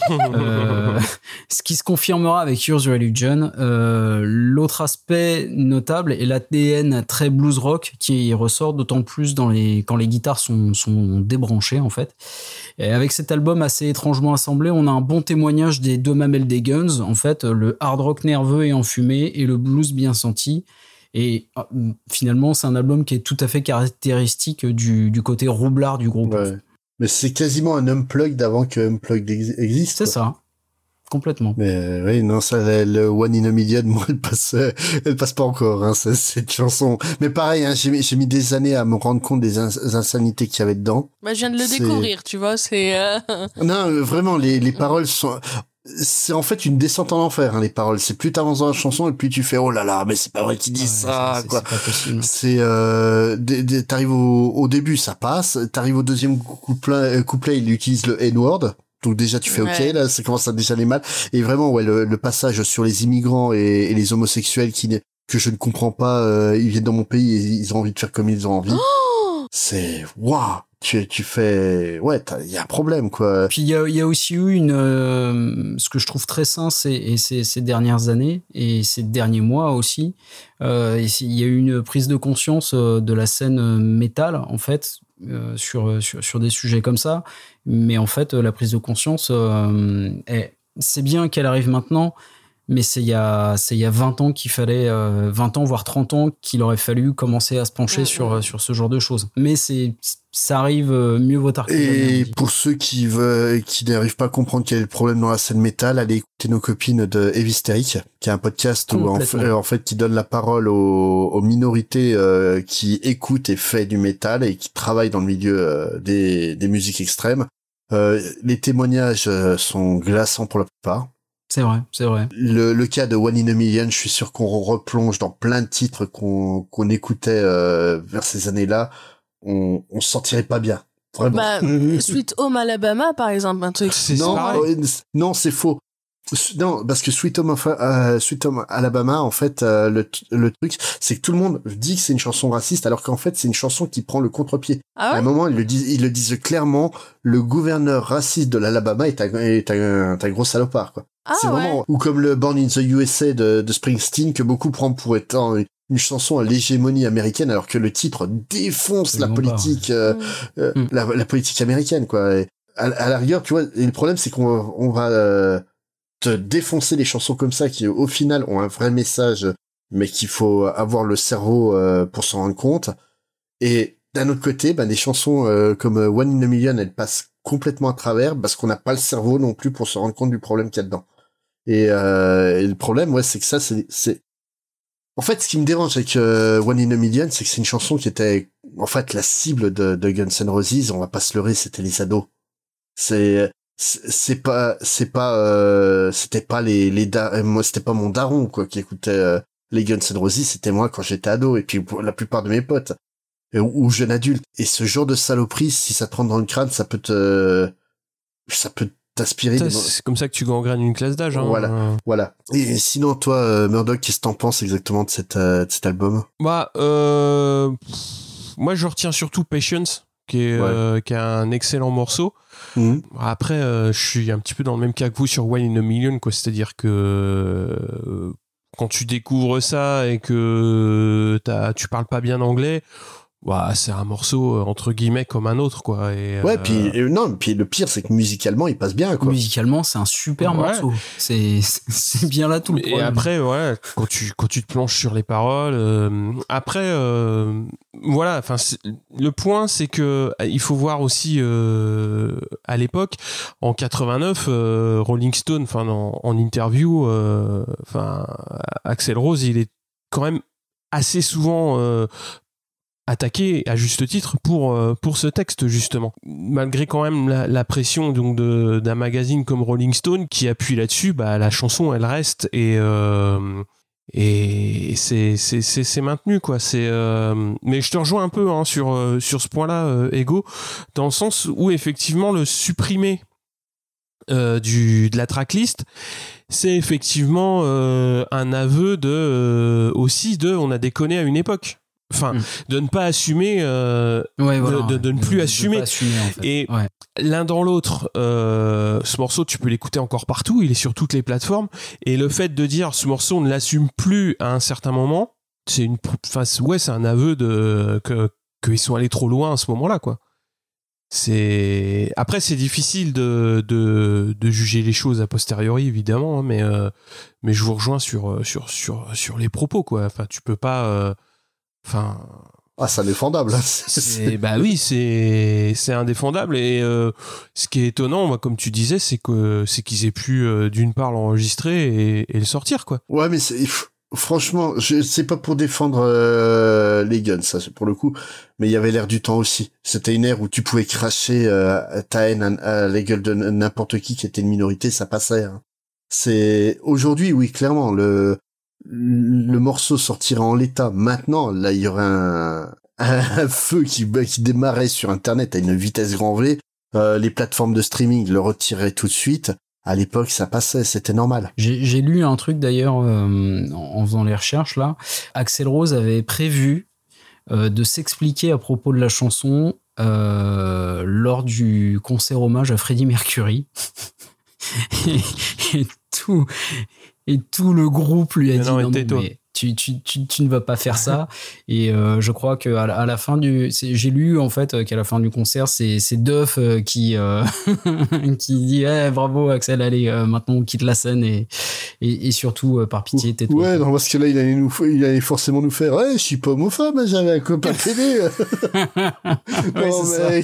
Ce qui se confirmera avec Use Religion. L'autre aspect notable est l'ADN très blues rock qui ressort d'autant plus quand les guitares sont débranchées en fait. Et avec cet album assez étrangement assemblé, on a un bon témoignage des 2 mamelles des Guns, en fait, le hard rock nerveux et enfumé et le blues bien senti. Et finalement, c'est un album qui est tout à fait caractéristique du côté roublard du groupe. Ouais. Mais c'est quasiment un unplugged avant que unplugged existe. C'est ça. Complètement. Mais oui, non, ça, le One in a Million, moi, elle passe pas encore, hein, cette chanson. Mais pareil, hein, j'ai mis des années à me rendre compte des insanités qu'il y avait dedans. Je viens de le découvrir, tu vois, c'est... Non, vraiment, les paroles c'est en fait une descente en enfer, hein, les paroles. C'est plus t'avances dans la chanson et plus tu fais, oh là là, mais c'est pas vrai qu'ils disent ça, quoi. C'est pas possible. C'est, t'arrives au début, ça passe. T'arrives au deuxième couplet, il utilise le N-word. Donc déjà tu fais ok, là ça commence à déjà aller mal. Et vraiment le passage sur les immigrants et les homosexuels que je ne comprends pas, ils viennent dans mon pays et ils ont envie de faire comme ils ont envie. C'est waouh. Tu fais il y a un problème quoi. Puis il y a aussi eu ce que je trouve très sain ces dernières années et ces derniers mois aussi, il y a eu une prise de conscience de la scène métal en fait. Sur des sujets comme ça, mais en fait la prise de conscience c'est bien qu'elle arrive maintenant, mais c'est il y a 20 ans qu'il fallait 20 ans voire 30 ans qu'il aurait fallu commencer à se pencher sur ce genre de choses, mais ça arrive mieux vaut tard que jamais. Et pour ceux qui n'arrivent pas à comprendre quel est le problème dans la scène métal, allez écouter nos copines de Heavy Hysteric, qui est un podcast où en fait qui donne la parole aux minorités qui écoutent et fait du métal et qui travaillent dans le milieu des musiques extrêmes. Les témoignages sont glaçants pour la plupart. C'est vrai. Le cas de One in a Million, je suis sûr qu'on replonge dans plein de titres qu'on écoutait vers ces années-là. On se sentirait pas bien. Vraiment. Sweet Home Alabama, par exemple, un truc. Non, c'est faux. Non, parce que Sweet Home Alabama, en fait, le truc, c'est que tout le monde dit que c'est une chanson raciste, alors qu'en fait, c'est une chanson qui prend le contre-pied. Ah ouais? À un moment, ils le disent clairement, le gouverneur raciste de l'Alabama est un gros salopard, quoi. Ah, c'est vraiment, ou comme le Born in the USA de Springsteen, que beaucoup prennent pour étant une chanson à l'hégémonie américaine, alors que le titre défonce la politique, la politique américaine, quoi. Et à la rigueur, tu vois, et le problème, c'est qu'on va te défoncer les chansons comme ça, qui au final ont un vrai message, mais qu'il faut avoir le cerveau pour s'en rendre compte. Et d'un autre côté, des chansons comme One in a Million, elles passent complètement à travers, parce qu'on n'a pas le cerveau non plus pour se rendre compte du problème qu'il y a dedans. Et le problème, c'est que ça, c'est... En fait, ce qui me dérange avec One in a Million, c'est que c'est une chanson qui était, en fait, la cible de Guns N' Roses. On va pas se leurrer, c'était les ados. C'était pas moi, c'était pas mon daron, quoi, qui écoutait les Guns N' Roses, c'était moi quand j'étais ado, et puis la plupart de mes potes, ou jeunes adultes. Et ce genre de saloperie, si ça te rentre dans le crâne, ça peut t'inspirer. C'est comme ça que tu gangrènes une classe d'âge, hein. Voilà. Et sinon, toi, Murdoch, qu'est-ce que t'en penses exactement de cet album? Moi, je retiens surtout Patience, qui est un excellent morceau. Après, je suis un petit peu dans le même cas que vous sur One in a Million, quoi. C'est-à-dire que quand tu découvres ça et que tu parles pas bien anglais, c'est un morceau entre guillemets comme un autre, quoi. Et, puis le pire, c'est que musicalement, il passe bien, quoi. Musicalement, c'est un super morceau. C'est bien là tout le problème. Et après, quand tu te plonges sur les paroles, le point, c'est que il faut voir aussi à l'époque, en 89, Rolling Stone, en interview, Axl Rose, il est quand même assez souvent attaqué à juste titre pour ce texte, justement, malgré quand même la pression donc d'un magazine comme Rolling Stone qui appuie là-dessus. La chanson elle reste et c'est maintenu, quoi. Mais je te rejoins un peu sur ce point-là, Ego, dans le sens où effectivement le supprimer de la tracklist, c'est effectivement un aveu aussi on a déconné à une époque. De ne pas assumer, de ne plus assumer. Pas assumer, en fait. Et l'un dans l'autre, ce morceau, tu peux l'écouter encore partout, il est sur toutes les plateformes. Et le fait de dire ce morceau, on ne l'assume plus à un certain moment, c'est un aveu qu'ils sont allés trop loin à ce moment-là, quoi. Après, c'est difficile de juger les choses a posteriori, évidemment, mais je vous rejoins sur les propos, quoi. Tu peux pas. C'est indéfendable. C'est indéfendable. Et ce qui est étonnant, moi, comme tu disais, c'est qu'ils aient pu d'une part l'enregistrer et le sortir, quoi. Ouais, mais franchement, c'est pas pour défendre les guns, ça, c'est pour le coup, mais il y avait l'air du temps aussi. C'était une ère où tu pouvais cracher ta haine à la gueule de n'importe qui était une minorité, ça passait. Hein. C'est aujourd'hui, oui, clairement, le morceau sortirait en l'état. Maintenant, là, il y aurait un feu qui démarrait sur Internet à une vitesse grand V. Les plateformes de streaming le retiraient tout de suite. À l'époque, ça passait, c'était normal. J'ai lu un truc d'ailleurs en faisant les recherches là. Axl Rose avait prévu de s'expliquer à propos de la chanson lors du concert hommage à Freddie Mercury. et tout le groupe lui a dit non, mais tu ne vas pas faire ça. Et je crois que à la fin j'ai lu en fait qu'à la fin du concert c'est Duff qui dit bravo Axel, allez maintenant on quitte la scène et surtout par pitié tais-toi. Ouais, non, parce que là il allait forcément nous faire je suis pas homophobe, j'avais un copain télé. Non mec.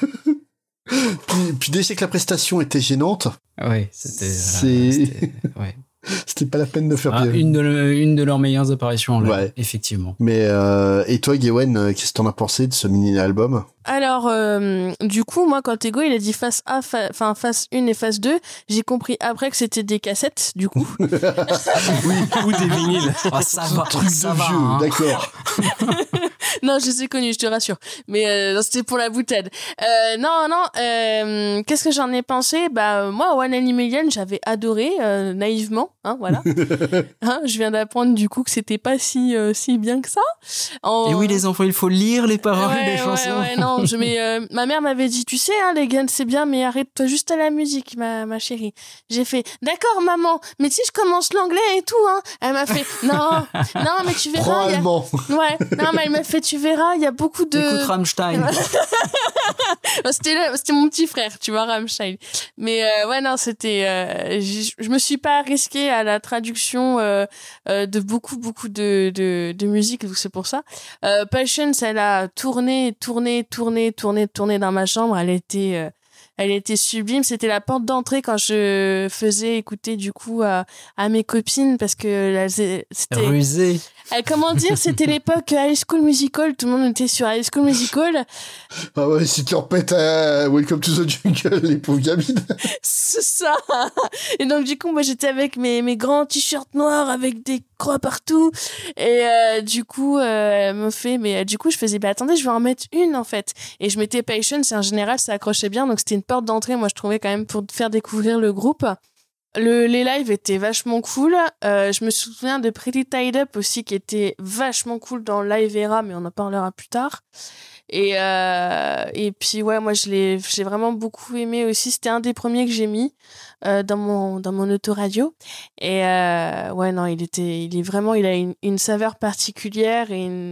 Puis déjà que la prestation était gênante. Ouais, c'était c'était pas la peine de faire bien. Une de leurs meilleures apparitions là, effectivement. Mais et toi, Gwen, qu'est-ce que t'en as pensé de ce mini-album ? Alors, du coup, moi, quand Ego, il a dit face 1 et face 2, j'ai compris après que c'était des cassettes, du coup. Oui, ou des vinyles. Ça va, truc de vieux, hein. D'accord. Non, je les ai connus, je te rassure. Mais c'était pour la boutade. Qu'est-ce que j'en ai pensé ? Moi, One and a Million, j'avais adoré, naïvement, voilà. Je viens d'apprendre, du coup, que c'était pas si bien que ça. Et oui, les enfants, il faut lire les paroles des chansons. Non, ma mère m'avait dit, tu sais, les guns, c'est bien, mais arrête-toi juste à la musique, ma chérie. J'ai fait, d'accord, maman, mais si je commence l'anglais et tout, Elle m'a fait, non, mais tu verras. Mais elle m'a fait, tu verras, il y a beaucoup de... Écoute Rammstein. C'était mon petit frère, tu vois, Rammstein. Mais c'était... je me suis pas risquée à la traduction de beaucoup de musique, donc c'est pour ça. Passion, elle a tourné dans ma chambre. Elle était sublime. C'était la porte d'entrée quand je faisais écouter du coup à mes copines parce que c'était rusée. Comment dire, c'était l'époque High School Musical, tout le monde était sur High School Musical. Ah ouais, si tu repètes à Welcome to the Jungle, les pauvres gamines. C'est ça. Et donc du coup, moi j'étais avec mes grands t-shirts noirs avec des croix partout et du coup elle me fait du coup je faisais attendez, je vais en mettre une en fait. Et je mettais Patience et en général ça accrochait bien, donc c'était une porte d'entrée, moi je trouvais quand même, pour faire découvrir le groupe. Les lives étaient vachement cool. Je me souviens de Pretty Tied Up aussi qui était vachement cool dans Live Era, mais on en parlera plus tard. Et puis moi j'ai vraiment beaucoup aimé aussi. C'était un des premiers que j'ai mis dans mon autoradio. Et il a une saveur particulière et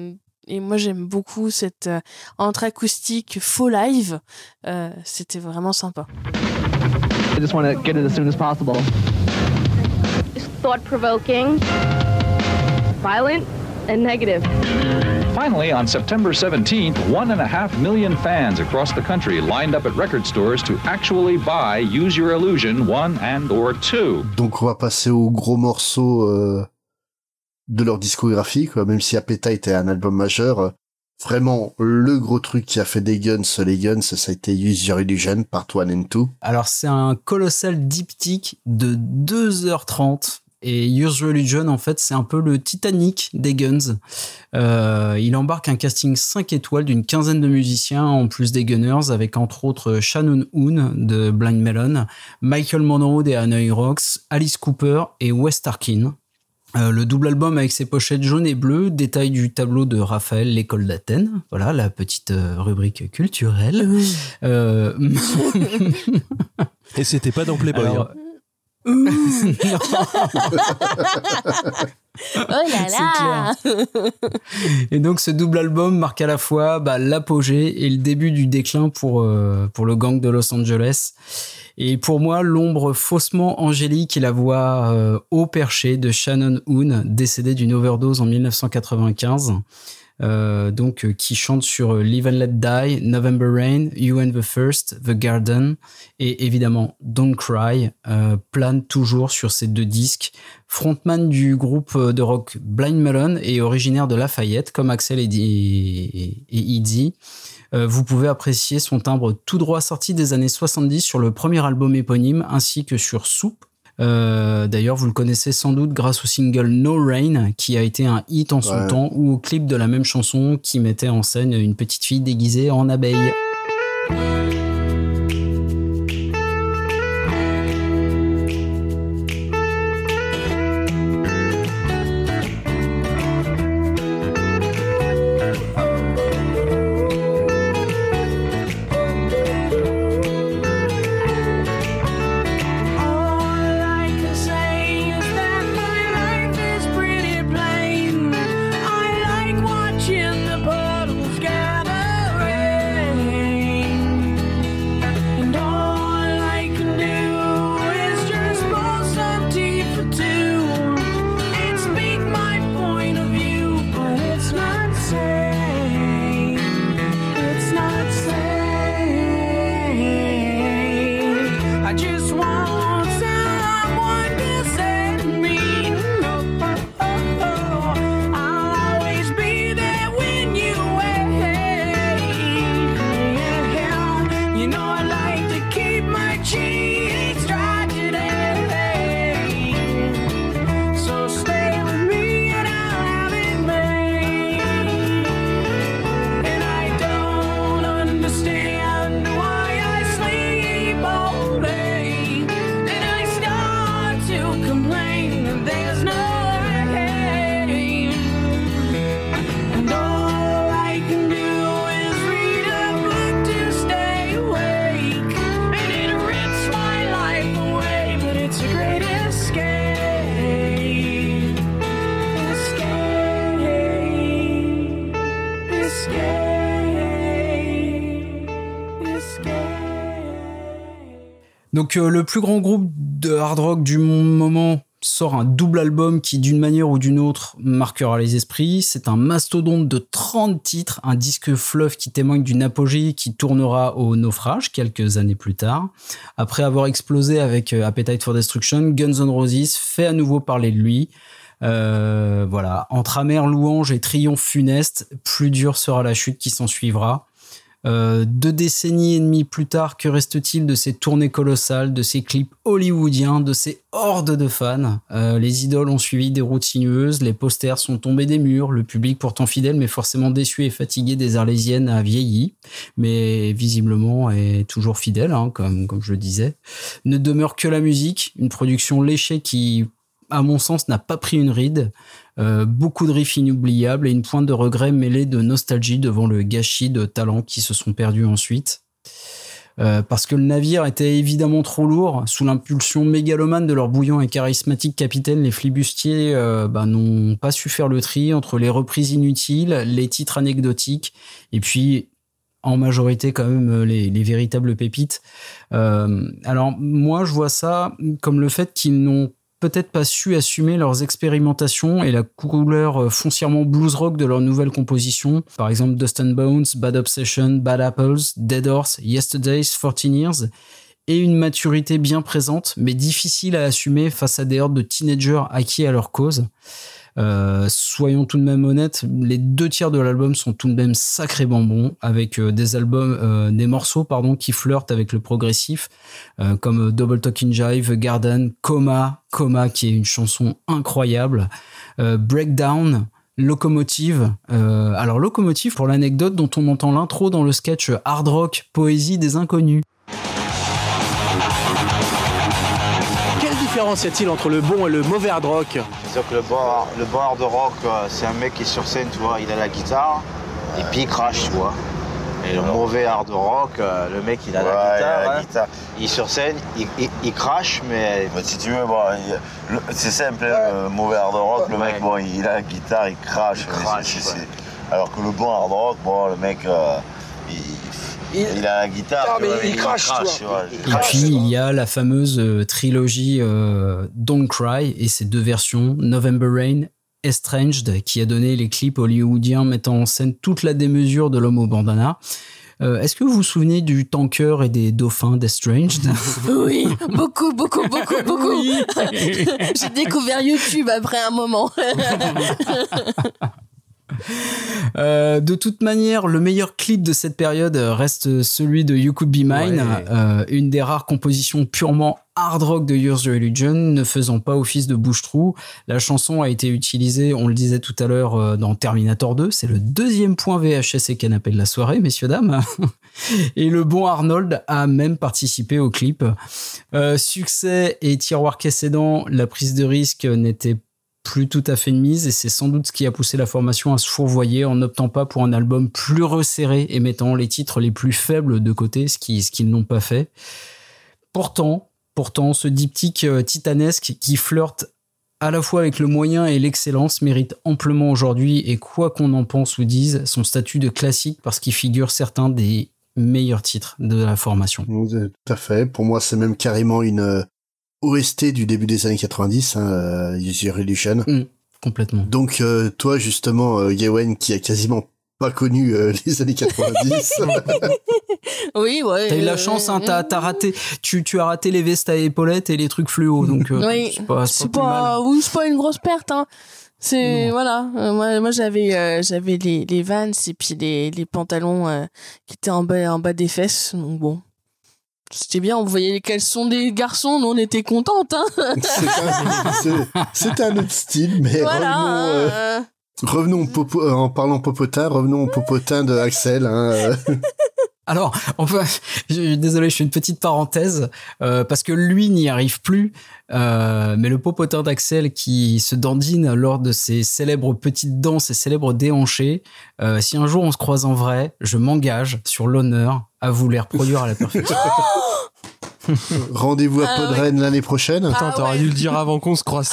Et moi, j'aime beaucoup cette entre acoustique faux live. C'était vraiment sympa. I just want to get it as soon as possible. It's thought-provoking, violent, and negative. Finally, on September 17th, 1.5 million fans across the country lined up at record stores to actually buy Use Your Illusion 1 and or 2. Donc on va passer au gros morceau de leur discographie, quoi. Même si Appetite est un album majeur, vraiment le gros truc qui a fait des Guns, les Guns, ça a été Use Your Illusion, Part 1 and 2. Alors c'est un colossal diptyque de 2h30. Et Use Your Illusion, en fait, c'est un peu le Titanic des Guns. Il embarque un casting 5 étoiles d'une quinzaine de musiciens, en plus des Gunners, avec entre autres Shannon Hoon de Blind Melon, Michael Monroe des Hanoi Rocks, Alice Cooper et Wes Tarkin. Le double album avec ses pochettes jaunes et bleues, détail du tableau de Raphaël, l'école d'Athènes. Voilà, la petite rubrique culturelle. Et c'était pas dans Playboy. Alors, oh là là. Et donc ce double album marque à la fois l'apogée et le début du déclin pour le gang de Los Angeles. Et pour moi, l'ombre faussement angélique et la voix haut perchée de Shannon Hoon, décédée d'une overdose en 1995. Qui chante sur Live and Let Die, November Rain, You and the First, The Garden et évidemment Don't Cry, plane toujours sur ces deux disques. Frontman du groupe de rock Blind Melon et originaire de Lafayette comme Axel et Izzy. Vous pouvez apprécier son timbre tout droit sorti des années 70 sur le premier album éponyme ainsi que sur Soup. D'ailleurs, vous le connaissez sans doute grâce au single No Rain qui a été un hit en son temps ou au clip de la même chanson qui mettait en scène une petite fille déguisée en abeille. Donc le plus grand groupe de hard rock du moment sort un double album qui d'une manière ou d'une autre marquera les esprits. C'est un mastodonte de 30 titres, un disque fleuve qui témoigne d'une apogée qui tournera au naufrage quelques années plus tard. Après avoir explosé avec Appetite for Destruction, Guns N' Roses fait à nouveau parler de lui. Voilà, entre amers louanges et triomphes funestes, plus dure sera la chute qui s'en suivra. 2 décennies et demie plus tard, que reste-t-il de ces tournées colossales, de ces clips hollywoodiens, de ces hordes de fans? Les idoles ont suivi des routes sinueuses, les posters sont tombés des murs, le public pourtant fidèle mais forcément déçu et fatigué des Arlésiennes a vieilli, mais visiblement est toujours fidèle, hein, comme je le disais. Ne demeure que la musique, une production léchée qui, à mon sens, n'a pas pris une ride. Beaucoup de riffs inoubliables et une pointe de regret mêlée de nostalgie devant le gâchis de talents qui se sont perdus ensuite. parce que le navire était évidemment trop lourd. Sous l'impulsion mégalomane de leur bouillant et charismatique capitaine, les flibustiers n'ont pas su faire le tri entre les reprises inutiles, les titres anecdotiques, et puis en majorité quand même les véritables pépites. Alors moi je vois ça comme le fait qu'ils n'ont peut-être pas su assumer leurs expérimentations et la couleur foncièrement blues rock de leurs nouvelles compositions. Par exemple Dust and Bones, Bad Obsession, Bad Apples, Dead Horse, Yesterday's, 14 Years, et une maturité bien présente mais difficile à assumer face à des hordes de teenagers acquis à leur cause. Soyons tout de même honnêtes, les 2/3 de l'album sont tout de même sacrément bons, avec des morceaux qui flirtent avec le progressif, comme Double Talking Jive, Garden, Coma qui est une chanson incroyable, Breakdown, Locomotive. Alors Locomotive, pour l'anecdote, dont on entend l'intro dans le sketch Hard Rock, Poésie des Inconnus. Quelle différence y a-t-il entre le bon et le mauvais hard rock? Disons que le bon hard rock, c'est un mec qui est sur scène, tu vois, il a la guitare et puis il crache, tu vois. Et le mauvais hard rock, le mec il a la guitare, il est sur scène, il crache, mais... Si tu veux, c'est simple, le mauvais hard rock, le mec, il a la guitare, il crache. Alors que le bon hard rock, le mec... Il a la guitare, mais il crache. Et puis il y a la fameuse trilogie Don't Cry et ses 2 versions, November Rain, Estranged, qui a donné les clips hollywoodiens mettant en scène toute la démesure de l'homme au bandana. Est-ce que vous vous souvenez du tanker et des dauphins d'Estranged? Oui, beaucoup. Oui. J'ai découvert YouTube après un moment. De toute manière, le meilleur clip de cette période reste celui de You Could Be Mine, une des rares compositions purement hard rock de Use Your Illusion, ne faisant pas office de bouche-trou. La chanson a été utilisée, on le disait tout à l'heure, dans Terminator 2. C'est le 2e point VHS et canapé de la soirée, messieurs, dames. Et le bon Arnold a même participé au clip. Succès et tiroir caisse aidant, la prise de risque n'était plus tout à fait de mise, et c'est sans doute ce qui a poussé la formation à se fourvoyer en n'optant pas pour un album plus resserré et mettant les titres les plus faibles de côté, ce qu'ils n'ont pas fait. Pourtant, ce diptyque titanesque qui flirte à la fois avec le moyen et l'excellence mérite amplement aujourd'hui, et quoi qu'on en pense ou dise, son statut de classique parce qu'il figure certains des meilleurs titres de la formation. Tout à fait. Pour moi, c'est même carrément une OST du début des années 90, Use Your Illusion. Complètement. Donc, toi, justement, Gawain, qui a quasiment pas connu les années 90. Oui, ouais. T'as eu la chance, t'as raté, tu as raté les vestes à épaulettes et les trucs fluo, donc oui. c'est pas une grosse perte, hein. C'est voilà, moi j'avais les Vans et puis les pantalons qui étaient en bas des fesses, donc bon. C'était bien, on voyait les caleçons des garçons, nous on était contentes, hein. C'était un autre style, mais voilà, revenons en parlant popotin, revenons au popotin de Axel, hein. Alors, désolé, je fais une petite parenthèse, parce que lui n'y arrive plus, mais le popotin d'Axel qui se dandine lors de ses célèbres petites danses, ses célèbres déhanchés, si un jour on se croise en vrai, je m'engage sur l'honneur à vous les reproduire à la perfection. Rendez-vous à Podren l'année prochaine. Attends, t'aurais dû le dire avant qu'on se croise.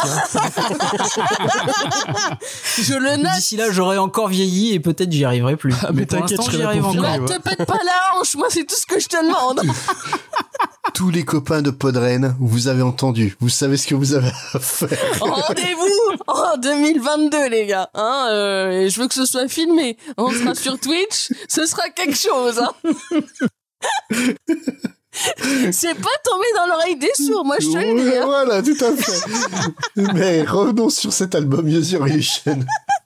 Je le note. D'ici là, j'aurais encore vieilli et peut-être j'y arriverai plus. Mais t'inquiète, je serai là pour finir. Te pète pas la hanche, moi c'est tout ce que je te demande. Tous les copains de Podren, vous avez entendu. Vous savez ce que vous avez à faire. Rendez-vous en 2022, les gars. Je veux que ce soit filmé. On sera sur Twitch. Ce sera quelque chose. C'est pas tombé dans l'oreille des sourds, moi je te le dis. Voilà, tout à fait. Mais revenons sur cet album Use Your Illusion.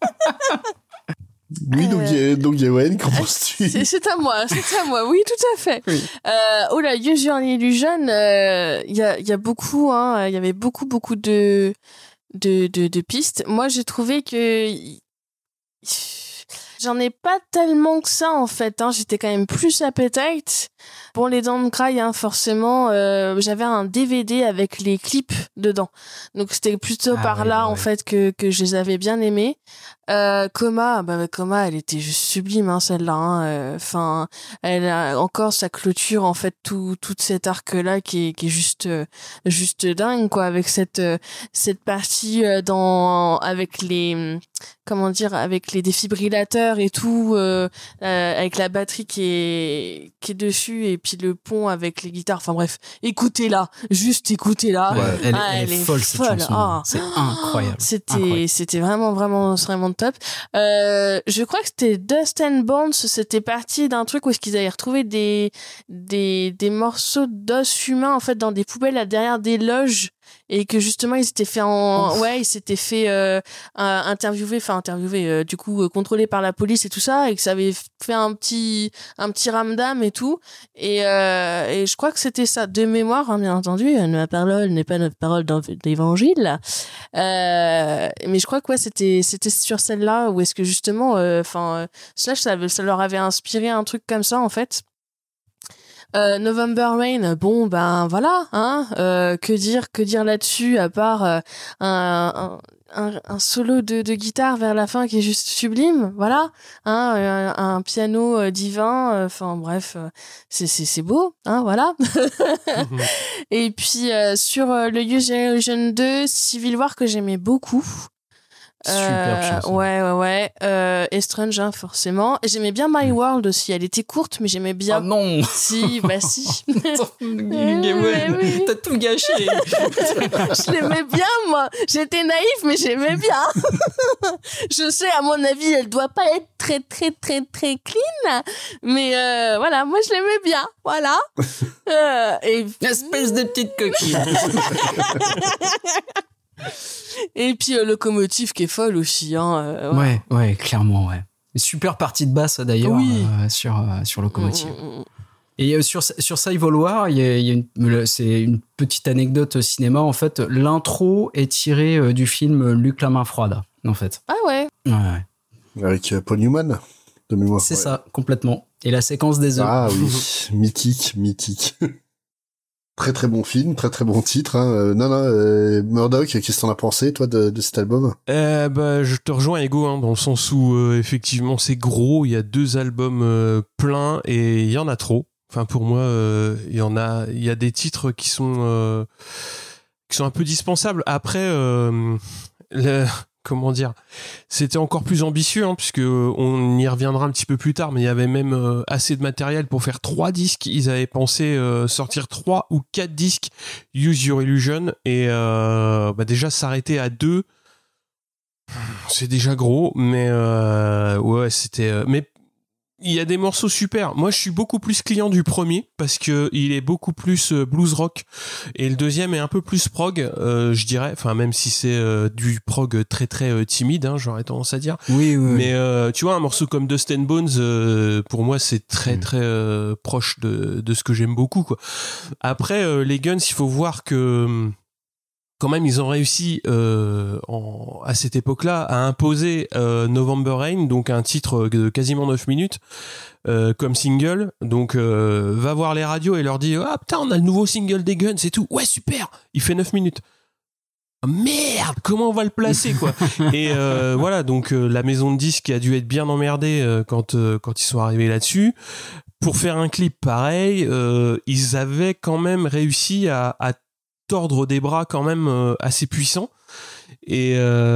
Oui, donc Gawain, qu'en penses-tu? C'est à moi, oui, tout à fait. Oui. Use Your Illusion, il y a beaucoup, il y avait beaucoup de pistes. Moi, j'ai trouvé que j'en ai pas tellement que ça, en fait, J'étais quand même plus Appetite. Pour les Don't Cry, hein, forcément, j'avais un DVD avec les clips dedans. Donc c'était plutôt par là en fait que je les avais bien aimés. Coma, Coma, elle était juste sublime, hein, celle-là. Enfin, elle a encore sa clôture en fait toute cet arc-là qui est juste dingue quoi, avec cette partie avec les avec les défibrillateurs et tout, avec la batterie qui est dessus et puis le pont avec les guitares. Enfin bref, écoutez-la, juste écoutez-la. Ouais, elle est folle cette chanson. Oh, c'est incroyable. C'était vraiment top. Je crois que c'était Dust and Bones, c'était parti d'un truc où est-ce qu'ils avaient retrouvé des morceaux d'os humains en fait dans des poubelles derrière des loges et que justement ils s'étaient fait interviewer du coup contrôlé par la police et tout ça, et que ça avait fait un petit ramdam et tout, et je crois que c'était ça de mémoire, hein, bien entendu, ma parole n'est pas notre parole dans l'évangile, mais je crois que c'était sur celle-là où est-ce que justement Slash ça leur avait inspiré un truc comme ça en fait. November Rain, bon ben voilà, hein, que dire là-dessus à part un solo de guitare vers la fin qui est juste sublime, voilà, hein, un piano divin, enfin bref, c'est beau, hein, voilà. Et puis sur le Use Your Illusion 2, Civil War que j'aimais beaucoup. Super chanson. Ouais. Estrange, hein, forcément. Et j'aimais bien My World aussi. Elle était courte, mais j'aimais bien. Oh non. Si. Oui. T'as tout gâché. Je l'aimais bien, moi. J'étais naïf, mais j'aimais bien. Je sais, à mon avis, elle doit pas être très, très, très, très clean. Mais voilà, moi, je l'aimais bien. Voilà. Espèce de petite coquille. Et puis Locomotive qui est folle aussi, hein. Ouais, clairement, ouais. Super partie de basse d'ailleurs, oui. Sur Locomotive. Et sur Civil War, c'est une petite anecdote cinéma en fait. L'intro est tirée du film Luc la main froide, en fait. Ah ouais. Ouais. Avec Paul Newman de mémoire. C'est ça, complètement. Et la séquence des œufs. Ah oui, mythique. Très très bon film, très très bon titre. Hein. Murdoch, qu'est-ce que t'en as pensé toi de cet album ? Je te rejoins Ego, hein, dans le sens où effectivement c'est gros. Il y a 2 albums pleins et il y en a trop. Enfin pour moi, il y a des titres qui sont un peu dispensables. Après, comment dire, c'était encore plus ambitieux, hein, puisque on y reviendra un petit peu plus tard, mais il y avait même assez de matériel pour faire 3 disques. Ils avaient pensé sortir 3 ou 4 disques Use Your Illusion, et déjà s'arrêter à 2, c'est déjà gros, mais c'était... mais il y a des morceaux super. Moi, je suis beaucoup plus client du premier parce que il est beaucoup plus blues rock, et le deuxième est un peu plus prog, je dirais. Enfin, même si c'est du prog très très timide, hein, j'aurais tendance à dire. Oui. Mais tu vois, un morceau comme Dust and Bones, pour moi, c'est très très proche de ce que j'aime beaucoup, quoi. Après, les Guns, il faut voir que quand même, ils ont réussi à cette époque-là à imposer November Rain, donc un titre de quasiment 9 minutes, comme single. Donc, va voir les radios et leur dit « Ah putain, on a le nouveau single des Guns et tout. Ouais, super !» Il fait 9 minutes. Oh, merde, comment on va le placer, quoi. Et voilà, donc la maison de disques a dû être bien emmerdée quand ils sont arrivés là-dessus. Pour faire un clip pareil, ils avaient quand même réussi à tordre des bras quand même assez puissants, et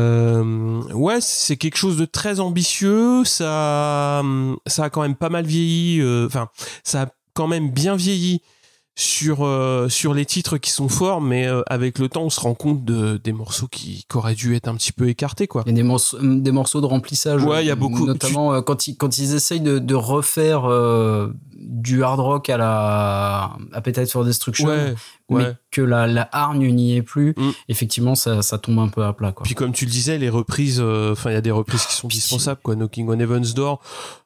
c'est quelque chose de très ambitieux. Ça a quand même pas mal vieilli, ça a quand même bien vieilli sur les titres qui sont forts, mais avec le temps on se rend compte des morceaux qui auraient dû être un petit peu écartés, quoi. Il y a des morceaux de remplissage, il y a beaucoup, notamment quand ils essayent de refaire du hard rock à la Appetite for Destruction, mais que la hargne n'y est plus. Effectivement, ça tombe un peu à plat, quoi. Puis comme tu le disais, les reprises, il y a des reprises qui sont dispensables, quoi. Knocking on Heaven's Door,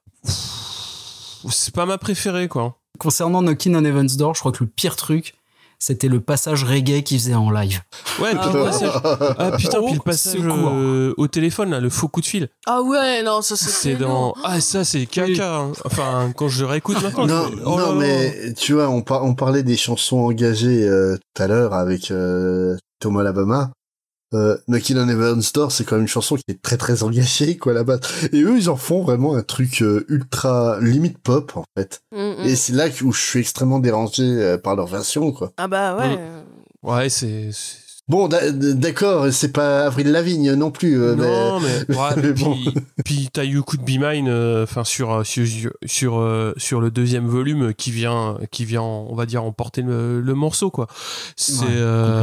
c'est pas ma préférée, quoi. Concernant Knocking on Heaven's Door, je crois que le pire truc, c'était le passage reggae qu'il faisait en live. Ouais, puis le passage au téléphone, là, le faux coup de fil. Ah ouais, non, ça c'est dans... Ah, ça c'est caca. Hein. Enfin, quand je le réécoute maintenant. Non, mais tu vois, on parlait des chansons engagées tout à l'heure avec Tom Alabama. Knockin' on Heaven's Door, c'est quand même une chanson qui est très très engagée, quoi, là-bas. Et eux, ils en font vraiment un truc ultra limite pop, en fait. Et c'est là où je suis extrêmement dérangé par leur version, quoi. Ah bah ouais. Ouais, c'est... Bon, d'accord, c'est pas Avril Lavigne non plus. Non, mais ouais, puis t'as You Could Be Mine, enfin sur le deuxième volume qui vient, on va dire, emporter le morceau, quoi. C'est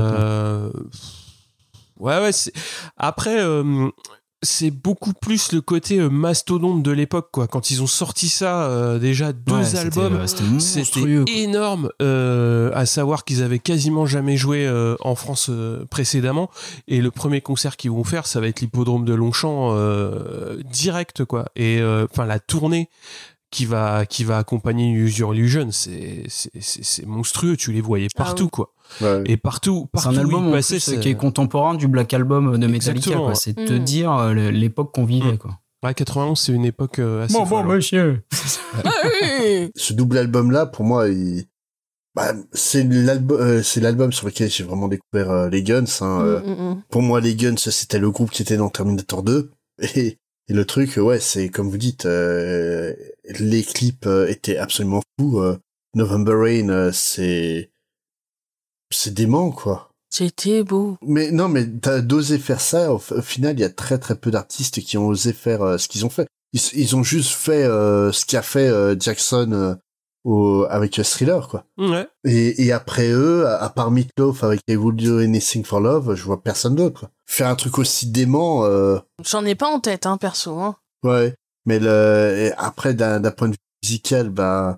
ouais, c'est... Après, c'est beaucoup plus le côté mastodonte de l'époque, quoi. Quand ils ont sorti ça, déjà 2 albums, c'était énorme, à savoir qu'ils avaient quasiment jamais joué en France précédemment, et le premier concert qu'ils vont faire, ça va être l'hippodrome de Longchamp direct, quoi. Et enfin la tournée qui va accompagner Use Your Illusion, c'est monstrueux, tu les voyais partout, quoi. Ouais. Et partout c'est un album en plus, qui est contemporain du Black Album de Metallica, quoi. C'est te dire l'époque qu'on vivait, quoi. Ouais, 91, c'est une époque assez folle. Bon, monsieur. Ce double album-là, pour moi, c'est l'album sur lequel j'ai vraiment découvert les Guns. Pour moi, les Guns, c'était le groupe qui était dans Terminator 2. Et le truc, ouais, c'est comme vous dites, les clips étaient absolument fous. November Rain, c'est dément, quoi. C'était beau. Mais non, mais t'as osé faire ça. Au final, il y a très très peu d'artistes qui ont osé faire ce qu'ils ont fait. Ils ont juste fait ce qu'a fait Jackson avec Thriller, quoi. Ouais. Et après eux, à part Meatloaf avec I Would Do Anything for Love, je vois personne d'autre, quoi. Faire un truc aussi dément. J'en ai pas en tête, perso. Ouais. Mais après, d'un point de vue musical,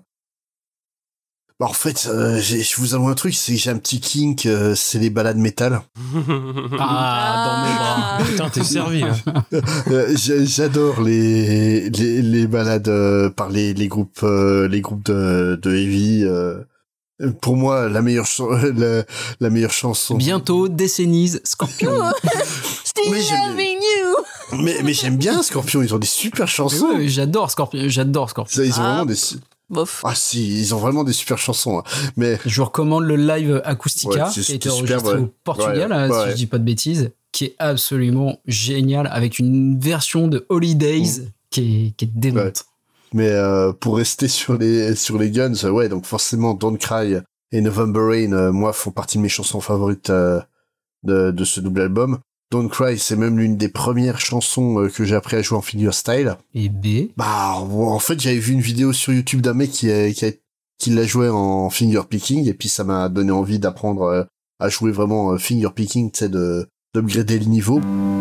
en fait, je vous avoue un truc, c'est que j'ai un petit kink, c'est les balades métal. Dans mes bras. Putain, t'es servi, là. J'adore les balades par les groupes de heavy. Pour moi, la meilleure chanson. Bientôt, Décennies, Scorpion. Still loving you. Mais j'aime bien Scorpion, ils ont des super chansons. Ouais, j'adore Scorpion. Ils ont vraiment des... Bof. Ah si, ils ont vraiment des super chansons. Mais je vous recommande le live Acoustica qui a été enregistré au Portugal, si je dis pas de bêtises, qui est absolument génial avec une version de Holidays qui est démente. Ouais. Mais pour rester sur les Guns, ouais, donc forcément Don't Cry et November Rain, moi, font partie de mes chansons favorites de ce double album. Don't Cry, c'est même l'une des premières chansons que j'ai appris à jouer en fingerstyle. Et B? En fait, j'avais vu une vidéo sur YouTube d'un mec qui l'a joué en fingerpicking, et puis ça m'a donné envie d'apprendre à jouer vraiment fingerpicking, tu sais, d'upgrader le niveau.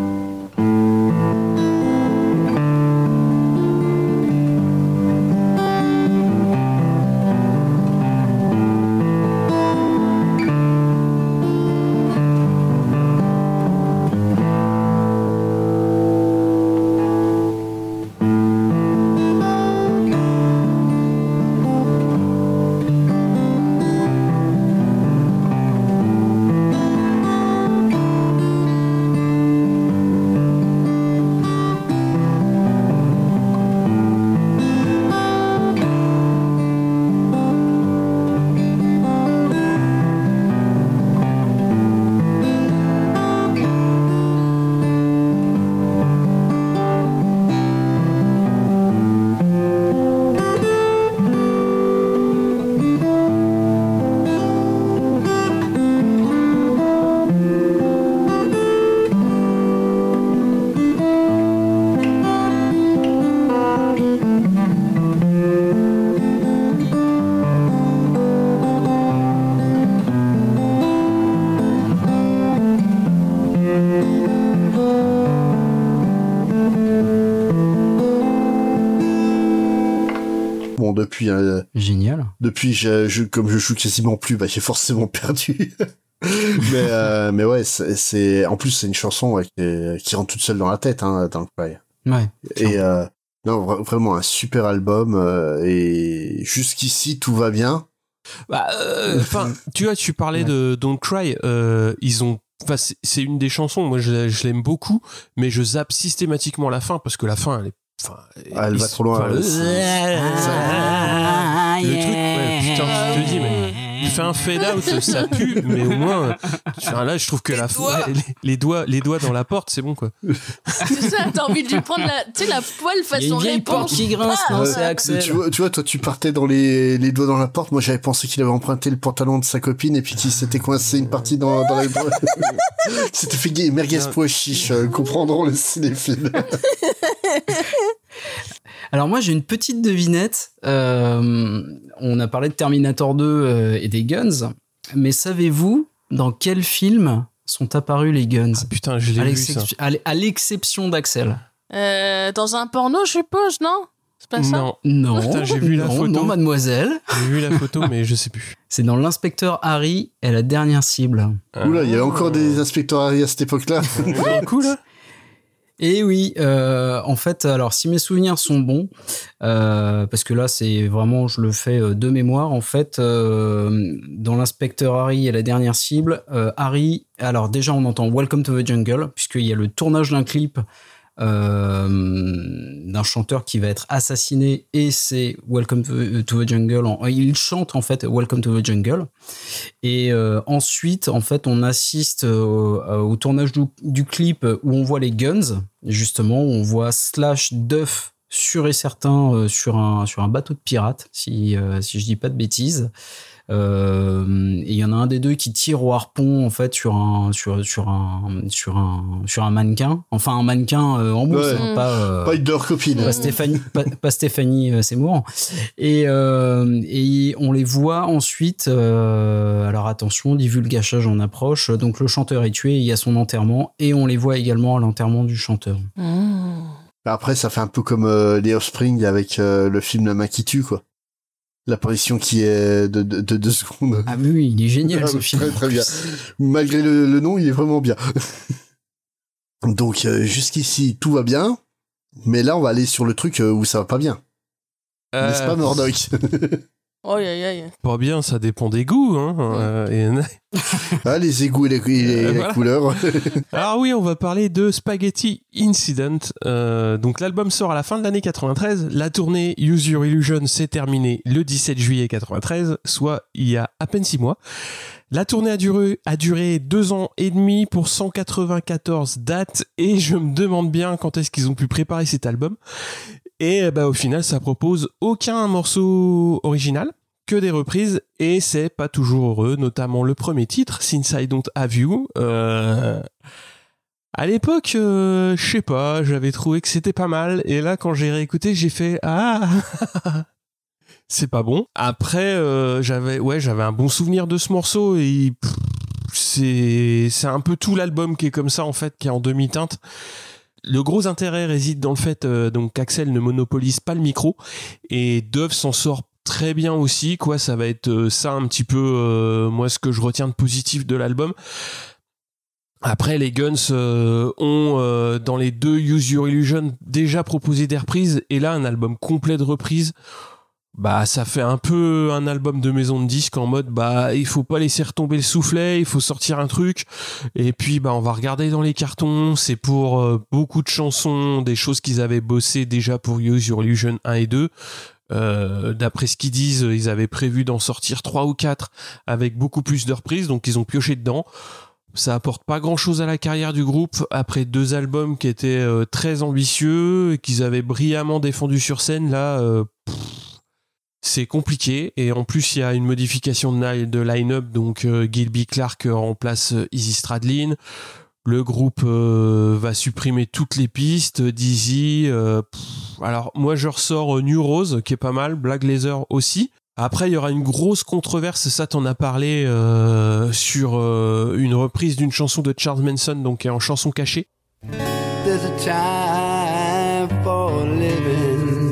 Depuis génial. Depuis comme je joue quasiment plus, j'ai forcément perdu. mais ouais, c'est en plus c'est une chanson qui rentre toute seule dans la tête, dans le play. Ouais. Et non, vraiment un super album et jusqu'ici tout va bien. Tu vois, tu parlais de Don't Cry. C'est une des chansons. Moi, je l'aime beaucoup, mais je zappe systématiquement la fin parce que la fin, elle va trop loin. Le truc, putain, tu te dis, mais il fait un fade out, ça pue, mais au moins, là, je trouve que les doigts dans la porte, c'est bon, quoi. C'est ça, t'as envie de lui prendre la poêle façon réponse. Qui grince, non, c'est Axel. Tu vois, toi, tu partais dans les doigts dans la porte. Moi, j'avais pensé qu'il avait emprunté le pantalon de sa copine et puis qu'il s'était coincé une partie dans la C'était fait merguez pois chiche, comprendront le cinéphile. Alors moi j'ai une petite devinette. On a parlé de Terminator 2 et des guns, mais savez-vous dans quel film sont apparus les guns? Putain, je l'ai vu ça. À l'exception d'Axel. Dans un porno, je suppose, non? C'est pas ça? Non. Putain, j'ai vu la photo. Non, mademoiselle. J'ai vu la photo, mais je sais plus. C'est dans l'inspecteur Harry et la dernière cible. Oula, il y avait encore des inspecteurs Harry à cette époque-là. Cool. Et oui, en fait, alors si mes souvenirs sont bons, parce que là c'est vraiment, je le fais de mémoire, en fait, dans l'inspecteur Harry et la dernière cible, Harry, alors déjà on entend Welcome to the Jungle, puisqu'il y a le tournage d'un clip d'un chanteur qui va être assassiné et c'est Welcome to the Jungle. Il chante en fait Welcome to the Jungle et ensuite en fait on assiste au tournage du clip où on voit les guns, justement où on voit Slash Duff sûr et certain sur un bateau de pirates si je dis pas de bêtises. Et il y en a un des deux qui tire au harpon en fait sur un mannequin, enfin un mannequin en mousse, ouais. Pas une de leurs copines, pas Stéphanie Seymour, et on les voit ensuite, alors attention, divulgachage en approche, donc le chanteur est tué, il y a son enterrement et on les voit également à l'enterrement du chanteur. Après ça fait un peu comme les Offspring avec le film La main qui tue, quoi. L'apparition qui est de 2 secondes. Ah oui, il est génial ce film. Très très bien. Malgré le nom, il est vraiment bien. Donc jusqu'ici, tout va bien. Mais là, on va aller sur le truc où ça va pas bien. N'est-ce pas, Murdoch? Oh, aïe. Pas bien, ça dépend des goûts. Les égouts et les couleurs. Alors oui, on va parler de Spaghetti Incident. Donc l'album sort à la fin de l'année 93. La tournée Use Your Illusion s'est terminée le 17 juillet 93, soit il y a à peine 6 mois. La tournée a duré 2 ans et demi pour 194 dates et je me demande bien quand est-ce qu'ils ont pu préparer cet album. Et au final, ça propose aucun morceau original, que des reprises, et c'est pas toujours heureux, notamment le premier titre, Since I Don't Have You. À l'époque, je sais pas, j'avais trouvé que c'était pas mal, et là, quand j'ai réécouté, j'ai fait c'est pas bon. Après, j'avais un bon souvenir de ce morceau, et c'est un peu tout l'album qui est comme ça, en fait, qui est en demi-teinte. Le gros intérêt réside dans le fait donc qu'Axel ne monopolise pas le micro et Dove s'en sort très bien aussi, quoi. Ça va être ça un petit peu moi ce que je retiens de positif de l'album. Après, les Guns ont dans les 2 Use Your Illusion déjà proposé des reprises et là un album complet de reprises. Ça fait un peu un album de maison de disques en mode il faut pas laisser retomber le soufflet, il faut sortir un truc et puis on va regarder dans les cartons, c'est pour beaucoup de chansons, des choses qu'ils avaient bossé déjà pour Use Your Illusion 1 et 2. D'après ce qu'ils disent, ils avaient prévu d'en sortir 3 ou 4 avec beaucoup plus de reprises, donc ils ont pioché dedans. Ça apporte pas grand chose à la carrière du groupe après 2 albums qui étaient très ambitieux et qu'ils avaient brillamment défendus sur scène. Là, c'est compliqué et en plus il y a une modification de line-up, donc Gilby Clarke remplace Izzy Stradlin. Le groupe va supprimer toutes les pistes, Dizzy. Alors moi je ressors New Rose qui est pas mal, Black Leather aussi. Après il y aura une grosse controverse, ça t'en as parlé sur une reprise d'une chanson de Charles Manson, donc qui est en chanson cachée. There's a time for living.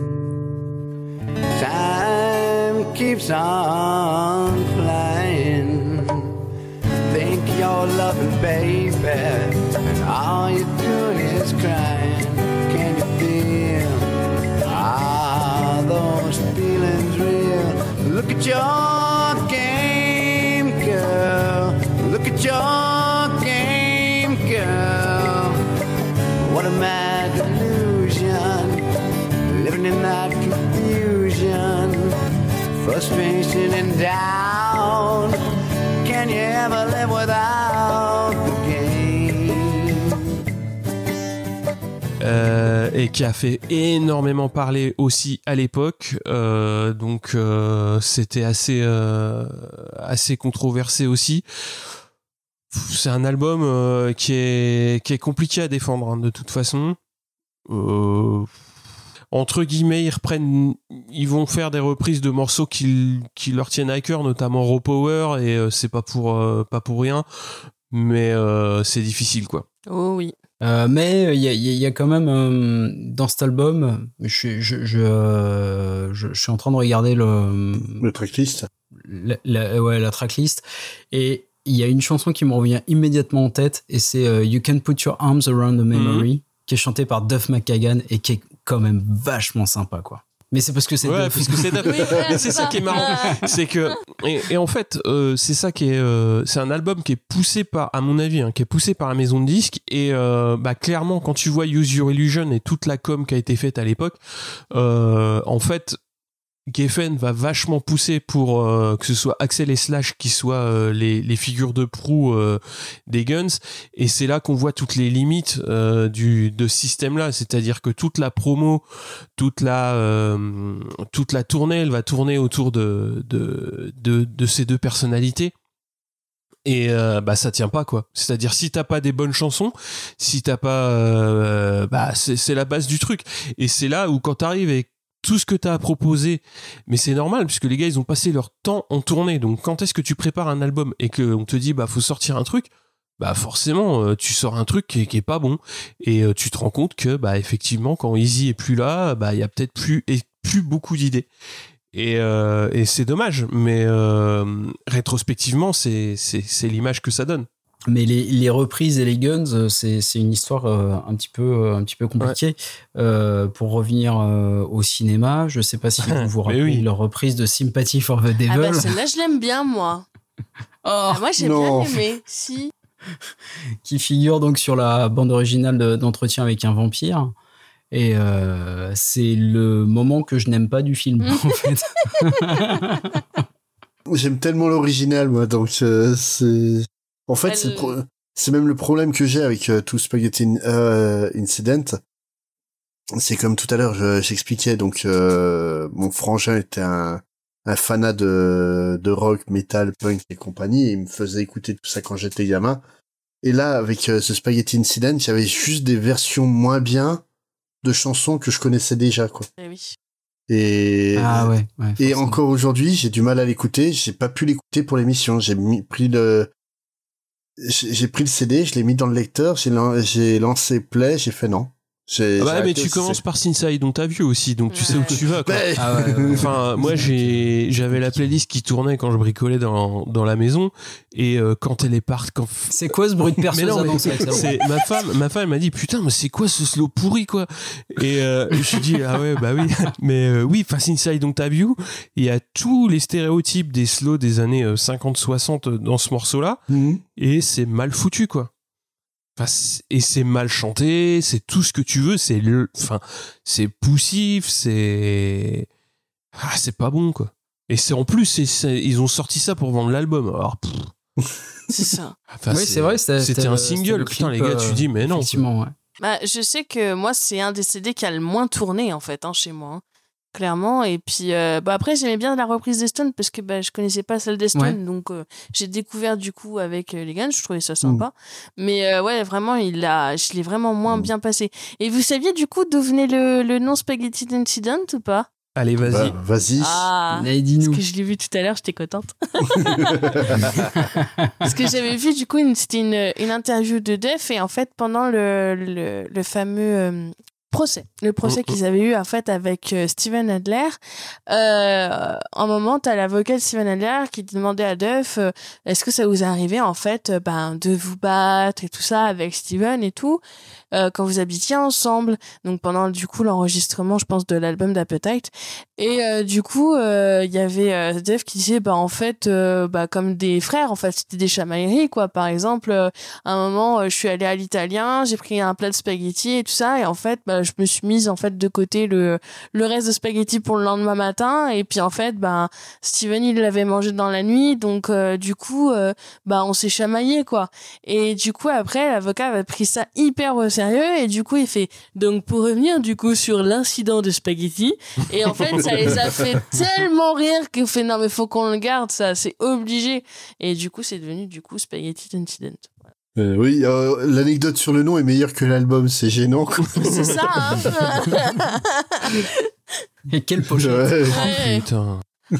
Time keeps on flying. Think you're loving, baby, and all you're doing is crying. Can you feel those feelings real? Look at your frustration and doubt. Can you ever live without the game? Et qui a fait énormément parler aussi à l'époque, donc c'était assez controversé aussi. C'est un album qui est compliqué à défendre, hein, de toute façon. Entre guillemets, ils vont faire des reprises de morceaux qui leur tiennent à cœur, notamment Raw Power, et c'est pas pour rien, mais c'est difficile, quoi. Oh oui. Mais il y a quand même dans cet album, je suis en train de regarder le tracklist. La tracklist, et il y a une chanson qui me revient immédiatement en tête, et c'est You Can Put Your Arms Around the Memory, qui est chantée par Duff McKagan et qui est quand même vachement sympa, quoi. Mais c'est parce que c'est Duff. Parce que c'est Duff. Mais c'est ça qui est marrant, c'est que et en fait c'est ça qui est c'est un album qui est poussé par, à mon avis, qui est poussé par la maison de disques, et clairement quand tu vois Use Your Illusion et toute la com qui a été faite à l'époque, en fait Geffen va vachement pousser pour que ce soit Axel et Slash qui soient les figures de proue des Guns, et c'est là qu'on voit toutes les limites de ce système-là, c'est-à-dire que toute la promo, toute la tournée, elle va tourner autour de ces deux personnalités. Et ça tient pas, quoi. C'est-à-dire, si t'as pas des bonnes chansons, si t'as pas c'est la base du truc, et c'est là où quand t'arrives avec tout ce que t'as à proposer, mais c'est normal puisque les gars ils ont passé leur temps en tournée, donc quand est-ce que tu prépares un album et que on te dit faut sortir un truc, forcément tu sors un truc qui est pas bon, et tu te rends compte que effectivement quand Easy est plus là, il y a peut-être plus beaucoup d'idées, et c'est dommage, mais rétrospectivement c'est l'image que ça donne. Mais les reprises et les Guns, c'est une histoire un petit peu compliquée. Ouais. Pour revenir au cinéma, je sais pas si vous vous rappelez leur reprise de Sympathy for the Devil. Celle-là, je l'aime bien, moi. Moi, j'ai bien aimé. Si. Qui figure donc sur la bande originale d'Entretien avec un vampire. Et c'est le moment que je n'aime pas du film, en fait. J'aime tellement l'original, moi, donc c'est... En fait, c'est même le problème que j'ai avec tout Spaghetti Incident. C'est comme tout à l'heure, j'expliquais, donc mon frangin était un fanat de rock, metal, punk et compagnie, et il me faisait écouter tout ça quand j'étais gamin. Et là, avec ce Spaghetti Incident, il y avait juste des versions moins bien de chansons que je connaissais déjà, quoi. Et oui. Et encore aujourd'hui, j'ai du mal à l'écouter. J'ai pas pu l'écouter pour l'émission. J'ai pris le CD, je l'ai mis dans le lecteur, j'ai lancé play, j'ai fait non. Mais tu commences par Sinside, dont t'as vu aussi, donc tu sais où tu vas, quoi. Enfin, moi j'avais la playlist qui tournait quand je bricolais dans la maison, et quand elle est partie, c'est quoi ce bruit de perceuse? C'est ma femme elle m'a dit putain, mais c'est quoi ce slow pourri, quoi. Et je me suis dit oui, mais oui, enfin Sinside, dont t'as vu, il y a tous les stéréotypes des slows des années 50-60 dans ce morceau-là, et c'est mal foutu, quoi. Et c'est mal chanté, c'est tout ce que tu veux, c'est poussif, c'est pas bon, quoi. Et c'est en plus ils ont sorti ça pour vendre l'album. Alors c'est ça. Oui, c'est vrai, c'était un single, putain, les gars, tu dis mais non. Effectivement, ouais. Je sais que moi c'est un des CD qui a le moins tourné en fait, chez moi. Clairement, et puis après j'aimais bien la reprise des Stones parce que je connaissais pas celle des Stones, donc j'ai découvert du coup avec les Guns, je trouvais ça sympa, mais vraiment je l'ai vraiment moins bien passé. Et vous saviez du coup d'où venait le nom Spaghetti Incident ou pas? Allez, vas-y. Vas-y. Dis-nous. Parce que je l'ai vu tout à l'heure, j'étais contente. Parce que j'avais vu du coup c'était une interview de Duff, et en fait pendant le fameux le procès qu'ils avaient eu en fait avec Steven Adler, un moment t'as l'avocat de Steven Adler qui demandait à Duff est-ce que ça vous est arrivé en fait de vous battre et tout ça avec Steven et tout, quand vous habitiez ensemble. Donc pendant du coup l'enregistrement, je pense, de l'album d'Appetite. Et du coup, il y avait Dave qui disait en fait comme des frères, en fait, c'était des chamailleries quoi. Par exemple, à un moment, je suis allée à l'italien, j'ai pris un plat de spaghettis et tout ça, et en fait, je me suis mise en fait de côté le reste de spaghettis pour le lendemain matin, et puis en fait, Steven il l'avait mangé dans la nuit, donc du coup, on s'est chamaillé quoi. Et du coup après, l'avocat avait pris ça hyper au sérieux, et du coup il fait donc pour revenir du coup sur l'incident de spaghettis, et en fait ça les a fait tellement rire qu'il fait non mais faut qu'on le garde ça, c'est obligé, et du coup c'est devenu du coup Spaghetti Incident. Oui, l'anecdote sur le nom est meilleure que l'album, c'est gênant quoi. C'est ça hein. Et quelle pochette. Ouais. Putain.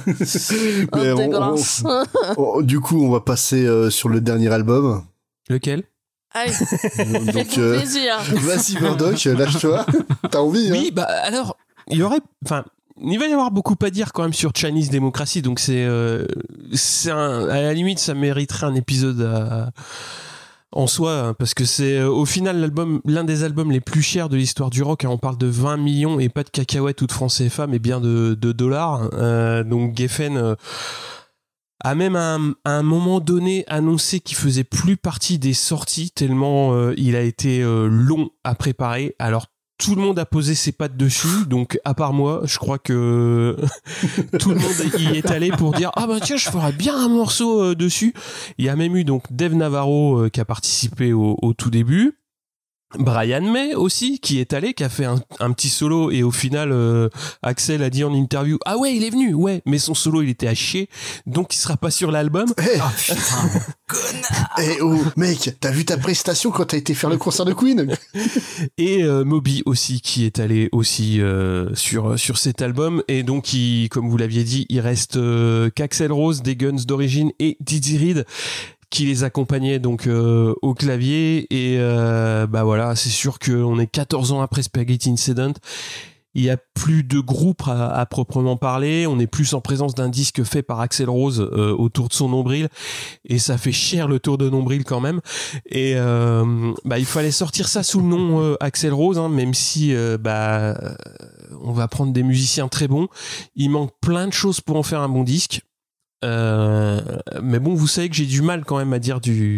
Mais du coup, on va passer sur le dernier album. Lequel? Allez, donc, faites-vous plaisir. Vas-y Murdoch, lâche-toi. T'as envie? Oui, alors, il va y avoir beaucoup à dire quand même sur Chinese Democracy, donc à la limite, ça mériterait un épisode en soi, hein, parce que c'est au final l'un des albums les plus chers de l'histoire du rock, hein. On parle de 20 millions et pas de cacahuètes ou de francs CFA, mais bien de dollars. Donc Geffen a même à un moment donné annoncé qu'il faisait plus partie des sorties tellement il a été long à préparer. Alors tout le monde a posé ses pattes dessus, donc à part moi, je crois que tout le monde y est allé pour dire tiens, je ferais bien un morceau dessus. Il y a même eu donc Dave Navarro qui a participé au tout début. Brian May aussi qui est allé, qui a fait un petit solo, et au final Axel a dit en interview il est venu, mais son solo il était à chier, donc il sera pas sur l'album. Putain, connard. Mec, t'as vu ta prestation quand t'as été faire le concert de Queen? Et Moby aussi qui est allé aussi sur cet album, et donc comme vous l'aviez dit, il reste qu'Axl Rose des Guns d'origine et Dizzy Reed qui les accompagnait donc au clavier, et voilà, c'est sûr qu'on est 14 ans après Spaghetti Incident. Il y a plus de groupe à proprement parler, on est plus en présence d'un disque fait par Axl Rose autour de son nombril, et ça fait cher le tour de nombril quand même, et il fallait sortir ça sous le nom Axl Rose, hein, même si on va prendre des musiciens très bons, il manque plein de choses pour en faire un bon disque. Mais bon, vous savez que j'ai du mal quand même à dire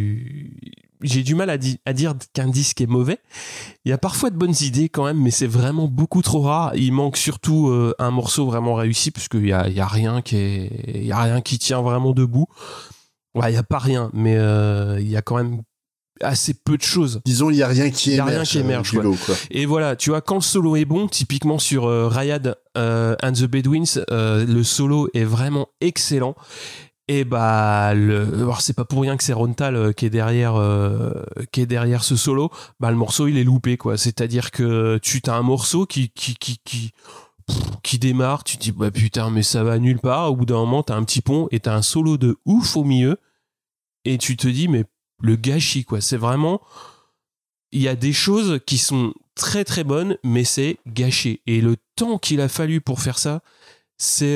à dire qu'un disque est mauvais. Il y a parfois de bonnes idées quand même, mais c'est vraiment beaucoup trop rare. Il manque surtout un morceau vraiment réussi, parce qu'il y a rien qui tient vraiment debout. Ouais, il y a pas rien, mais il y a quand même assez peu de choses. Disons, il y a rien qui émerge quoi. Lot, quoi. Et voilà, tu vois, quand le solo est bon, typiquement sur Rayad and the Bedouins, le solo est vraiment excellent. Et alors c'est pas pour rien que c'est Rontal qui est derrière ce solo. Le morceau il est loupé quoi. C'est-à-dire que tu t'as un morceau qui démarre, tu te dis putain mais ça va nulle part. Au bout d'un moment t'as un petit pont et t'as un solo de ouf au milieu, et tu te dis mais le gâchis quoi. C'est vraiment, il y a des choses qui sont très très bonnes, mais c'est gâché, et le temps qu'il a fallu pour faire ça, c'est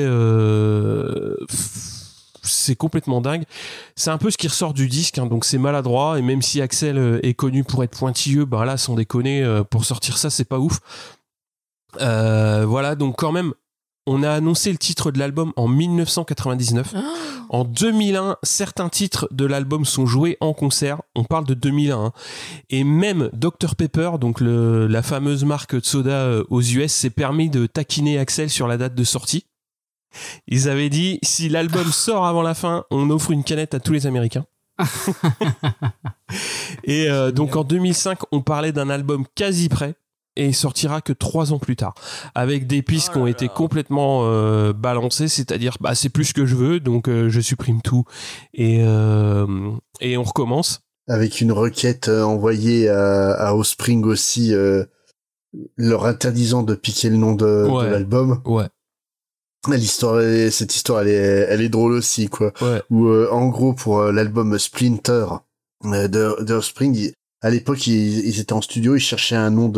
complètement dingue. C'est un peu ce qui ressort du disque, hein, donc c'est maladroit, et même si Axel est connu pour être pointilleux, là sans déconner, pour sortir ça c'est pas ouf. Voilà, donc quand même on a annoncé le titre de l'album en 1999. En 2001, certains titres de l'album sont joués en concert. On parle de 2001. Hein. Et même Dr Pepper, donc la fameuse marque de soda aux US, s'est permis de taquiner Axel sur la date de sortie. Ils avaient dit, si l'album sort avant la fin, on offre une canette à tous les Américains. Et donc en 2005, on parlait d'un album quasi prêt, et il sortira que 3 ans plus tard, avec des pistes qui ont été complètement balancées, c'est-à-dire c'est plus ce que je veux, donc je supprime tout, et on recommence. Avec une requête envoyée à Offspring aussi, leur interdisant de piquer le nom de l'album. Ouais. Cette histoire, elle est drôle aussi, quoi. Ouais. Où en gros, pour l'album Splinter de Offspring, à l'époque, ils étaient en studio, ils cherchaient un nom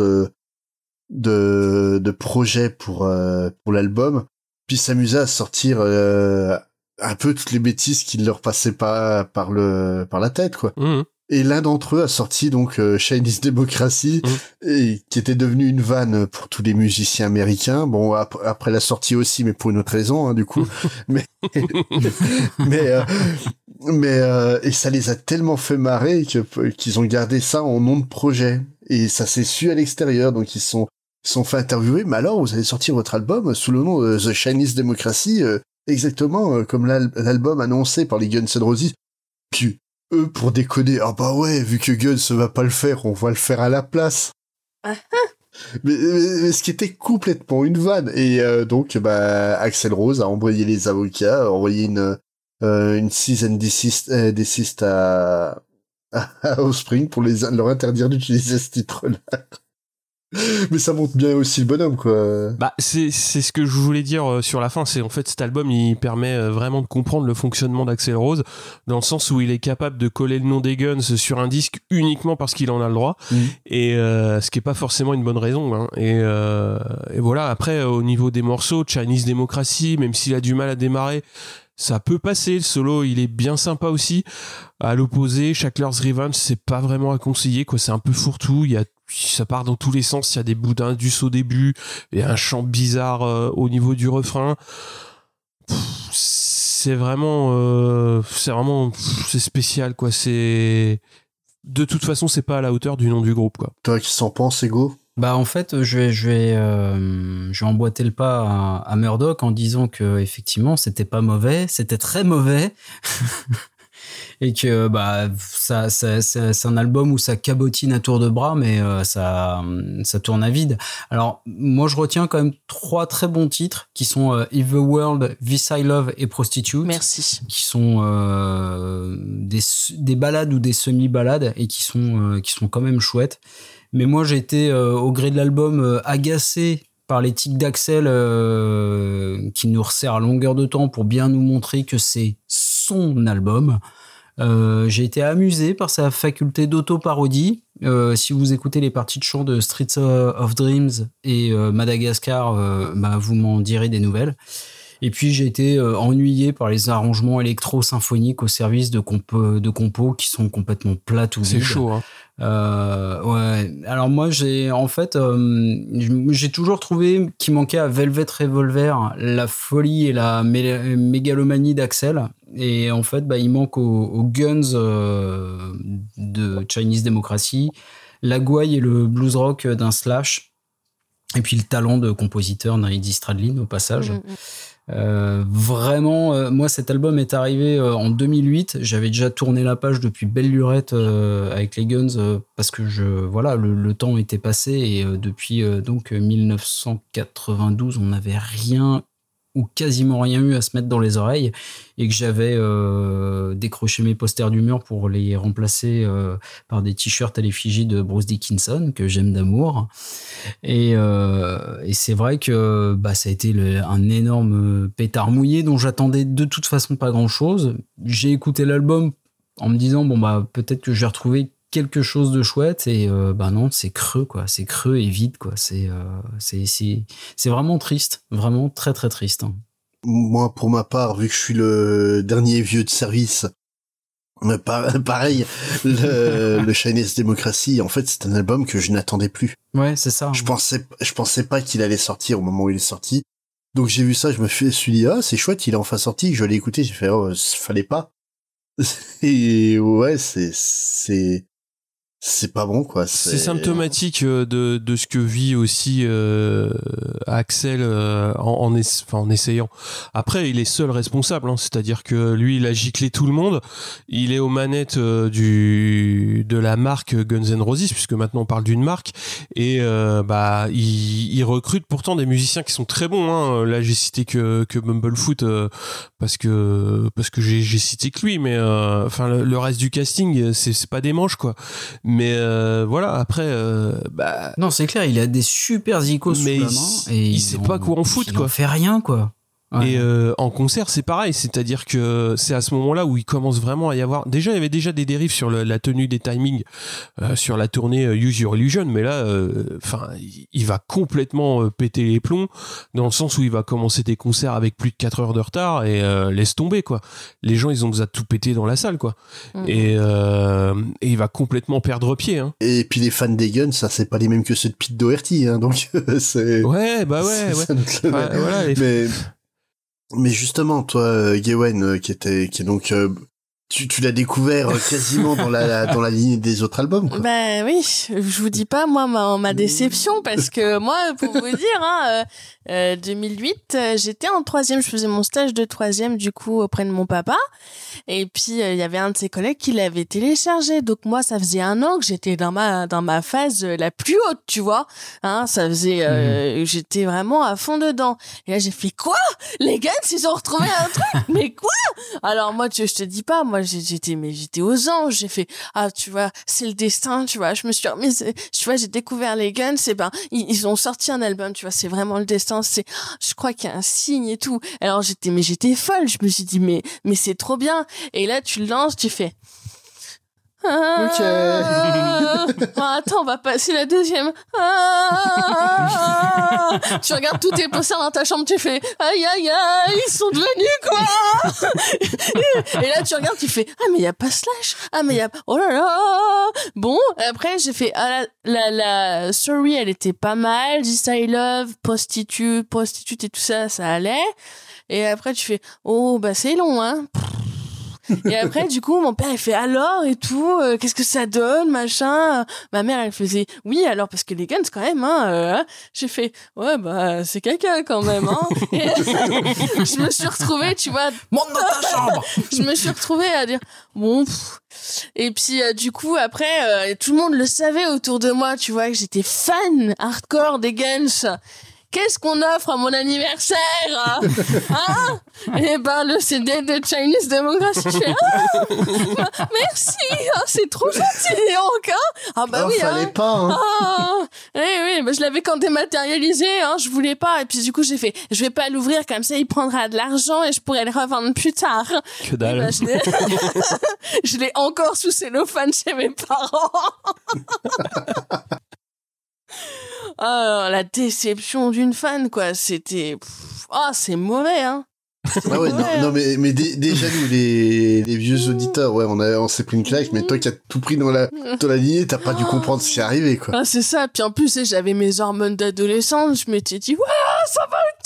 de projet pour l'album, puis s'amusaient à sortir un peu toutes les bêtises qui leur passaient pas par la tête, quoi. Mmh. Et l'un d'entre eux a sorti donc Chinese Democracy, et qui était devenu une vanne pour tous les musiciens américains. Bon, après la sortie aussi, mais pour une autre raison, hein, du coup. mais et ça les a tellement fait marrer qu'ils ont gardé ça en nom de projet. Et ça s'est su à l'extérieur, donc ils sont fait interviewer. Mais alors, vous allez sortir votre album sous le nom de The Chinese Democracy, exactement comme l'album annoncé par les Guns N' Roses. Puis eux, pour déconner, ah bah ouais, vu que Guns va pas le faire, on va le faire à la place. mais ce qui était complètement une vanne. Et donc, Axl Rose a envoyé les avocats, a envoyé une cease and desist à Offspring pour leur interdire d'utiliser ce titre-là. Mais ça montre bien aussi le bonhomme, quoi. Bah, c'est ce que je voulais dire sur la fin. C'est en fait cet album, il permet vraiment de comprendre le fonctionnement d'Axl Rose, dans le sens où il est capable de coller le nom des Guns sur un disque uniquement parce qu'il en a le droit, et ce qui est pas forcément une bonne raison. Hein. Et voilà. Après, au niveau des morceaux, Chinese Democracy, même s'il a du mal à démarrer, ça peut passer. Le solo, il est bien sympa aussi. À l'opposé, Shackler's Revenge, c'est pas vraiment à conseiller, quoi. C'est un peu fourre-tout. Ça part dans tous les sens. Il y a des bouts d'indus au début et un chant bizarre au niveau du refrain. C'est spécial, quoi. De toute façon, c'est pas à la hauteur du nom du groupe, quoi. Toi qui s'en penses, Ego? Bah en fait, je vais emboîter le pas à Murdoch en disant que effectivement c'était pas mauvais, c'était très mauvais. Et que c'est un album où ça cabotine à tour de bras, mais ça tourne à vide. Alors moi je retiens quand même 3 très bons titres qui sont If the World, This I Love et Prostitute. Merci. Qui sont des ballades ou des semi-ballades et qui sont quand même chouettes. Mais moi j'ai été au gré de l'album agacé par les tics d'Axl qui nous resserrent à longueur de temps pour bien nous montrer que c'est son album. J'ai été amusé par sa faculté d'auto-parodie. Si vous écoutez les parties de chant de Streets of Dreams et Madagascar, vous m'en direz des nouvelles. Et puis j'ai été ennuyé par les arrangements électro-symphoniques au service de compos qui sont complètement plates ou vides. C'est chaud, hein. Ouais. Alors moi j'ai toujours trouvé qu'il manquait à Velvet Revolver la folie et la mégalomanie d'Axl. Et en fait, il manque aux Guns de Chinese Democracy, la gouaille et le blues rock d'un Slash, et puis le talent de compositeur d'un Eddie Stradlin au passage. Vraiment, moi cet album est arrivé en 2008. J'avais déjà tourné la page depuis belle lurette avec les Guns parce que le temps était passé et depuis donc 1992 on n'avait rien ou quasiment rien eu à se mettre dans les oreilles et que j'avais décroché mes posters du mur pour les remplacer par des t-shirts à l'effigie de Bruce Dickinson que j'aime d'amour et c'est vrai que ça a été un énorme pétard mouillé dont j'attendais de toute façon pas grand chose. J'ai écouté l'album en me disant peut-être que je vais retrouver quelque chose de chouette et non, c'est creux, quoi. C'est creux et vide, quoi. C'est vraiment triste, vraiment très très triste, hein. Moi pour ma part, vu que je suis le dernier vieux de service, pareil, le Chinese Democracy, en fait c'est un album que je n'attendais plus. Ouais, c'est ça. Je pensais pas qu'il allait sortir au moment où il est sorti, donc j'ai vu ça, je me suis dit c'est chouette, il est enfin sorti. Je l'ai écouté, j'ai fait fallait pas. Et ouais, c'est pas bon, quoi. C'est symptomatique de ce que vit aussi Axl en essayant. Après, il est seul responsable, hein, c'est-à-dire que lui, il a giclé tout le monde. Il est aux manettes de la marque Guns N' Roses, puisque maintenant on parle d'une marque, et il recrute pourtant des musiciens qui sont très bons. Hein. Là, j'ai cité que Bumblefoot parce que j'ai cité que lui, mais le reste du casting, c'est pas des manches, quoi. Mais voilà, après non, c'est clair, il a des super icônes sous la main et il sait pas quoi en foutre, quoi. Il en fait rien, quoi. Et en concert, c'est pareil, c'est-à-dire que c'est à ce moment-là où il commence vraiment à y avoir. Déjà, il y avait déjà des dérives sur la tenue des timings sur la tournée Use Your Illusion, mais là, il va complètement péter les plombs dans le sens où il va commencer des concerts avec plus de 4 heures de retard et laisse tomber quoi. Les gens, ils ont besoin de tout péter dans la salle quoi. Et il va complètement perdre pied. Hein. Et puis les fans des Guns, ça c'est pas les mêmes que ceux de Pete Doherty, hein, donc c'est. Ouais. Voilà. Mais justement, toi, Gawain, qui est donc, tu l'as découvert quasiment dans la lignée des autres albums, quoi. Ben oui, je vous dis pas moi ma déception parce que moi, pour vous dire, 2008, j'étais en 3e, je faisais mon stage de 3e du coup auprès de mon papa. Et puis il y avait un de ses collègues qui l'avait téléchargé. Donc moi, ça faisait 1 an que j'étais dans ma phase la plus haute, tu vois. Hein, ça faisait, j'étais vraiment à fond dedans. Et là, j'ai fait quoi? Les Guns, ils ont retrouvé un truc? Mais quoi? Alors moi, je te dis pas, moi j'étais aux anges. J'ai fait tu vois, c'est le destin, tu vois. Je me suis remise, tu vois, j'ai découvert les Guns. Et ben ils ont sorti un album, tu vois. C'est vraiment le destin. Je crois qu'il y a un signe et tout. Alors j'étais folle. Je me suis dit mais c'est trop bien. Et là, tu le lances, tu fais. Ok. Attends, on va passer la 2e. Tu regardes tous tes posters dans ta chambre, tu fais aïe aïe aïe, ils sont devenus quoi. Et là, tu regardes, tu fais mais il y a pas Slash. Mais il y a oh là là. Bon, après j'ai fait la Sorry, elle était pas mal. This I Love, Prostitute et tout ça allait. Et après tu fais c'est long hein. Et après, du coup, mon père, il fait alors et tout, qu'est-ce que ça donne, machin. Ma mère, elle faisait oui, alors, parce que les Guns, quand même, hein. J'ai fait ouais, c'est caca quand même, hein. Et je me suis retrouvée, tu vois. Monte dans ta chambre! Je me suis retrouvée à dire bon. Et puis, du coup, après, tout le monde le savait autour de moi, tu vois, que j'étais fan hardcore des Guns. Qu'est-ce qu'on offre à mon anniversaire, hein? Eh ben, le CD de Chinese Democracy. Je fais, merci, c'est trop gentil, hein? Bah oui, fallait pas, hein. Oui, je l'avais quand dématérialisé, hein, je voulais pas. Et puis, du coup, j'ai fait, je vais pas l'ouvrir, comme ça, il prendra de l'argent et je pourrai le revendre plus tard. Que dalle. Je l'ai encore sous cellophane chez mes parents. La déception d'une fan, quoi. C'était c'est mauvais, hein. Non, mais déjà nous les vieux auditeurs, on s'est pris une claque, mais toi qui as tout pris dans la lignée, t'as pas dû comprendre ce qui est arrivé, quoi. C'est ça. Puis en plus, j'avais mes hormones d'adolescente, je m'étais dit ça va être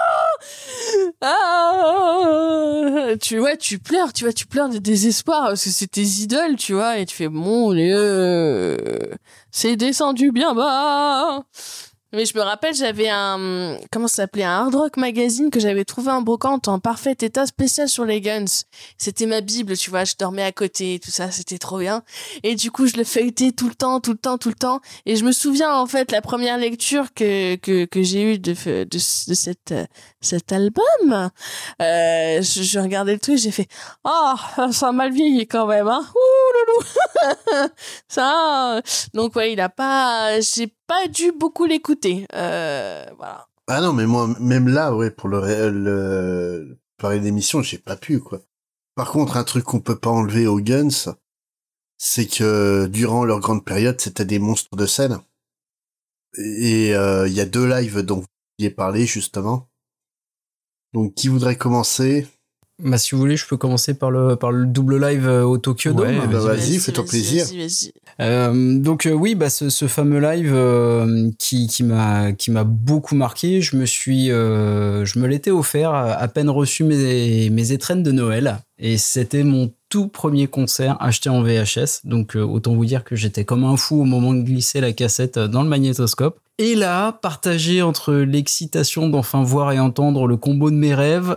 trop bien. Tu pleures, tu vois, tu pleures de désespoir parce que c'est tes idoles, tu vois, et tu fais bon, c'est descendu bien bas. Mais je me rappelle, j'avais un Hard Rock Magazine que j'avais trouvé en brocante en parfait état, spécial sur les Guns. C'était ma bible, tu vois, je dormais à côté, tout ça, c'était trop bien. Et du coup, je le feuilletais tout le temps. Et je me souviens, en fait, la première lecture que j'ai eue de cet album, je regardais le truc, j'ai fait, ça a mal vieilli quand même, hein. Ouh, loulou. Ça, donc ouais, j'ai pas dû beaucoup l'écouter, voilà. Ah non, mais moi, même là, pour le parler d'émission, j'ai pas pu, quoi. Par contre, un truc qu'on peut pas enlever aux Guns, c'est que durant leur grande période, c'était des monstres de scène. Et il y a 2 lives dont vous vouliez parler, justement. Donc, qui voudrait commencer? Si vous voulez, je peux commencer par le double live au Tokyo Dome. Vas-y, fais-toi plaisir. Vas-y. Donc oui, ce fameux live qui m'a beaucoup marqué. Je me l'étais offert à peine reçu mes étrennes de Noël, et c'était mon tout premier concert acheté en VHS. Donc autant vous dire que j'étais comme un fou au moment de glisser la cassette dans le magnétoscope. Et là, partagé entre l'excitation d'enfin voir et entendre le combo de mes rêves,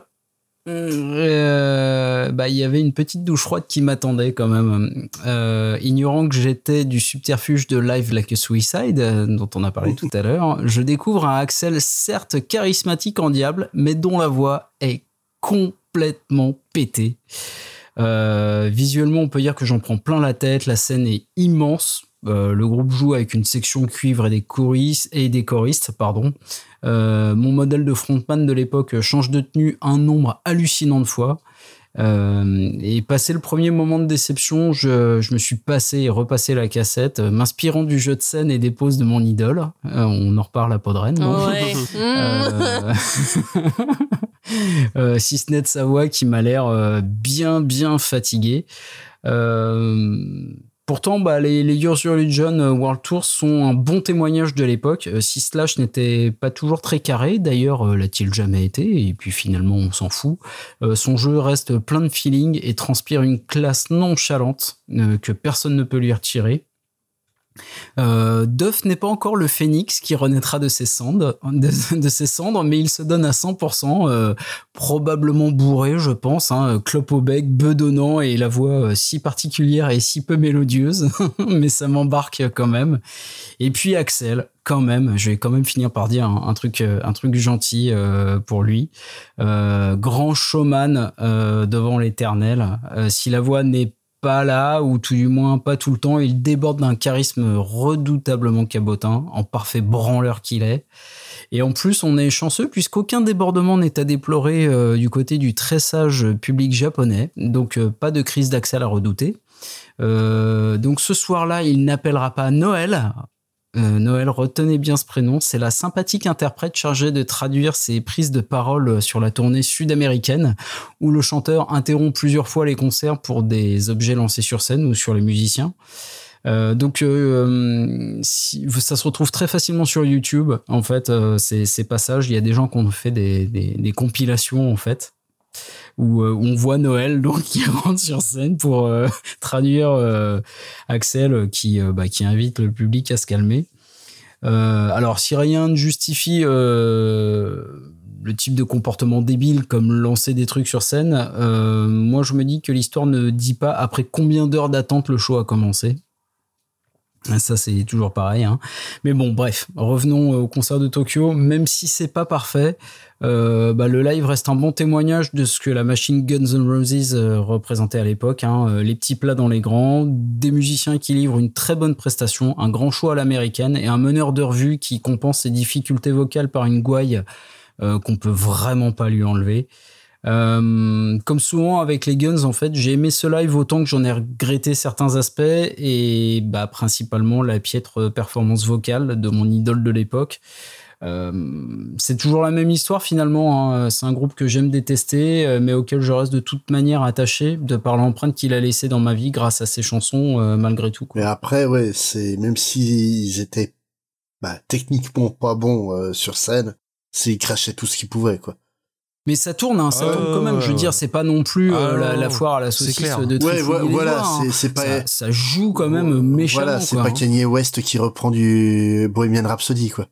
il y avait une petite douche froide qui m'attendait quand même, ignorant que j'étais du subterfuge de Live Like a Suicide dont on a parlé tout à l'heure. Je découvre un Axl certes charismatique en diable, mais dont la voix est complètement pétée. Visuellement, on peut dire que j'en prends plein la tête. La scène est immense. Le groupe joue avec une section cuivre et des choristes, Mon modèle de frontman de l'époque change de tenue un nombre hallucinant de fois. Et passé le premier moment de déception, je me suis passé et repassé la cassette, m'inspirant du jeu de scène et des poses de mon idole. On en reparle à Podren. Ouais. Si ce n'est de sa voix qui m'a l'air bien fatigué. Pourtant, les Use Your Illusion World Tour sont un bon témoignage de l'époque. Si Slash n'était pas toujours très carré, d'ailleurs l'a-t-il jamais été, et puis finalement on s'en fout. Son jeu reste plein de feeling et transpire une classe nonchalante que personne ne peut lui retirer. Duff n'est pas encore le phénix qui renaîtra de ses cendres, mais il se donne à 100%, probablement bourré, je pense, clope au bec, bedonnant et la voix si particulière et si peu mélodieuse, mais ça m'embarque quand même. Et puis Axel, quand même, je vais quand même finir par dire un truc gentil pour lui. Grand showman devant l'éternel. Si la voix n'est pas là, ou tout du moins pas tout le temps, il déborde d'un charisme redoutablement cabotin, en parfait branleur qu'il est. Et en plus, on est chanceux puisqu'aucun débordement n'est à déplorer du côté du très sage public japonais, donc pas de crise d'Axel à redouter. Donc ce soir-là, il n'appellera pas Noël. Noël, retenez bien ce prénom, c'est la sympathique interprète chargée de traduire ses prises de parole sur la tournée sud-américaine, où le chanteur interrompt plusieurs fois les concerts pour des objets lancés sur scène ou sur les musiciens. Donc ça se retrouve très facilement sur YouTube, en fait, ces passages. Il y a des gens qui ont fait des compilations, en fait, où on voit Noël donc qui rentre sur scène pour traduire Axel qui invite le public à se calmer. Alors si rien ne justifie le type de comportement débile comme lancer des trucs sur scène, moi je me dis que l'histoire ne dit pas après combien d'heures d'attente le show a commencé. Ça c'est toujours pareil, mais bon, bref, revenons au concert de Tokyo. Même si c'est pas parfait, le live reste un bon témoignage de ce que la machine Guns N' Roses représentait à l'époque, les petits plats dans les grands, des musiciens qui livrent une très bonne prestation, un grand show à l'américaine et un meneur de revue qui compense ses difficultés vocales par une gouaille qu'on peut vraiment pas lui enlever. Comme souvent avec les Guns, en fait, j'ai aimé ce live autant que j'en ai regretté certains aspects, et principalement la piètre performance vocale de mon idole de l'époque. C'est toujours la même histoire finalement, c'est un groupe que j'aime détester, mais auquel je reste de toute manière attaché de par l'empreinte qu'il a laissée dans ma vie grâce à ses chansons, malgré tout, quoi. Mais après, ouais, c'est même s'ils étaient techniquement pas bons sur scène, ils crachaient tout ce qu'ils pouvaient, quoi. Mais ça tourne, ça tourne quand même. Je veux dire, c'est pas non plus la foire à la saucisse de Trifouille. Voilà, c'est pas. Ça joue quand même méchamment. Voilà, c'est pas Kanye West qui reprend du Bohemian Rhapsody, quoi.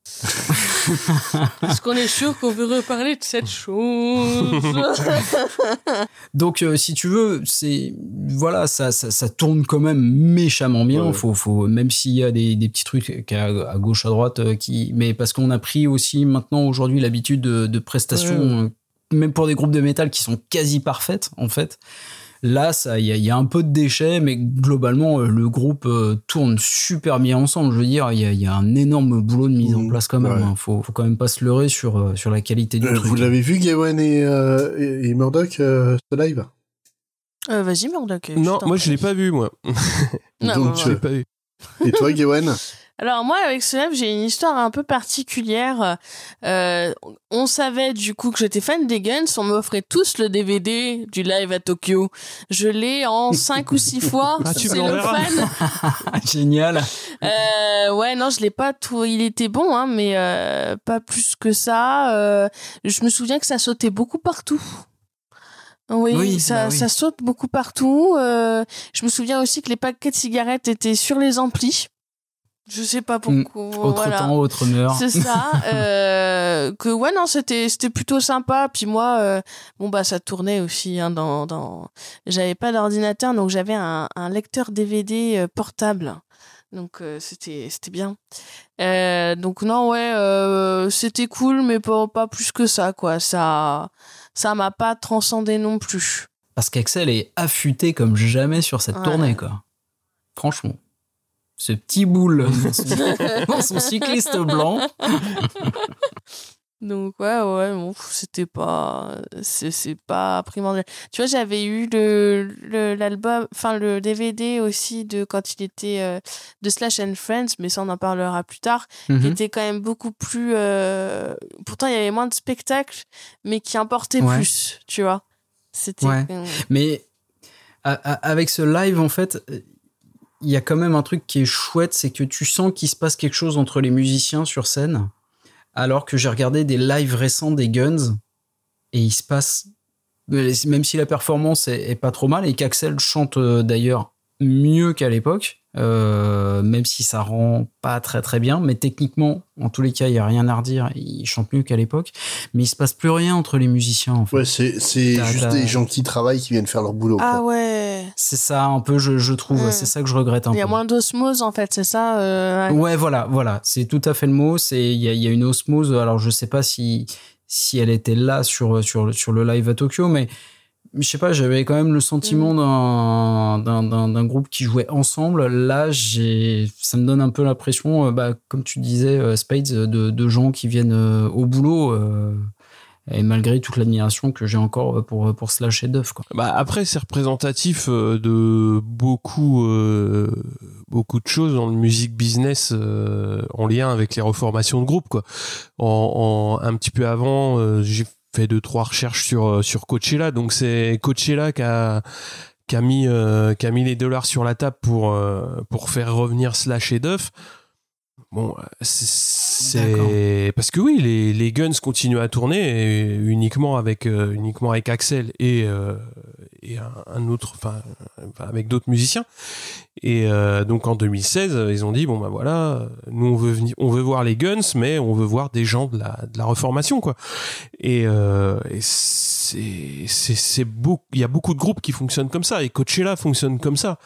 Est-ce qu'on est sûr qu'on veut reparler de cette chose? Donc, si tu veux, ça tourne quand même méchamment bien. Ouais. Faut même s'il y a des petits trucs à gauche, à droite, mais parce qu'on a pris aussi maintenant aujourd'hui l'habitude de prestations, même pour des groupes de métal qui sont quasi parfaites, en fait. Là, il y a un peu de déchets, mais globalement, le groupe tourne super bien ensemble. Je veux dire, il y a un énorme boulot de mise en place quand même. Faut quand même pas se leurrer sur la qualité du truc. Vous l'avez vu, Gawain et Murdoch, ce live? Vas-y, Murdoch. Non, moi je l'ai pas vu, moi. Donc, je l'ai pas vu. Et toi, Gawain? Alors moi, avec ce live, j'ai une histoire un peu particulière. On savait du coup que j'étais fan des Guns. On m'offrait tous le DVD du live à Tokyo. Je l'ai en 5 ou 6 fois. Tu c'est le fan. Génial. Ouais, non, je l'ai pas tout. Il était bon, mais pas plus que ça. Je me souviens que ça sautait beaucoup partout. Oui, ça saute beaucoup partout. Je me souviens aussi que les paquets de cigarettes étaient sur les amplis. Je sais pas pourquoi. Autre temps, autre heure. C'est ça. C'était plutôt sympa. Puis moi, ça tournait aussi. J'avais pas d'ordinateur, donc j'avais un lecteur DVD portable. Donc c'était bien. Donc non, c'était cool, mais pas plus que ça, quoi. Ça m'a pas transcendé non plus. Parce qu'Axel est affûté comme jamais sur cette tournée, quoi. Franchement. ce petit boule dans son cycliste blanc. Donc ouais, bon, c'était pas, c'est pas primordial. Tu vois, j'avais eu l'album, enfin le DVD aussi de quand il était de Slash and Friends, mais ça on en parlera plus tard, qui était quand même beaucoup plus. Pourtant il y avait moins de spectacles, mais qui importait plus, tu vois. C'était. Ouais. Mais avec ce live en fait. Il y a quand même un truc qui est chouette, c'est que tu sens qu'il se passe quelque chose entre les musiciens sur scène, alors que j'ai regardé des lives récents des Guns, et il se passe, même si la performance est pas trop mal, et qu'Axel chante d'ailleurs mieux qu'à l'époque, même si ça rend pas très très bien, mais techniquement, en tous les cas, il y a rien à redire, il chante mieux qu'à l'époque, mais il se passe plus rien entre les musiciens, en fait. Ouais, c'est juste des gens qui travaillent, qui viennent faire leur boulot. Ah quoi. ouais. C'est ça, un peu, je trouve, c'est ça que je regrette un peu. Il y a moins d'osmose, en fait, c'est ça Ouais, voilà, c'est tout à fait le mot, il y a une osmose, alors je sais pas si elle était là sur le live à Tokyo, mais je sais pas, j'avais quand même le sentiment d'un groupe qui jouait ensemble. Là, ça me donne un peu l'impression, comme tu disais, Spades, de gens qui viennent au boulot, et malgré toute l'admiration que j'ai encore pour Slash et Duff, quoi. Après, c'est représentatif de beaucoup de choses dans le music business en lien avec les reformations de groupe, quoi. Un petit peu avant, j'ai fait 2-3 recherches sur Coachella, donc c'est Coachella qui a mis les dollars sur la table pour faire revenir Slash et Duff. Bon, c'est parce que oui, les Guns continuent à tourner uniquement avec Axel et un autre, enfin avec d'autres musiciens. Et donc en 2016, ils ont dit bon bah voilà, nous on veut voir les Guns, mais on veut voir des gens de la reformation, quoi. Et c'est beau, il y a beaucoup de groupes qui fonctionnent comme ça, et Coachella fonctionne comme ça.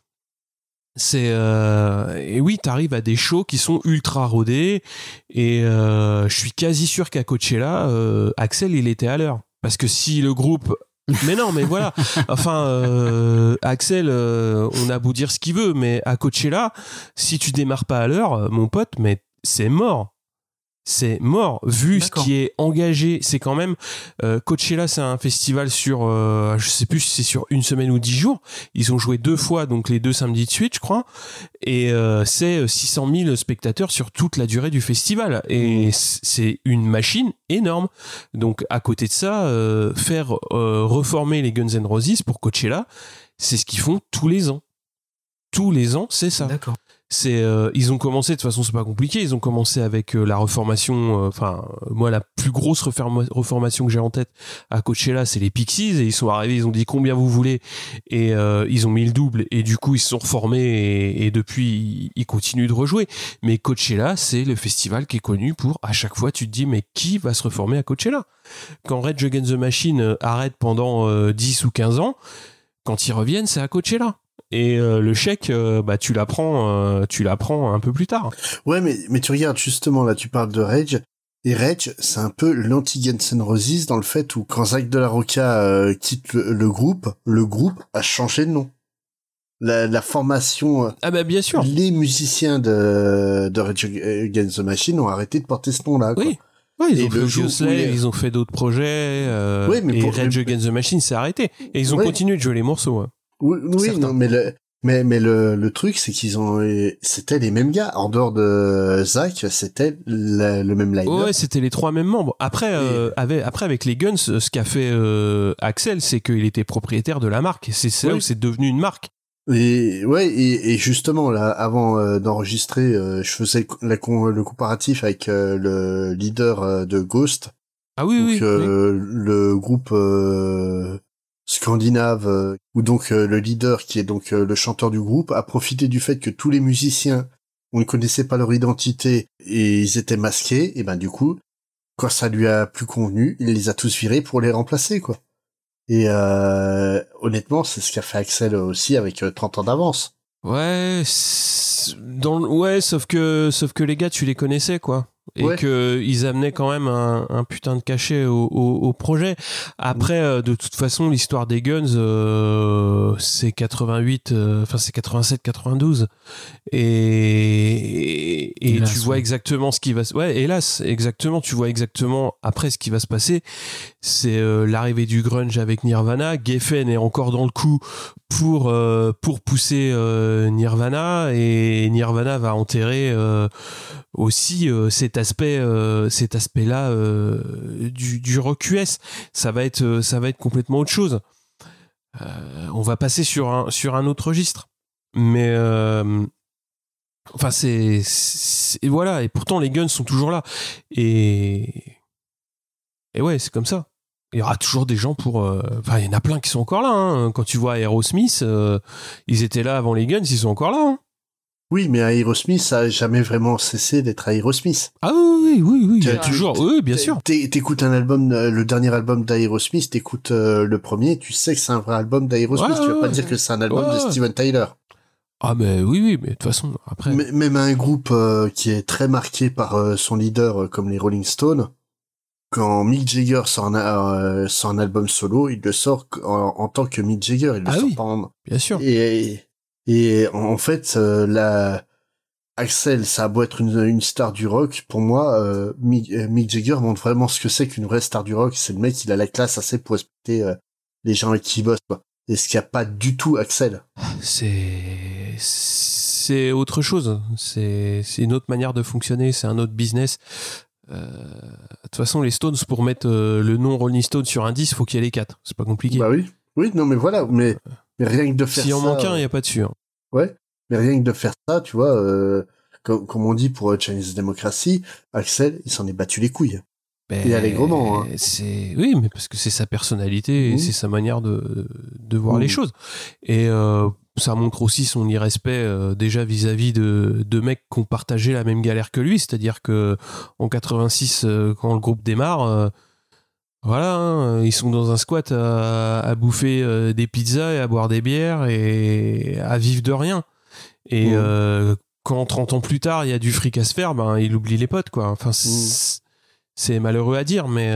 Et oui, t'arrives à des shows qui sont ultra rodés, et je suis quasi sûr qu'à Coachella, Axel il était à l'heure, parce que si le groupe mais non, mais voilà, enfin Axel, on a beau dire ce qu'il veut, mais à Coachella, si tu démarres pas à l'heure, mon pote, mais c'est mort. C'est mort, vu ce qui est engagé. C'est quand même Coachella, c'est un festival sur je sais plus si c'est sur une semaine ou 10 jours. Ils ont joué 2 fois, donc les 2 samedis de suite, je crois, et c'est 600 000 spectateurs sur toute la durée du festival, et c'est une machine énorme. Donc à côté de ça, faire reformer les Guns N' Roses pour Coachella, c'est ce qu'ils font tous les ans, c'est ça. D'accord. Ils ont commencé, de toute façon c'est pas compliqué, ils ont commencé avec la reformation, moi la plus grosse reformation que j'ai en tête à Coachella, c'est les Pixies, et ils sont arrivés, ils ont dit combien vous voulez, et ils ont mis le double, et du coup ils se sont reformés, et depuis ils continuent de rejouer. Mais Coachella, c'est le festival qui est connu pour, à chaque fois tu te dis mais qui va se reformer à Coachella? Quand Rage Against the Machine arrête pendant 10 ou 15 ans, quand ils reviennent, c'est à Coachella. Et le chèque, tu l'apprends un peu plus tard. Ouais, mais tu regardes justement là, tu parles de Rage, et Rage, c'est un peu l'anti-Guns N' Roses dans le fait où quand Zack de la Rocha quitte le groupe a changé de nom. La formation. Bien sûr. Les musiciens de Rage Against the Machine ont arrêté de porter ce nom-là, quoi. Oui. Ouais, ils ont fait Audioslave, ils ont fait d'autres projets, et Rage Against the Machine s'est arrêté. Et ils ont continué de jouer les morceaux. Ouais. Oui, non, mais le truc, c'est c'était les mêmes gars. En dehors de Zach, c'était le même line-up. Ouais, c'était les 3 mêmes membres. Après, avec les Guns, ce qu'a fait Axel, c'est qu'il était propriétaire de la marque. C'est là où c'est devenu une marque. Et justement, là, avant d'enregistrer, je faisais le comparatif avec le leader de Ghost. Ah oui, donc, le groupe scandinave, où donc le leader, qui est donc le chanteur du groupe, a profité du fait que tous les musiciens, on ne connaissait pas leur identité et ils étaient masqués, et ben du coup, quand ça lui a plus convenu, il les a tous virés pour les remplacer, quoi. Et honnêtement, c'est ce qu'a fait Axel aussi avec 30 ans d'avance. Ouais, sauf que les gars, tu les connaissais, quoi. et qu'ils amenaient quand même un putain de cachet au projet. Après, de toute façon, l'histoire des Guns, c'est 88, c'est 87-92, et hélas, tu vois exactement ce qui va se... Ouais, hélas, exactement, tu vois exactement après ce qui va se passer. C'est l'arrivée du grunge avec Nirvana. Geffen est encore dans le coup pour pousser Nirvana, et Nirvana va enterrer aussi cet aspect-là du rock US. Ça va être complètement autre chose. On va passer sur un autre registre, mais c'est voilà, et pourtant les Guns sont toujours là, et ouais, c'est comme ça. Il y aura toujours des gens pour... il y en a plein qui sont encore là. Hein. Quand tu vois Aerosmith, ils étaient là avant les Guns, ils sont encore là. Hein. Oui, mais Aerosmith, ça n'a jamais vraiment cessé d'être Aerosmith. Ah oui, toujours. Oui, bien sûr. T'écoutes un album, le dernier album d'Aerosmith, t'écoutes le premier, tu sais que c'est un vrai album d'Aerosmith. Tu vas pas dire que c'est un album de Steven Tyler. Ah mais oui, mais de toute façon, après... Même un groupe qui est très marqué par son leader, comme les Rolling Stones, quand Mick Jagger sort un album solo, il le sort en tant que Mick Jagger. Il le sort pas en... Bien sûr. Et en fait, Axl, ça a beau être une star du rock, pour moi, Mick Jagger montre vraiment ce que c'est qu'une vraie star du rock. C'est le mec, il a la classe assez pour respecter les gens avec qui il bosse, quoi. Et ce qu'il n'y a pas du tout Axl. C'est autre chose. C'est une autre manière de fonctionner, c'est un autre business. De toute façon, les Stones, pour mettre le nom Rolling Stone sur un disque, faut qu'il y ait les 4. C'est pas compliqué. Bah oui, non, mais voilà, mais rien que de faire ça. S'il en manque un, il n'y a pas dessus. Hein. Ouais, mais rien que de faire ça, tu vois, comme on dit pour Chinese Democracy, Axl, il s'en est battu les couilles. Et allègrement. Hein. Oui, mais parce que c'est sa personnalité et c'est sa manière de voir les choses. Et ça montre aussi son irrespect déjà vis-à-vis de mecs qui ont partagé la même galère que lui. C'est-à-dire que en 86, quand le groupe démarre, ils sont dans un squat à bouffer des pizzas et à boire des bières et à vivre de rien. Et quand 30 ans plus tard, il y a du fric à se faire, il oublie les potes, quoi. Enfin, c'est malheureux à dire, mais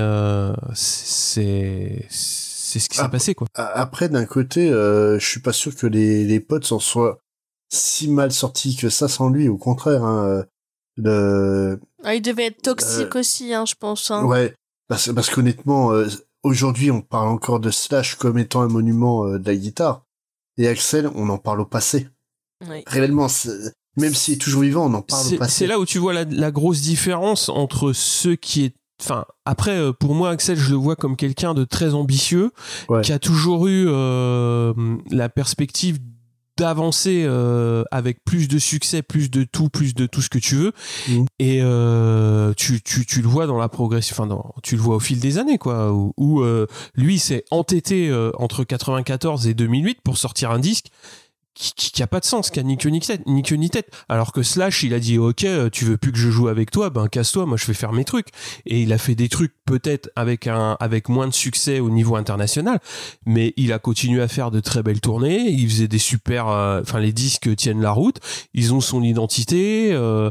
c'est ce qui s'est passé, quoi. Après, d'un côté, je suis pas sûr que les potes s'en soient si mal sortis que ça sans lui. Au contraire, hein, il devait être toxique aussi, hein, je pense. Hein. Ouais, parce qu'honnêtement, aujourd'hui, on parle encore de Slash comme étant un monument de la guitare. Et Axl, on en parle au passé. Oui. Réellement, même s'il est toujours vivant, on en parle au passé. C'est là où tu vois la grosse différence entre ceux qui est... Enfin, après, pour moi, Axl, je le vois comme quelqu'un de très ambitieux, qui a toujours eu la perspective d'avancer avec plus de succès, plus de tout ce que tu veux. Et tu le vois dans la progression, tu le vois au fil des années, quoi, où lui s'est entêté entre 94 et 2008 pour sortir un disque qui a pas de sens, qui a ni queue ni tête. Alors que Slash, il a dit ok, tu veux plus que je joue avec toi, casse-toi, moi je vais faire mes trucs. Et il a fait des trucs peut-être avec moins de succès au niveau international, mais il a continué à faire de très belles tournées. Il faisait des super, les disques tiennent la route. Ils ont son identité.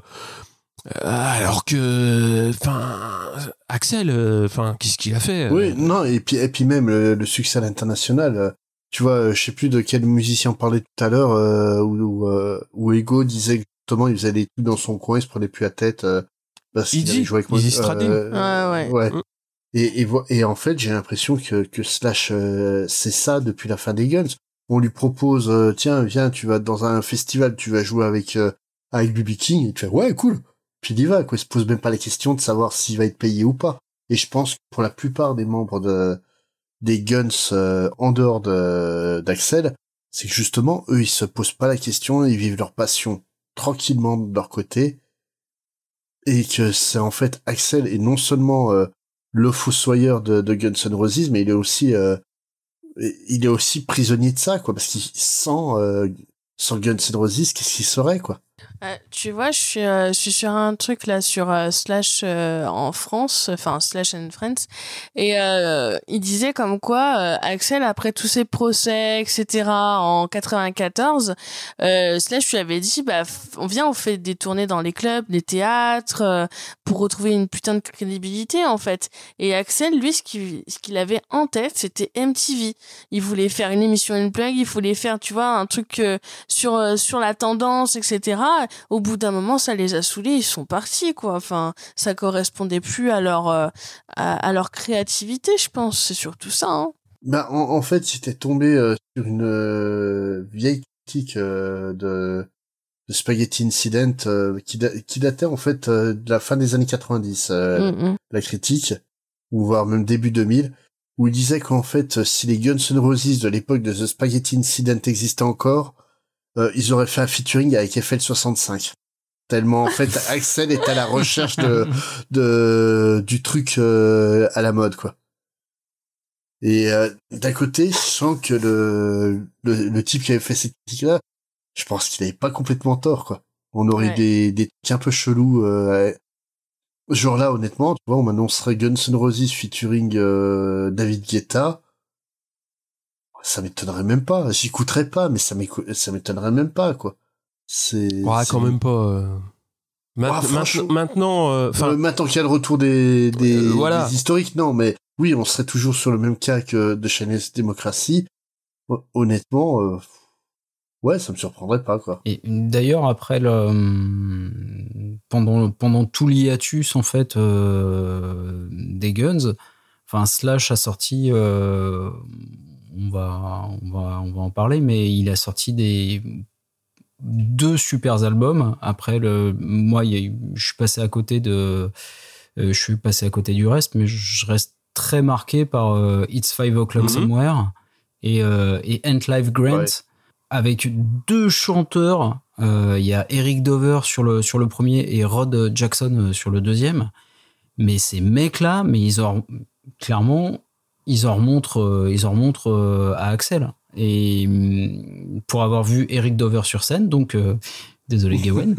Alors que, Axl, qu'est-ce qu'il a fait Oui, non, et puis même le succès à l'international. Tu vois, je sais plus de quel musicien on parlait tout à l'heure, où Ego disait que justement il faisait des trucs dans son coin, il se prenait plus la tête parce qu'il avait joué avec moi. Ouais. Et en fait, j'ai l'impression que Slash, c'est ça depuis la fin des Guns. On lui propose, tiens, viens, tu vas dans un festival, tu vas jouer avec B.B. King, et tu fais ouais, cool. Puis il y va, quoi. Il se pose même pas la question de savoir s'il va être payé ou pas. Et je pense que pour la plupart des membres des Guns en dehors d'Axl, c'est que justement eux ils se posent pas la question, ils vivent leur passion tranquillement de leur côté, et que c'est en fait Axl est non seulement le fossoyeur de Guns N' Roses, mais il est aussi prisonnier de ça, quoi, parce qu'il sans Guns N' Roses, qu'est-ce qu'il serait, quoi. Tu vois, je suis sur un truc là sur Slash en France, enfin Slash and Friends, et il disait comme quoi Axel, après tous ses procès, etc., en 94, Slash lui avait dit, on fait des tournées dans les clubs, des théâtres, pour retrouver une putain de crédibilité en fait. Et Axel, lui, ce qu'il avait en tête, c'était MTV. Il voulait faire une émission Unplugged, il voulait faire, tu vois, un truc sur la tendance, etc. Au bout d'un moment, ça les a saoulés, ils sont partis, quoi. Enfin, ça correspondait plus à leur créativité, je pense. C'est surtout ça, hein. En fait, j'étais tombé sur une vieille critique de Spaghetti Incident qui datait en fait de la fin des années 90, la critique, ou voire même début 2000, où il disait qu'en fait, si les Guns N' Roses de l'époque de The Spaghetti Incident existaient encore, ils auraient fait un featuring avec FL65. Tellement, en fait, Axel est à la recherche du truc à la mode, quoi. Et d'un côté, je sens que le type qui avait fait cette critique-là, je pense qu'il avait pas complètement tort, quoi. On aurait des trucs un peu chelous. Ce jour-là, honnêtement, tu vois, on m'annoncerait Guns N' Roses featuring David Guetta. Ça m'étonnerait même pas. J'écouterais pas, mais ça m'étonnerait même pas, quoi. Quand même pas. Maintenant, maintenant qu'il y a le retour des historiques, non, mais oui, on serait toujours sur le même cas que de Shameless Democracy. Honnêtement, ouais, ça me surprendrait pas, quoi. Et d'ailleurs, après pendant tout l'hiatus en fait des Guns, enfin Slash a sorti, on va en parler, mais il a sorti 2 super albums. Après moi, je suis passé à côté du reste, mais je reste très marqué par It's 5 O'Clock Somewhere et Ant Live Grant. Ouais. Avec 2 chanteurs, il y a Eric Dover sur le premier et Rod Jackson sur le deuxième. Mais ces mecs-là, ils en remontrent à Axel. Et pour avoir vu Eric Dover sur scène, donc désolé Gawain,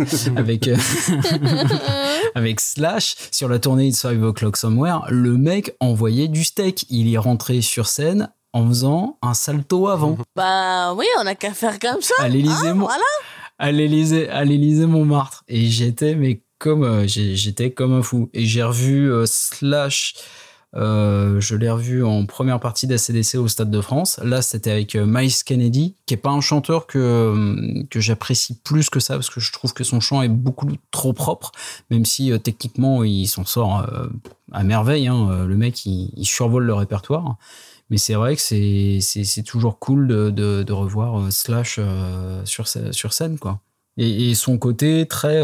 avec Slash sur la tournée It's 5 O'Clock Somewhere, le mec envoyait du steak. Il est rentré sur scène en faisant un salto avant. Bah oui, on a qu'à faire comme ça. À l'Élysée, voilà. À l'Élysée Montmartre. Et j'étais comme un fou. Et j'ai revu Slash. Je l'ai revu en première partie d'ACDC au Stade de France. Là, c'était avec Myles Kennedy, qui est pas un chanteur que j'apprécie plus que ça, parce que je trouve que son chant est beaucoup trop propre, même si techniquement il s'en sort à merveille, hein. Le mec il survole le répertoire. Mais c'est vrai que c'est toujours cool de revoir Slash sur scène, quoi. Et son côté très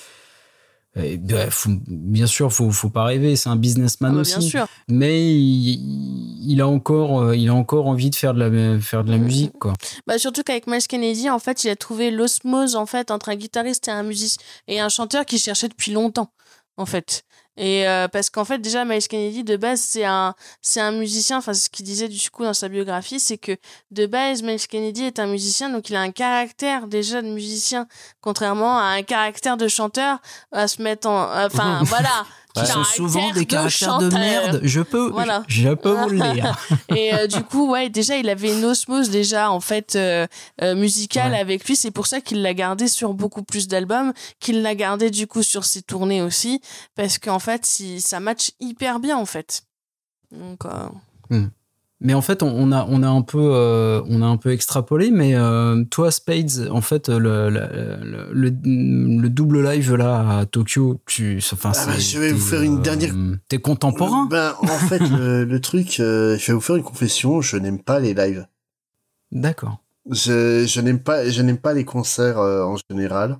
bien sûr, faut pas rêver, c'est un businessman aussi. Bien sûr. Mais il a encore envie de faire de la musique, quoi. Bah surtout qu'avec Myles Kennedy, en fait, il a trouvé l'osmose en fait entre un guitariste et un musicien et un chanteur qu'il cherchait depuis longtemps, en fait. Et parce qu'en fait déjà Myles Kennedy de base c'est un musicien, enfin c'est ce qu'il disait du coup dans sa biographie, c'est que de base Myles Kennedy est un musicien, donc il a un caractère déjà de musicien, contrairement à un caractère de chanteur à se mettre enfin voilà. Qui sont souvent des caractères de merde. Je peux vous le dire. Et du coup, ouais, déjà, il avait une osmose déjà en fait musicale avec lui. C'est pour ça qu'il l'a gardé sur beaucoup plus d'albums, qu'il l'a gardé du coup sur ses tournées aussi, parce qu'en fait, ça match hyper bien en fait. Donc. Mais en fait, on a un peu extrapolé. Mais toi, Spades, en fait, le double live là à Tokyo, je vais vous faire une dernière. T'es contemporain. En fait, le truc, je vais vous faire une confession. Je n'aime pas les lives. D'accord. Je n'aime pas les concerts en général.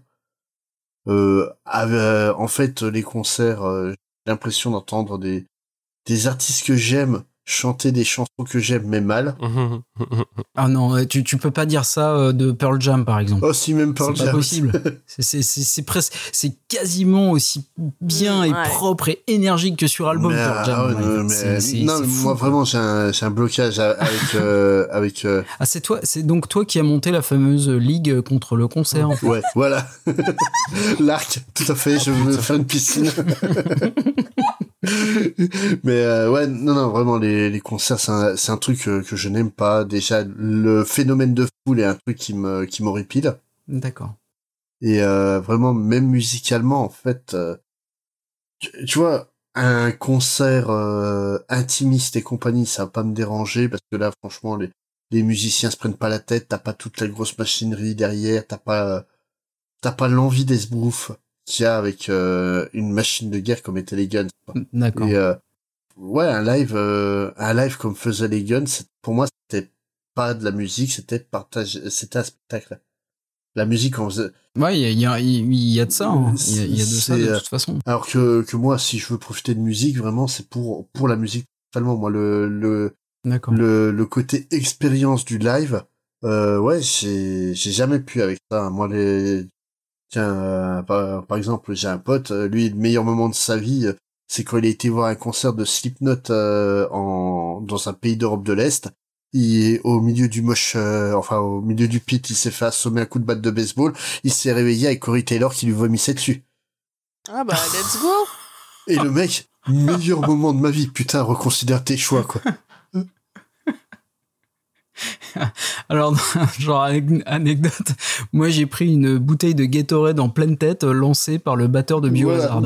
En fait, les concerts, j'ai l'impression d'entendre des artistes que j'aime chanter des chansons que j'aime mais mal. Ah non, tu peux pas dire ça de Pearl Jam par exemple. Oh si, même Pearl Jam. C'est pas possible. c'est presque, c'est quasiment aussi bien et propre et énergique que sur album Pearl Jam. Moi vraiment j'ai un blocage avec. Ah c'est donc toi qui as monté la fameuse ligue contre le concert. En fait. Ouais, voilà. L'arc, tout à fait. Je veux faire une piscine. Mais non, vraiment les concerts c'est un truc que je n'aime pas. Déjà le phénomène de foule est un truc qui m'horripile. D'accord. Et vraiment même musicalement en fait, tu vois, un concert intimiste et compagnie, ça va pas me déranger parce que là franchement les musiciens se prennent pas la tête, t'as pas toute la grosse machinerie derrière, t'as pas l'envie d'esbrouf qu'il y a avec une machine de guerre comme étaient les Guns. D'accord. Et un live comme faisaient les Guns, pour moi c'était pas de la musique, c'était un spectacle. La musique on faisait. Ouais, il y a de ça. Hein. Il y a de ça de toute façon. Alors que moi, si je veux profiter de musique, vraiment, c'est pour la musique. Totalement, moi le côté expérience du live, j'ai jamais pu avec ça. Moi par exemple, j'ai un pote, lui, le meilleur moment de sa vie, c'est quand il a été voir un concert de Slipknot dans un pays d'Europe de l'Est. Au milieu du au milieu du pit, il s'est fait assommer un coup de batte de baseball. Il s'est réveillé avec Corey Taylor qui lui vomissait dessus. Ah bah, let's go! Et le mec, meilleur moment de ma vie, putain, reconsidère tes choix, quoi. Alors, genre anecdote, moi j'ai pris une bouteille de Gatorade en pleine tête lancée par le batteur de Biohazard.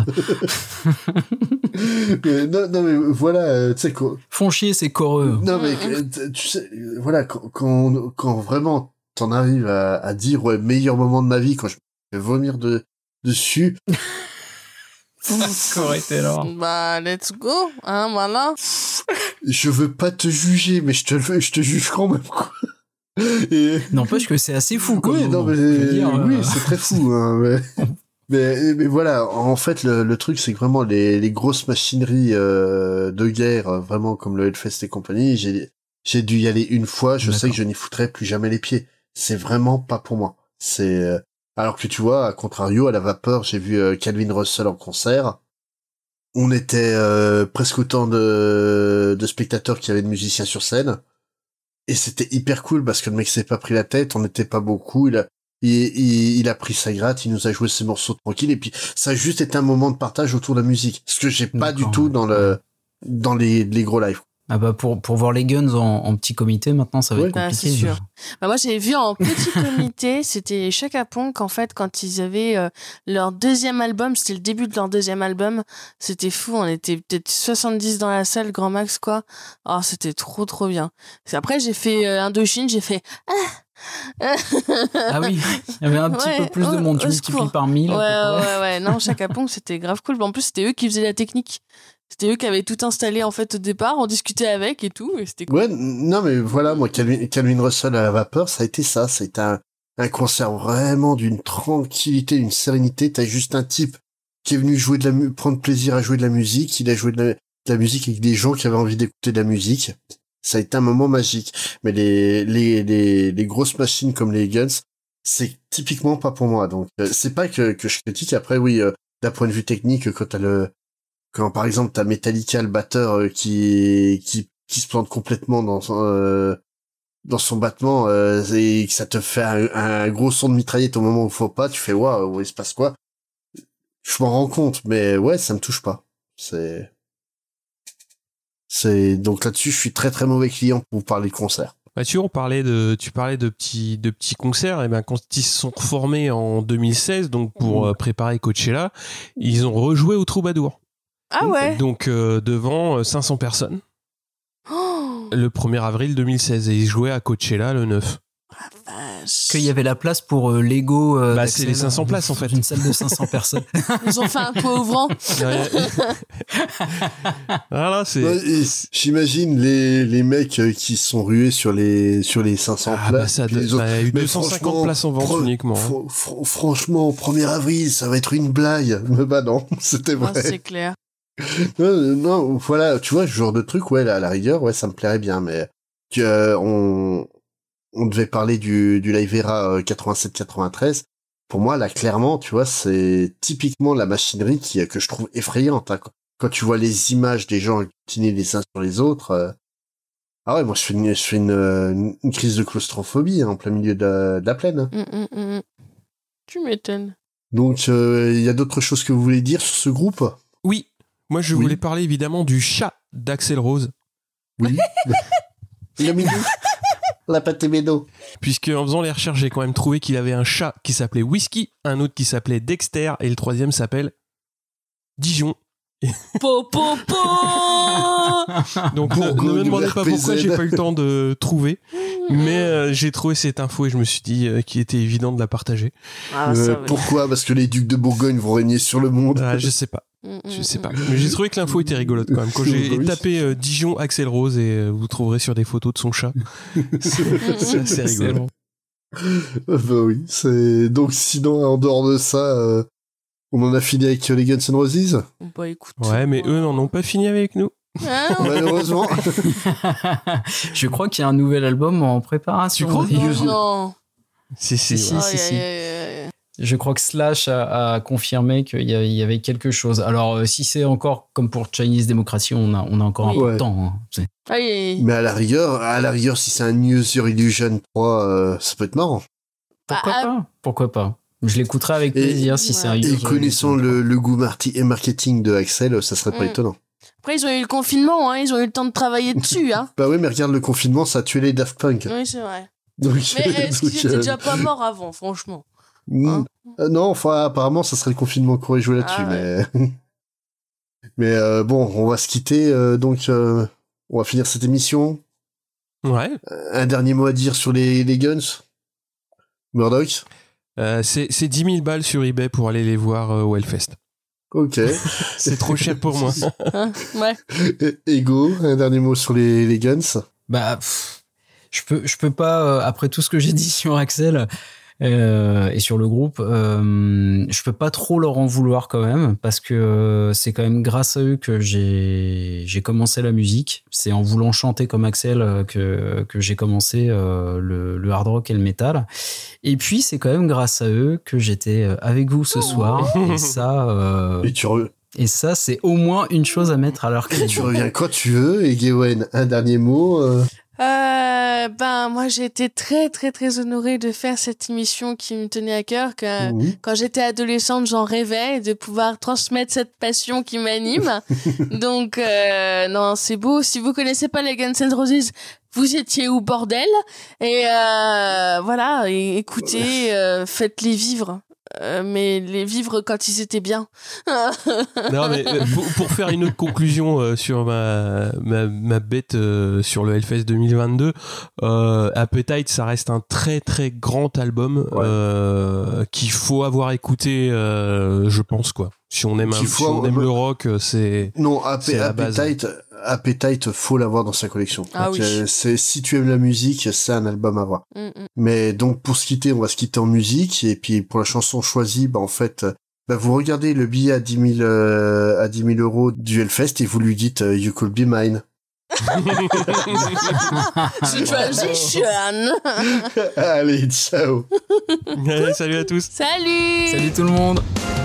non mais voilà, tu sais quoi. Font chier, c'est coreux. Non mais tu sais, voilà, quand vraiment t'en arrives à dire ouais, meilleur moment de ma vie quand je me fais vomir dessus. Corey Taylor. Bah, let's go, hein, voilà. Je veux pas te juger, mais je te juge quand même, quoi. Et... N'empêche que c'est assez fou, quoi. Oui, non, mais oui, c'est très fou, hein, mais voilà, en fait, le truc, c'est que vraiment les grosses machineries de guerre, vraiment comme le Hellfest et compagnie, j'ai dû y aller une fois, je sais que je n'y foutrais plus jamais les pieds. C'est vraiment pas pour moi. C'est alors que tu vois, à contrario, à la Vapeur, j'ai vu Calvin Russell en concert. On était presque autant de spectateurs qu'il y avait de musiciens sur scène. Et c'était hyper cool parce que le mec s'est pas pris la tête, on n'était pas beaucoup, il a pris sa gratte, il nous a joué ses morceaux tranquilles et puis ça a juste été un moment de partage autour de la musique. Ce que j'ai pas du tout dans les gros lives. Ah bah pour voir les Guns en petit comité maintenant ça va être compliqué. C'est sûr. Bah moi j'ai vu en petit comité, c'était Chaka Ponk en fait quand ils avaient leur deuxième album, c'était le début de leur deuxième album, c'était fou, on était peut-être 70 dans la salle grand max quoi. Oh, c'était trop bien. Après j'ai fait Indochine, j'ai fait Ah oui, il y avait un petit peu plus de monde, tu multiplies par 1000. Ouais, non, Chaka Ponk c'était grave cool. En plus c'était eux qui faisaient la technique. C'était eux qui avaient tout installé en fait au départ, on discutait avec et tout, et c'était cool. Ouais, non mais voilà, moi Calvin Russell à la Vapeur, ça a été ça, c'était un concert vraiment d'une tranquillité, d'une sérénité. T'as juste un type qui est venu jouer prendre plaisir à jouer de la musique, il a joué de la musique avec des gens qui avaient envie d'écouter de la musique. Ça a été un moment magique. Mais les grosses machines comme les Guns, c'est typiquement pas pour moi. Donc c'est pas que je critique. Après oui, d'un point de vue technique, quand par exemple t'as Metallica le batteur qui se plante complètement dans son battement et que ça te fait un gros son de mitraillette au moment où il faut pas, tu fais waouh, il se passe quoi? Je m'en rends compte, mais ouais, ça me touche pas. C'est donc là-dessus, je suis très très mauvais client pour vous parler de concert. Mathieu, tu parlais de petits concerts. Et ben quand ils se sont reformés en 2016, donc pour préparer Coachella, ils ont rejoué au Troubadour. Ah ouais. Donc devant 500 personnes. Le 1er avril 2016 et ils jouaient à Coachella le 9. Qu'il y avait la place pour Lego. C'est les 500 places en fait. Une salle de 500 personnes. Ils ont fait un toit ouvrant. Voilà, j'imagine les mecs qui sont rués sur les 500 places. Il y a eu 250 places en vente uniquement. Franchement, 1er avril, ça va être une blague. Mais bah non, c'était vrai. Ah, c'est clair. Non, voilà, tu vois, ce genre de truc, ouais, à la rigueur, ouais, ça me plairait bien, mais on devait parler du Live Era 87-93. Pour moi, là, clairement, tu vois, c'est typiquement la machinerie que je trouve effrayante. Hein. Quand tu vois les images des gens aglutinés les uns sur les autres, ah ouais, moi, je fais une crise de claustrophobie hein, en plein milieu de la plaine. Hein. Tu m'étonnes. Donc, il y a d'autres choses que vous voulez dire sur ce groupe ? Oui. Moi, je voulais parler évidemment du chat d'Axl Rose. Oui. Le mignon. La pâté médo. Puisque en faisant les recherches, j'ai quand même trouvé qu'il avait un chat qui s'appelait Whisky, un autre qui s'appelait Dexter, et le troisième s'appelle Dijon. Po, po, po. Donc ne me demandez pas pourquoi j'ai pas eu le temps de trouver, mais j'ai trouvé cette info et je me suis dit qu'il était évident de la partager. Pourquoi ? Parce que les ducs de Bourgogne vont régner sur le monde. Je sais pas. Mais j'ai trouvé que l'info était rigolote quand même. Quand j'ai tapé Dijon Aksel Rose et vous trouverez sur des photos de son chat. C'est assez rigolo. Bah oui, c'est donc sinon en dehors de ça. On en a fini avec les Guns N' Roses ? Bah écoute. Ouais, mais eux n'en ont pas fini avec nous. Malheureusement. Je crois qu'il y a un nouvel album en préparation. Tu crois ? Non. Si. Je crois que Slash a confirmé qu'il y avait quelque chose. Alors, si c'est encore comme pour Chinese Democracy, on a encore un peu de temps. Hein. Mais à la rigueur, si c'est un Use Your Illusion 3, ça peut être marrant. Pourquoi pas Je l'écouterai avec plaisir si c'est un Use Et connaissant le goût marketing de Axel, ça serait pas étonnant. Après, ils ont eu le confinement, hein, ils ont eu le temps de travailler dessus. Hein. Bah oui, mais regarde, le confinement, ça a tué les Daft Punk. Oui, c'est vrai. Donc, mais est-ce qu'ils étaient déjà pas morts avant, franchement non, enfin, apparemment, ça serait le confinement qu'on aurait joué là-dessus, mais bon, on va se quitter, donc on va finir cette émission. Ouais. Un dernier mot à dire sur les Guns ? Murdoch ? C'est 10 000 balles sur eBay pour aller les voir au Hellfest. Ok. C'est trop cher pour moi. Ouais. Ego, un dernier mot sur les Guns ? Bah, je peux pas, après tout ce que j'ai dit sur Axel et sur le groupe, je peux pas trop leur en vouloir quand même, parce que c'est quand même grâce à eux que j'ai commencé la musique. C'est en voulant chanter comme Axel que j'ai commencé le hard rock et le metal. Et puis c'est quand même grâce à eux que j'étais avec vous ce soir. Et ça. Et ça, c'est au moins une chose à mettre à leur crédit. Tu reviens quand tu veux. Et Gawain, un dernier mot. Moi, j'ai été très, très, très honorée de faire cette émission qui me tenait à cœur. Quand j'étais adolescente, j'en rêvais de pouvoir transmettre cette passion qui m'anime. Donc, non, c'est beau. Si vous connaissez pas les Guns N' Roses, vous étiez où, bordel? Et voilà, et écoutez, faites-les vivre. Mais les vivre quand ils étaient bien. Non, mais pour faire une autre conclusion sur ma bête sur le Hellfest 2022, Appetite, ça reste un très très grand album qu'il faut avoir écouté, je pense, quoi. Si on aime le rock, c'est la base. Appetite, faut l'avoir dans sa collection. Ah oui. Si tu aimes la musique, c'est un album à voir. Mais donc pour se quitter, on va se quitter en musique, et puis pour la chanson choisie, en fait, vous regardez le billet à 10 000 euros du Hellfest et vous lui dites You could be mine. The transition. Allez, ciao. Salut à tous. Salut tout le monde.